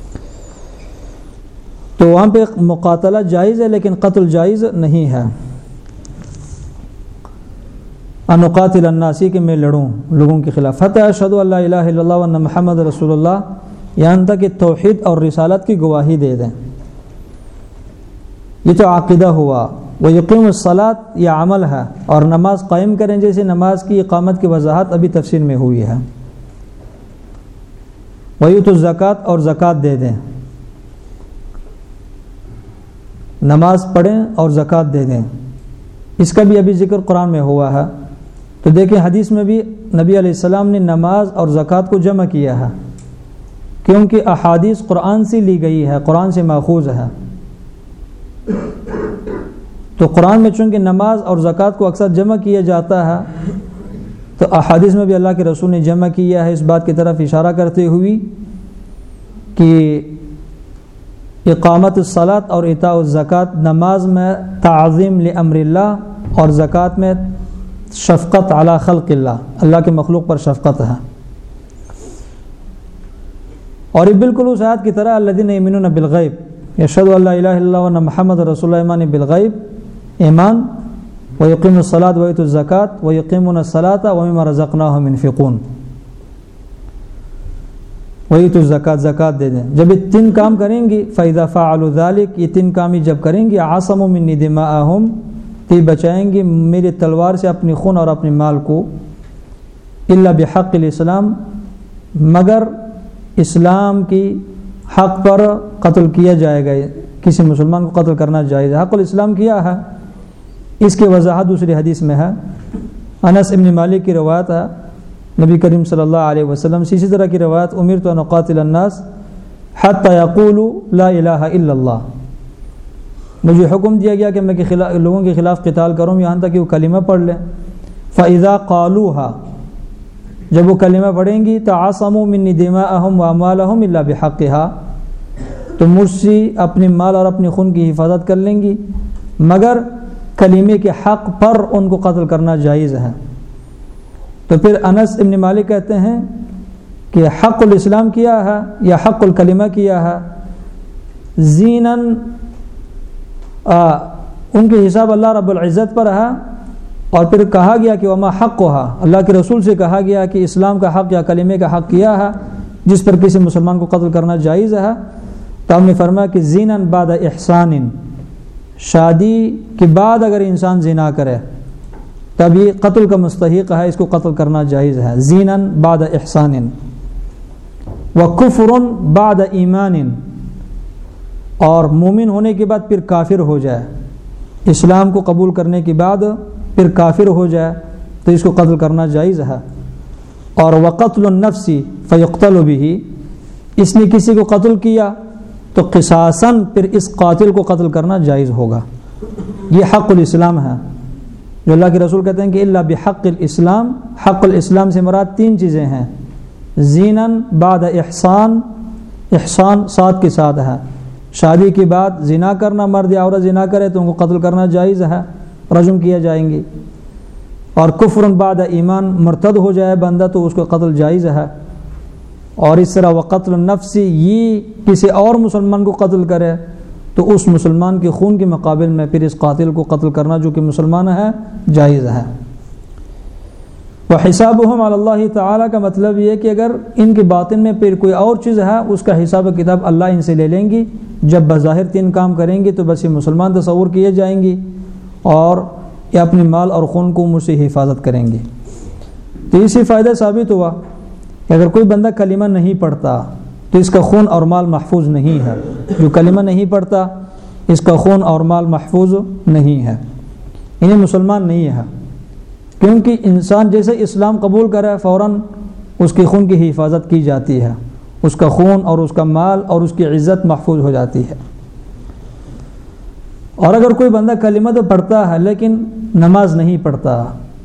تو وہاں پہ مقاتلہ جائز ہے لیکن قتل جائز نہیں ہے۔ ان اقاتل الناس، کہ میں لڑوں لوگوں کے خلاف، حتی اشہد ان لا الہ الا اللہ وان محمد رسول اللہ، یہاں تک کہ توحید اور رسالت کی گواہی دے دیں۔ یہ تو عقیدہ ہوا۔ ویقیم الصلاۃ، یہ عمل ہے، اور نماز قائم کریں، جیسے نماز کی اقامت کی وضاحت ابھی تفسیر میں ہوئی ہے۔ ویؤتوا الزکوٰۃ، اور زکوٰۃ دے دیں، نماز پڑھیں اور زکوٰۃ دے دیں، اس کا بھی ابھی ذکر قرآن میں ہوا ہے۔ تو دیکھیں حدیث میں بھی نبی علیہ السلام نے نماز اور زکوٰۃ کو جمع کیا ہے، کیونکہ احادیث قرآن سے لی گئی ہے، قرآن سے ماخوذ ہے۔ تو قرآن میں چونکہ نماز اور زکوٰۃ کو اکثر جمع کیا جاتا ہے، تو احادیث میں بھی اللہ کے رسول نے جمع کیا ہے، اس بات کی طرف اشارہ کرتے ہوئی کہ اقامت الصلاۃ اور ایتاء الزکوٰۃ، نماز میں تعظیم لامر اللہ اور زکوٰۃ میں شفقت علی خلق اللہ، اللہ کے مخلوق پر شفقت ہے۔ اور یہ بالکل اس آیت کی طرح الذین یؤمنون بالغیب، یشہد ان لا الہ الا اللہ وان محمد رسول اللہ، ایمان بالغیب، ایمان، ویقیم الصلاۃ ویؤتوا الزکوٰۃ ویقیمون الصلاۃ ومما رزقناہم ينفقون، ویؤتوا الزکوٰۃ، زکوٰۃ دے دیں۔ جب یہ تین کام کریں گی، فاذا فعلوا ذلک، یہ تین کام جب کریں گی، عصموا منی دماءہم، تو بچائیں گے میری تلوار سے اپنی خون اور اپنے مال کو، الا بحق الاسلام، مگر اسلام کی حق پر قتل کیا جائے گا، کسی مسلمان کو قتل کرنا جائز ہے۔ حق الاسلام کیا ہے، اس کی وضاحت دوسری حدیث میں ہے۔ انس ابن مالک کی روایت ہے، نبی کریم صلی اللہ علیہ وسلم سے اسی طرح کی روایت، امرت ان اقاتل الناس حتی یقولوا لا الہ الا اللہ، مجھے حکم دیا گیا کہ میں لوگوں کے خلاف قتال کروں یہاں تک کہ وہ کلمہ پڑھ لیں۔ فاذا قالوها، جب وہ کلمہ پڑھیں گی، تعاصموا منی دماءہم واموالہم الا بحقها، تو مجھ سے اپنے مال اور اپنے خون کی حفاظت کر لیں گی مگر کلمے کے حق پر ان کو قتل کرنا جائز ہے۔ تو پھر انس ابن مالک کہتے ہیں کہ حق الاسلام کیا ہے یا حق الکلمہ کیا ہے، زیناً ان کے حساب اللہ رب العزت پر ہے، اور پھر کہا گیا کہ وما حقها، اللہ کے رسول سے کہا گیا کہ اسلام کا حق یا کلمے کا حق کیا ہے جس پر کسی مسلمان کو قتل کرنا جائز ہے۔ تو ہم نے فرمایا کہ زیناً بعد احسان، شادی کے بعد اگر انسان زنا کرے تب یہ قتل کا مستحق ہے، اس کو قتل کرنا جائز ہے۔ زیناً بعد احسان وکفر بعد ایمان، اور مومن ہونے کے بعد پھر کافر ہو جائے، اسلام کو قبول کرنے کے بعد پھر کافر ہو جائے تو اس کو قتل کرنا جائز ہے۔ اور وقتل النفس فیقتل به، اس نے کسی کو قتل کیا تو قصاصاً پھر اس قاتل کو قتل کرنا جائز ہوگا۔ یہ حق الاسلام ہے جو اللہ کے رسول کہتے ہیں کہ الا بحق الاسلام، حق الاسلام سے مراد تین چیزیں ہیں، زیناً بعد احسان، احسان ساتھ کے ساتھ ہے، شادی کے بعد زنا کرنا، مرد یا عورت زنا کرے تو ان کو قتل کرنا جائز ہے، رجم کیا جائیں گے، اور کفر بعد ایمان، مرتد ہو جائے بندہ تو اس کو قتل جائز ہے، اور اس طرح وقتل النفس، یہ کسی اور مسلمان کو قتل کرے تو اس مسلمان کے خون کے مقابل میں پھر اس قاتل کو قتل کرنا جو کہ مسلمان ہے جائز ہے۔ وحسابهم علی اللہ تعالیٰ کا مطلب یہ کہ اگر ان کے باطن میں پھر کوئی اور چیز ہے اس کا حساب کتاب اللہ ان سے لے لیں گی، جب بظاہر تین کام کریں گے تو بس یہ مسلمان تصور کیے جائیں گی اور یہ اپنے مال اور خون کو مجھ سے حفاظت کریں گے۔ تو اسی فائدہ ثابت ہوا کہ اگر کوئی بندہ کلمہ نہیں پڑھتا تو اس کا خون اور مال محفوظ نہیں ہے، جو کلمہ نہیں پڑھتا اس کا خون اور مال محفوظ نہیں ہے، انہیں مسلمان نہیں ہے، کیونکہ انسان جیسے اسلام قبول کرے فوراً اس کے خون کی حفاظت کی جاتی ہے، اس کا خون اور اس کا مال اور اس کی عزت محفوظ ہو جاتی ہے۔ اور اگر کوئی بندہ کلمہ تو پڑھتا ہے لیکن نماز نہیں پڑھتا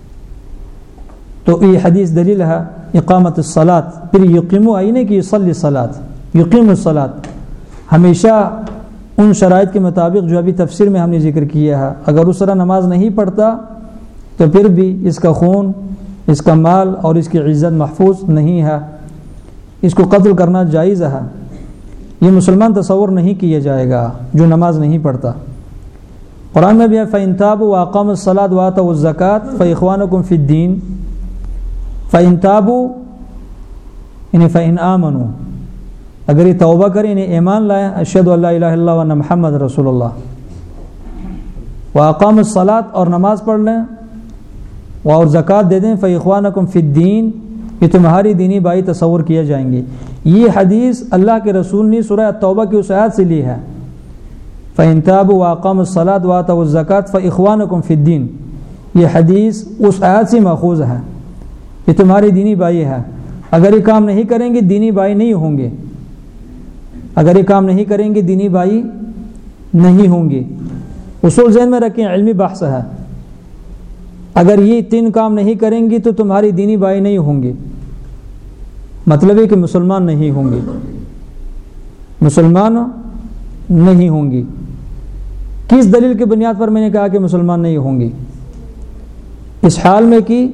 تو یہ حدیث دلیل ہے اقامت الصلاۃ، پھر یقیم آئی نہیں کہ یصلی الصلاۃ، یقیم الصلاۃ، ہمیشہ ان شرائط کے مطابق جو ابھی تفسیر میں ہم نے ذکر کیا ہے، اگر اس طرح نماز نہیں پڑھتا تو پھر بھی اس کا خون، اس کا مال اور اس کی عزت محفوظ نہیں ہے، اس کو قتل کرنا جائز ہے، یہ مسلمان تصور نہیں کیا جائے گا جو نماز نہیں پڑھتا۔ قرآن میں بھی ہے فَإِن تَابُوا وَأَقَامُوا الصَّلَاةَ وَآتَوُا الزَّكَاةَ فَإِخْوَانُكُمْ فِي الدِّينِ، فَإِن تَابُوا یعنی فَإِن آمَنُوا، اگر یہ توبہ کریں یعنی ایمان لائیں، اشہدوا ان لا الہ الا اللہ وان محمد رسول اللہ، وَأَقَامُوا الصَّلَاةَ اور نماز پڑھ لیں، اور زکوٰۃ دے دیں، فَإِخْوَانُكُمْ فِي الدِّينِ، یہ تمہاری دینی بھائی تصور کیے جائیں گے۔ یہ حدیث اللہ کے رسول نے سورہ توبہ کی اس آیت سے لی ہے، فَإِن تَابُوا وَأَقَامُوا الصَّلَاةَ وَآتَوُا الزَّكَاةَ فَإِخْوَانُكُمْ فِي الدِّينِ، یہ حدیث اس آیت سے ماخوذ ہے، یہ تمہاری دینی بھائی ہے، اگر یہ کام نہیں کریں گے دینی بھائی نہیں ہوں گے، اگر یہ کام نہیں کریں گے دینی بھائی نہیں ہوں گے۔ اصول ذہن میں رکھیں، علمی بحث ہے، اگر یہ تین کام نہیں کریں گی تو تمہاری دینی بھائی نہیں ہوں گے، مطلب ہے کہ مسلمان نہیں ہوں گے، مسلمان نہیں ہوں گی۔ کس دلیل کی بنیاد پر میں نے کہا کہ مسلمان نہیں ہوں گی؟ اس حال میں کہ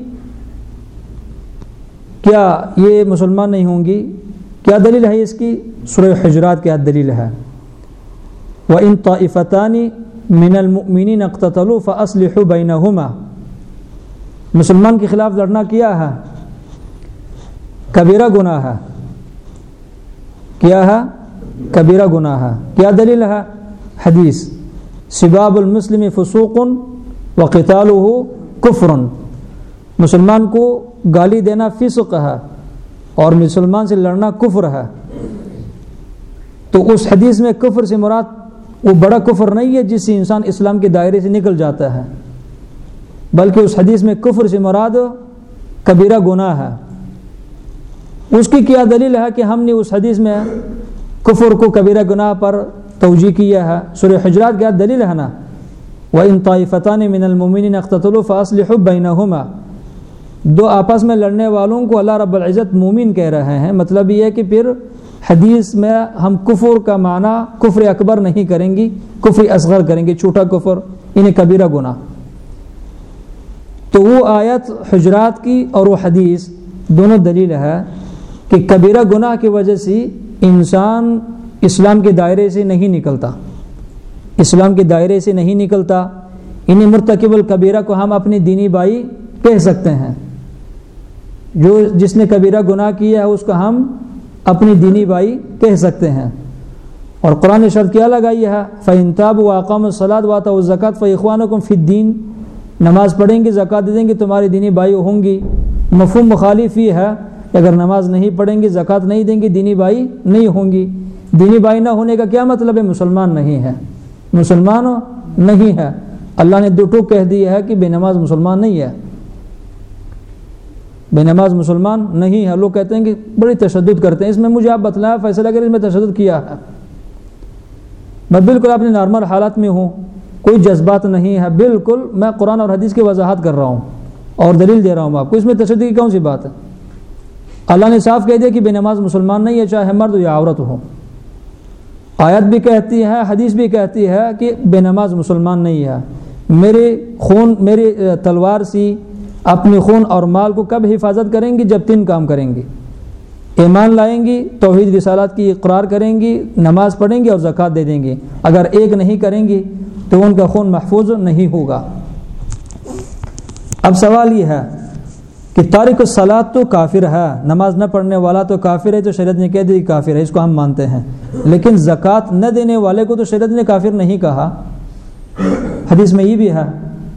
کیا یہ مسلمان نہیں ہوں گی، کیا دلیل ہے اس کی؟ سورہ حجرات کی دلیل ہے، وَإِن طَائِفَتَانِ مِنَ الْمُؤْمِنِينَ اقْتَتَلُوا فَأَصْلِحُوا بَيْنَهُمَا، مسلمان کے خلاف لڑنا کیا ہے؟ کبیرہ گناہ ہے، کیا ہے؟ کبیرہ گناہ ہے۔ کیا دلیل ہے؟ حدیث سباب المسلم فسوق وقتالہ کفر، مسلمان کو گالی دینا فسق ہے اور مسلمان سے لڑنا کفر ہے، تو اس حدیث میں کفر سے مراد وہ بڑا کفر نہیں ہے جس سے انسان اسلام کے دائرے سے نکل جاتا ہے، بلکہ اس حدیث میں کفر سے مراد کبیرہ گناہ ہے۔ اس کی کیا دلیل ہے کہ ہم نے اس حدیث میں کفر کو کبیرہ گناہ پر توجیہ کیا ہے؟ سورہ حجرات کی دلیل ہے نا، وَإِن طَائِفَتَانِ مِنَ الْمُؤْمِنِينَ اقْتَتَلُوا فَأَصْلِحُوا بَيْنَهُمَا، دو آپس میں لڑنے والوں کو اللہ رب العزت مومن کہہ رہے ہیں۔ مطلب یہ ہے کہ پھر حدیث میں ہم کفر کا معنی کفر اکبر نہیں کریں گی، کفر اصغر کریں گے، چھوٹا کفر یعنی کبیرہ گناہ۔ تو وہ آیت حجرات کی اور وہ حدیث دونوں دلیل ہے کہ کبیرہ گناہ کی وجہ سے انسان اسلام کے دائرے سے نہیں نکلتا، اسلام کے دائرے سے نہیں نکلتا۔ انہیں مرتکب الکبیرہ کو ہم اپنی دینی بھائی کہہ سکتے ہیں، جو جس نے کبیرہ گناہ کیا ہے اس کو ہم اپنی دینی بھائی کہہ سکتے ہیں۔ اور قرآن نے شرط کیا لگائی ہے، فَإِن تَابُوا وَأَقَامُوا الصَّلَاةَ وَآتَوُا الزَّكَاةَ فَإِخْوَانُكُمْ فِي الدِّينِ، نماز پڑھیں گے، زکوٰۃ دے دیں گے، تمہاری دینی بھائی ہوں گی۔ مفہوم مخالف یہ ہے کہ اگر نماز نہیں پڑھیں گے، زکوٰۃ نہیں دیں گے، دینی بھائی نہیں ہوں گی۔ دینی بھائی نہ ہونے کا کیا مطلب ہے؟ مسلمان نہیں ہے، مسلمان نہیں ہے۔ اللہ نے دو ٹوک کہہ دیا ہے کہ بے نماز مسلمان نہیں ہے، بے نماز مسلمان نہیں ہے۔ لوگ کہتے ہیں کہ بڑی تشدد کرتے ہیں، اس میں مجھے آپ بتلائیں فیصلہ کریں اس میں تشدد کیا ہے۔ میں بالکل اپنے نارمل حالات میں ہوں، کوئی جذبات نہیں ہے، بالکل میں قرآن اور حدیث کی وضاحت کر رہا ہوں اور دلیل دے رہا ہوں آپ کو، اس میں تشدد کی کون سی بات ہے؟ اللہ نے صاف کہہ دیا کہ بے نماز مسلمان نہیں ہے، چاہے مرد یا عورت ہو۔ آیت بھی کہتی ہے، حدیث بھی کہتی ہے کہ بے نماز مسلمان نہیں ہے۔ میرے خون میری تلوار سے اپنے خون اور مال کو کب حفاظت کریں گی؟ جب تین کام کریں گی، ایمان لائیں گی، توحید رسالت کی اقرار کریں گی، نماز پڑھیں گی اور زکوٰۃ دے دیں گی۔ اگر ایک نہیں کریں گی تو ان کا خون محفوظ نہیں ہوگا۔ اب سوال یہ ہے کہ تارک الصلاۃ تو کافر ہے، نماز نہ پڑھنے والا تو کافر ہے، تو شریعت نے کہہ دی کافر ہے، اس کو ہم مانتے ہیں۔ لیکن زکوٰۃ نہ دینے والے کو تو شریعت نے کافر نہیں کہا، حدیث میں یہ بھی ہے۔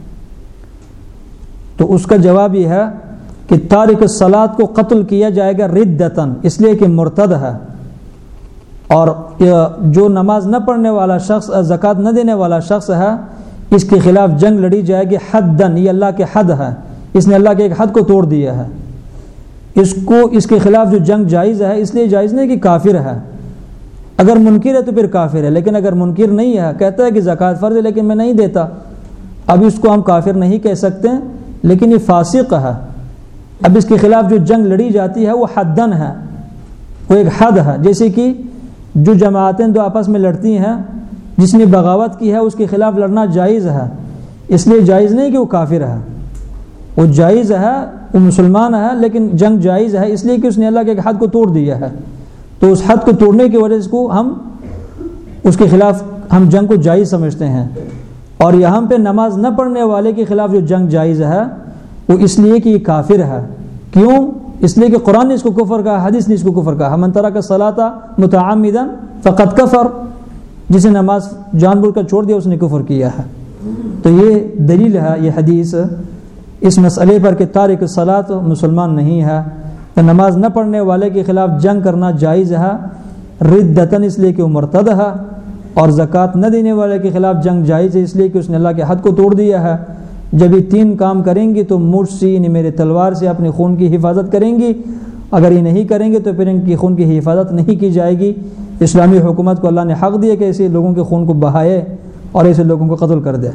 تو اس کا جواب یہ ہے کہ تارک الصلاۃ کو قتل کیا جائے گا ردتاً، اس لیے کہ مرتد ہے، اور جو نماز نہ پڑھنے والا شخص، زکوٰۃ نہ دینے والا شخص ہے، اس کے خلاف جنگ لڑی جائے گی حداً، یہ اللہ کے حد ہے، اس نے اللہ کے ایک حد کو توڑ دیا ہے۔ اس کو اس کے خلاف جو جنگ جائز ہے، اس لیے جائز نہیں کہ کافر ہے۔ اگر منکر ہے تو پھر کافر ہے، لیکن اگر منکر نہیں ہے، کہتا ہے کہ زکوٰۃ فرض ہے لیکن میں نہیں دیتا، اب اس کو ہم کافر نہیں کہہ سکتے، لیکن یہ فاسق ہے۔ اب اس کے خلاف جو جنگ لڑی جاتی ہے وہ حدن ہے، وہ ایک حد ہے۔ جیسے کہ جو جماعتیں دو آپس میں لڑتی ہیں، جس نے بغاوت کی ہے اس کے خلاف لڑنا جائز ہے، اس لیے جائز نہیں کہ وہ کافر ہے، وہ جائز ہے، وہ مسلمان ہے، لیکن جنگ جائز ہے اس لیے کہ اس نے اللہ کے ایک حد کو توڑ دیا ہے۔ تو اس حد کو توڑنے کی وجہ سے کو ہم اس کے خلاف ہم جنگ کو جائز سمجھتے ہیں۔ اور یہاں پہ نماز نہ پڑھنے والے کے خلاف جو جنگ جائز ہے وہ اس لیے کہ یہ کافر ہے۔ کیوں؟ اس لیے کہ قرآن نے اس کو کفر کہا، حدیث نے اس کو کفر کہا، من ترک الصلاۃ متعمدا فقد کفر، جسے نماز جان بوجھ کر چھوڑ دیا اس نے کفر کیا ہے۔ تو یہ دلیل ہے، یہ حدیث اس مسئلے پر کہ تارک الصلاۃ مسلمان نہیں ہے، تو نماز نہ پڑھنے والے کے خلاف جنگ کرنا جائز ہے ردتاً، اس لیے کہ وہ مرتد ہے، اور زکوٰۃ نہ دینے والے کے خلاف جنگ جائز ہے اس لیے کہ اس نے اللہ کے حد کو توڑ دیا ہے۔ جب یہ تین کام کریں گی تو مجھ سے یعنی میرے تلوار سے اپنے خون کی حفاظت کریں گی، اگر یہ نہیں کریں گے تو پھر ان کی خون کی حفاظت نہیں کی جائے گی۔ اسلامی حکومت کو اللہ نے حق دیا کہ ایسے لوگوں کے خون کو بہائے اور ایسے لوگوں کو قتل کر دے۔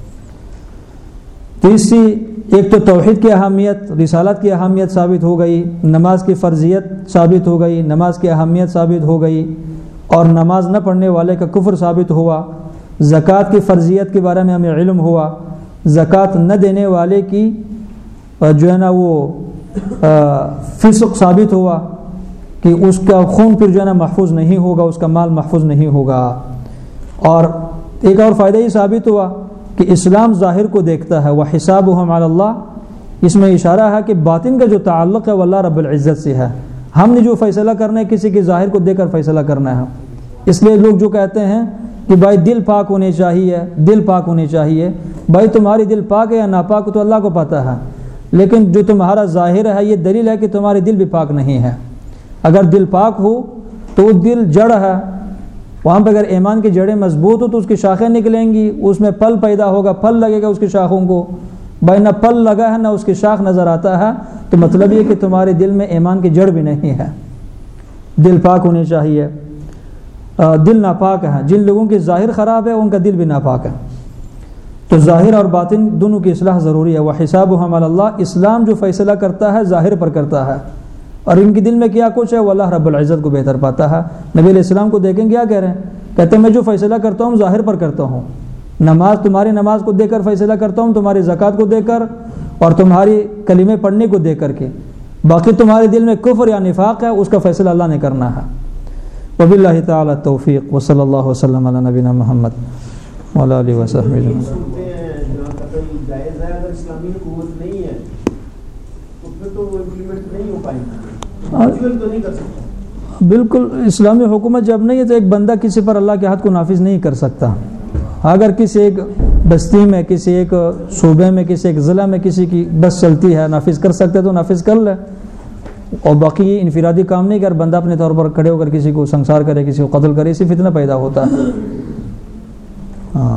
تو اس سے ایک تو توحید کی اہمیت، رسالت کی اہمیت ثابت ہو گئی، نماز کی فرضیت ثابت ہو گئی، نماز کی اہمیت ثابت ہو گئی، اور نماز نہ پڑھنے والے کا کفر ثابت ہوا۔ زکوٰۃ کی فرضیت کے بارے میں ہمیں علم ہوا، زکوٰۃ نہ دینے والے کی جو ہے نا وہ فسق ثابت ہوا کہ اس کا خون پھر جو ہے نا محفوظ نہیں ہوگا، اس کا مال محفوظ نہیں ہوگا۔ اور ایک اور فائدہ یہ ثابت ہوا کہ اسلام ظاہر کو دیکھتا ہے، وَحِسَابُهُمْ عَلَى اللَّهِ، اس میں اشارہ ہے کہ باطن کا جو تعلق ہے وہ اللہ رب العزت سے ہے۔ ہم نے جو فیصلہ کرنا ہے کسی کے ظاہر کو دیکھ کر فیصلہ کرنا ہے۔ اس لیے لوگ جو کہتے ہیں کہ بھائی دل پاک ہونے چاہیے، دل پاک ہونے چاہیے، بھائی تمہاری دل پاک ہے یا ناپاک تو اللہ کو پتہ ہے، لیکن جو تمہارا ظاہر ہے یہ دلیل ہے کہ تمہارے دل بھی پاک نہیں ہے، اگر دل پاک ہو تو وہ دل جڑ ہے، وہاں پہ اگر ایمان کی جڑیں مضبوط ہو تو اس کی شاخیں نکلیں گی، اس میں پھل پیدا ہوگا، پھل لگے گا اس کی شاخوں کو. بھائی نہ پھل لگا ہے نہ اس کی شاخ نظر آتا ہے، تو مطلب یہ کہ تمہارے دل میں ایمان کی جڑ بھی نہیں ہے. دل پاک ہونی چاہیے. دل ناپاک ہے، جن لوگوں کی ظاہر خراب ہے ان کا دل بھی ناپاک ہے. تو ظاہر اور باطن دونوں کی اصلاح ضروری ہے. وَحِسَابُهُمْ عَلَى اللَّهِ، اسلام جو فیصلہ کرتا ہے ظاہر پر کرتا ہے، اور ان کے دل میں کیا کچھ ہے وہ اللہ رب العزت کو بہتر پاتا ہے. نبی علیہ السلام کو دیکھیں کیا کہہ رہے ہیں؟ کہتے ہیں میں جو فیصلہ کرتا ہوں ظاہر پر کرتا ہوں. نماز تمہاری نماز کو دے کر فیصلہ کرتا ہوں، تمہاری زکوٰۃ کو دے کر اور تمہاری کلمے پڑھنے کو دے کر کے. باقی تمہارے دل میں کفر یا نفاق ہے اس کا فیصلہ اللہ نے کرنا ہے. وباللہ تعالی التوفیق وصلی اللہ وسلم علی نبینا محمد وعلی آلہ وصحبہ اجمعین. جائز ہے اگر اسلامی حکومت نہیں ہے تو پھر تو وہ امپلیمنٹ نہیں ہو پائے گا، تو نہیں کر سکتا. بالکل، اسلامی حکومت جب نہیں ہے تو ایک بندہ کسی پر اللہ کے حد کو نافذ نہیں کر سکتا. اگر کسی ایک بستی میں، کسی ایک صوبے میں، کسی ایک ضلع میں کسی کی بس چلتی ہے، نافذ کر سکتے تو نافذ کر لے. اور باقی یہ انفرادی کام نہیں کر بندہ اپنے طور پر کھڑے ہو کر کسی کو سنسار کرے، کسی کو قتل کرے، اسی فتنہ پیدا ہوتا ہے. ہاں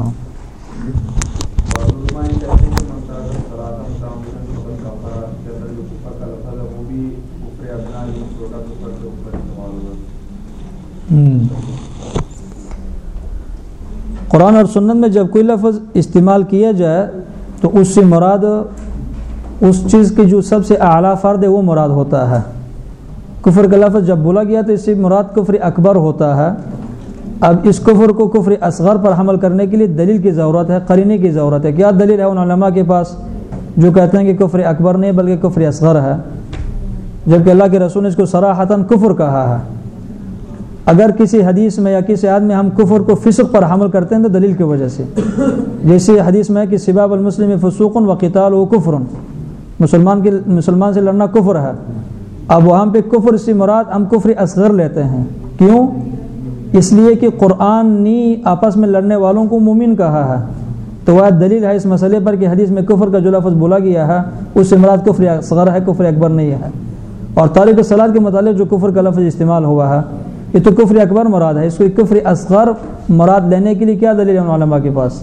قرآن اور سنت میں جب کوئی لفظ استعمال کیا جائے تو اس سے مراد اس چیز کی جو سب سے اعلیٰ فرد ہے وہ مراد ہوتا ہے. کفر کا لفظ جب بولا گیا تو اس سے مراد کفر اکبر ہوتا ہے. اب اس کفر کو کفر اصغر پر حمل کرنے کے لیے دلیل کی ضرورت ہے، قرینے کی ضرورت ہے. کیا دلیل ہے ان علماء کے پاس جو کہتے ہیں کہ کفر اکبر نہیں بلکہ کفر اصغر ہے، جبکہ اللہ کے رسول نے اس کو صراحتاً کفر کہا ہے. اگر کسی حدیث میں یا کسی آیت میں ہم کفر کو فسق پر حمل کرتے ہیں تو دلیل کی وجہ سے، جیسے حدیث میں ہے کہ سباب المسلم فسوق وقتالہ کفر، مسلمان کے مسلمان سے لڑنا کفر ہے. اب وہاں پہ کفر سے مراد ہم کفر اصغر لیتے ہیں. کیوں؟ اس لیے کہ قرآن نے آپس میں لڑنے والوں کو مومن کہا ہے. تو وہ دلیل ہے اس مسئلے پر کہ حدیث میں کفر کا جو لفظ بولا گیا ہے اس سے مراد کفر اصغر ہے، کفر اکبر نہیں ہے. اور تارک الصلاۃ کے متعلق جو کفر کا لفظ استعمال ہوا ہے یہ تو کفر اکبر مراد ہے. اس کو کفر اصغر مراد لینے کے لیے کیا دلیل ہے ان علماء کے پاس؟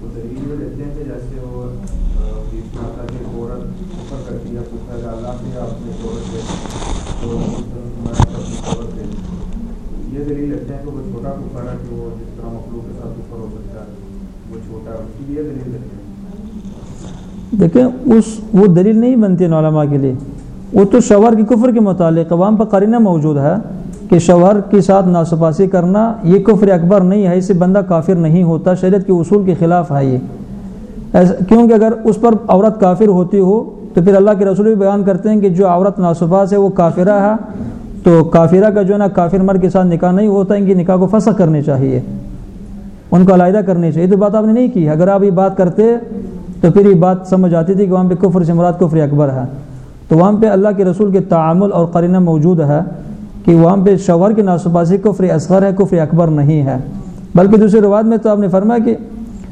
دیکھیں اس وہ دلیل نہیں بنتی ان علماء کے لیے. وہ تو شوہر کی کفر کے متعلق وہاں پر قرینہ موجود ہے کہ شوہر کے ساتھ ناسپاسی کرنا یہ کفر اکبر نہیں ہے، اس سے بندہ کافر نہیں ہوتا، شریعت کے اصول کے خلاف ہے یہ. کیونکہ اگر اس پر عورت کافر ہوتی ہو تو پھر اللہ کے رسول بھی بیان کرتے ہیں کہ جو عورت ناسپاس ہے وہ کافرہ ہے، تو کافرہ کا جو ہے نا کافر مرد کے ساتھ نکاح نہیں ہوتا، ان کی نکاح کو فسخ کرنی چاہیے، ان کو علیحدہ کرنی چاہیے. تو بات آپ نے نہیں کی. اگر آپ یہ بات کرتے تو پھر یہ بات سمجھ آتی تھی کہ وہاں پہ کفر سے مراد کفر اکبر ہے. تو وہاں پہ اللہ کے رسول کے تعامل اور قرینہ موجود ہے کہ وہاں پہ شوہر کی ناسپاسی کفر اصغر ہے، کفر اکبر نہیں ہے. بلکہ دوسری روایت میں تو آپ نے فرمایا کہ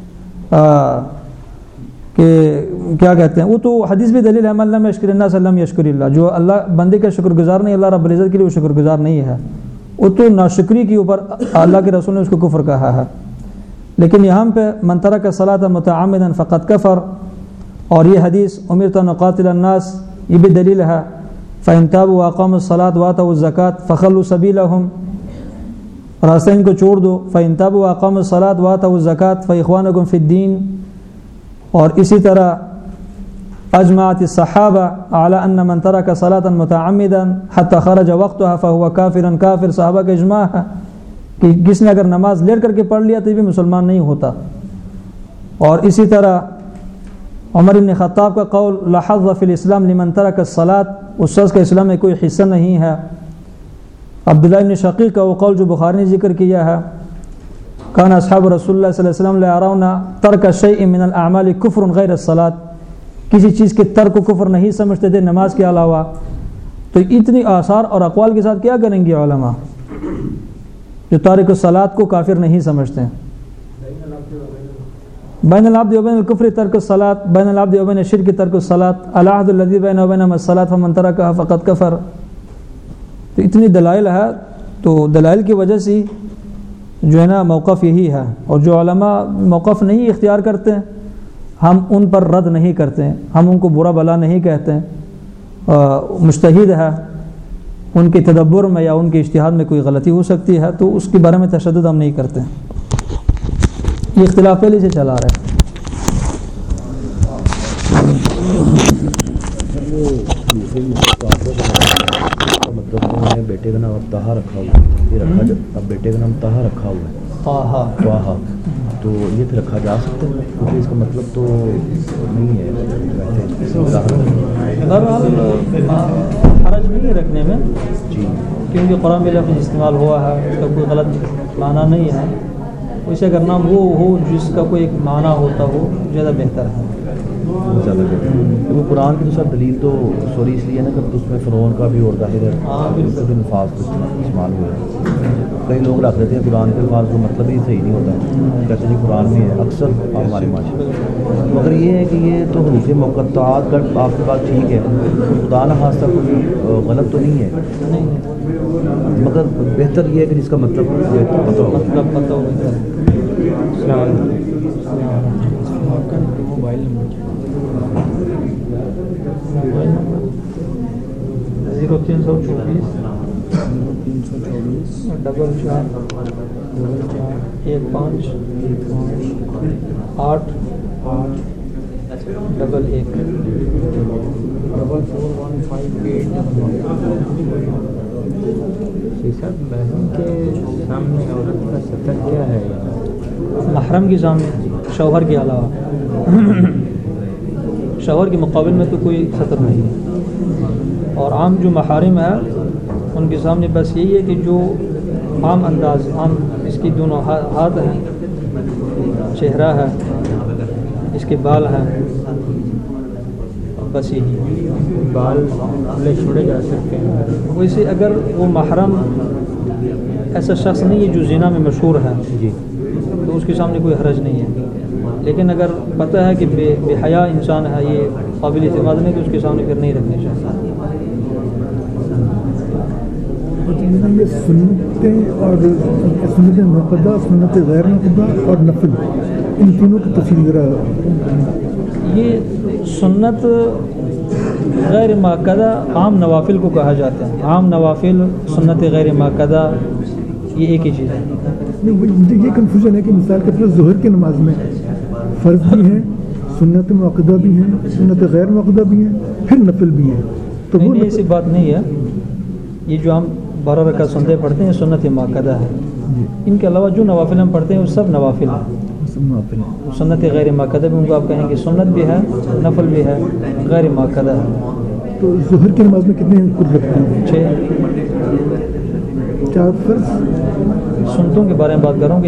آ, کہ کیا کہتے ہیں، وہ تو حدیث بھی دلیل ہے من لم یشکر الناس لم یشکر اللہ، جو اللہ بندے کا شکر گزار نہیں اللہ رب العزت کے لیے وہ شکر گزار نہیں ہے. وہ تو ناشکری کے اوپر اللہ کے رسول نے اس کو کفر کہا ہے. لیکن یہاں پہ من ترک الصلاۃ متعمدا فقد کفر، اور یہ حدیث امرت ان اقاتل الناس یہ بھی دلیل ہے. فإن تابوا وأقاموا الصلاة وآتوا الزكاة فخلوا سبيلهم، راستہ ان کو چھوڑ دو. فإن تابوا وأقاموا الصلاة وآتوا الزكاة فإخوانكم في الدين. اور اسی طرح اجمعت الصحابہ على ان من ترک صلاة متعمدا حتى خرج وقتها فهو كافر. کافر صحابہ کا اجماع ہے کہ کس نے اگر نماز لیٹ کر کے پڑھ لیا تو بھی مسلمان نہیں ہوتا. اور اسی طرح عمر بن خطاب کا قول لا حظ فی الاسلام لمن ترک الصلاۃ، اس شخص کا اسلام میں کوئی حصہ نہیں ہے. عبداللہ بن شقیق کا وہ قول جو بخاری نے ذکر کیا ہے کان اصحاب رسول اللہ صلی اللہ علیہ وسلم لا يرون ترک شیء من الاعمال کفر غیر الصلاۃ، کسی چیز کے ترک کو کفر نہیں سمجھتے تھے نماز کے علاوہ. تو اتنی آثار اور اقوال کے ساتھ کیا کریں گے علماء جو تارک الصلاۃ کو کافر نہیں سمجھتے ہیں. بین العبد و بین الکفر ترک الصلاۃ، بین العبد و بین الشرک ترک الصلاۃ، العہد الذی بیننا و بینہم الصلاۃ فمن ترکها فقد کفر. تو اتنی دلائل ہے، تو دلائل کی وجہ سے جو ہے نا موقف یہی ہے. اور جو علماء موقف نہیں اختیار کرتے ہیں ہم ان پر رد نہیں کرتے ہیں، ہم ان کو برا بلا نہیں کہتے ہیں. مجتہد ہے، ان کے تدبر میں یا ان کے اجتہاد میں کوئی غلطی ہو سکتی ہے تو اس کے بارے میں تشدد ہم نہیں کرتے ہیں. یہ اختلاف پہلے سے چلا رہا ہے. مطلب میں بیٹے کا نام اب طہا رکھا ہوا ہے، یہ رکھا اب بیٹے کا نام طہا رکھا ہوا ہے، طہا طہا، تو یہ پھر رکھا جا سکتا ہے کیونکہ اس کا مطلب تو نہیں ہے. بہرحال حرج نہیں ہے رکھنے میں جی، کیونکہ قرآن میں لفظ استعمال ہوا ہے، اس کا کوئی غلط معنی نہیں ہے. اسے اگر نام وہ ہو جس کا کوئی ایک معنی ہوتا ہو زیادہ بہتر ہے. زیادہ بہتر ہے. وہ قرآن کی تو سر دلیل تو سوری اس لیے نا کہ اس میں فرعون کا بھی اور ظاہر ہے اس کے الفاظ کو استعمال ہوئے ہیں. کئی لوگ رکھ دیتے ہیں قرآن کے الفاظ کو مطلب ہی صحیح نہیں ہوتا، کہتے ہیں قرآن میں ہے اکثر ہمارے معاشرے. مگر یہ ہے کہ یہ تو حروف مقطعات کا آپ کے پاس ٹھیک ہے، خدا نہ خاصہ کوئی غلط تو نہیں ہے، مگر بہتر یہ ہے کہ جس کا مطلب پتہ ہو. مطلب پتہ ہو بہتر. موبائل نمبر زیرو تین سو چوبیس تین سو چوبیس ڈبل چار ڈبل چار ایک پانچ آٹھ آٹھ ڈبل ایک double four one five eight. صاحب بہن کے سامنے عورت کا سطر کیا ہے؟ محرم کے سامنے شوہر کے علاوہ شوہر کے مقابل میں تو کوئی سطر نہیں ہے. اور عام جو محارم ہے ان کے سامنے بس یہی ہے کہ جو عام انداز عام اس کی دونوں ہاتھ ہیں، چہرہ ہے، اس کے بال ہیں، بس یہی. بال کھلے چھوڑے جا سکتے ہیں. ویسے اگر وہ محرم ایسا شخص نہیں ہے جو زنا میں مشہور ہے جی، تو اس کے سامنے کوئی حرج نہیں ہے. لیکن اگر پتہ ہے کہ بے بے حیا انسان ہے، یہ قابل اعتماد نہیں، تو اس کے سامنے پھر نہیں رکھنے چاہیے. یہ سنتیں اور سنت مؤکدہ، سنت غیر مؤکدہ اور نفل، ان تینوں کی تفصیل ذرا. یہ سنت غیر مؤکدہ عام نوافل کو کہا جاتا ہے. عام نوافل سنت غیر مؤکدہ یہ ایک ہی چیز ہے. مجھے یہ کنفیوژن ہے کہ مثال کے طور پر ظہر کی نماز میں فرض بھی ہیں، سنت مؤکدہ بھی ہیں، سنت غیر مؤکدہ بھی ہیں، پھر نفل بھی ہیں. تو وہ ایسی بات نہیں ہے. یہ جو ہم بارہ رکعت سنتے پڑھتے ہیں سنت مؤکدہ ہے. ان کے علاوہ جو نوافل ہم پڑھتے ہیں وہ سب نوافل ہیں. سنت غیر مؤکدہ بھی ان کو آپ کہیں گے سنت بھی ہے، نفل بھی ہے، غیر مؤکدہ ہے. تو ظہر کی نماز میں کتنے کل رکھتے ہیں؟ چھ. چار فرض. سنتوں کے بارے میں بات کر رہا ہوں کہ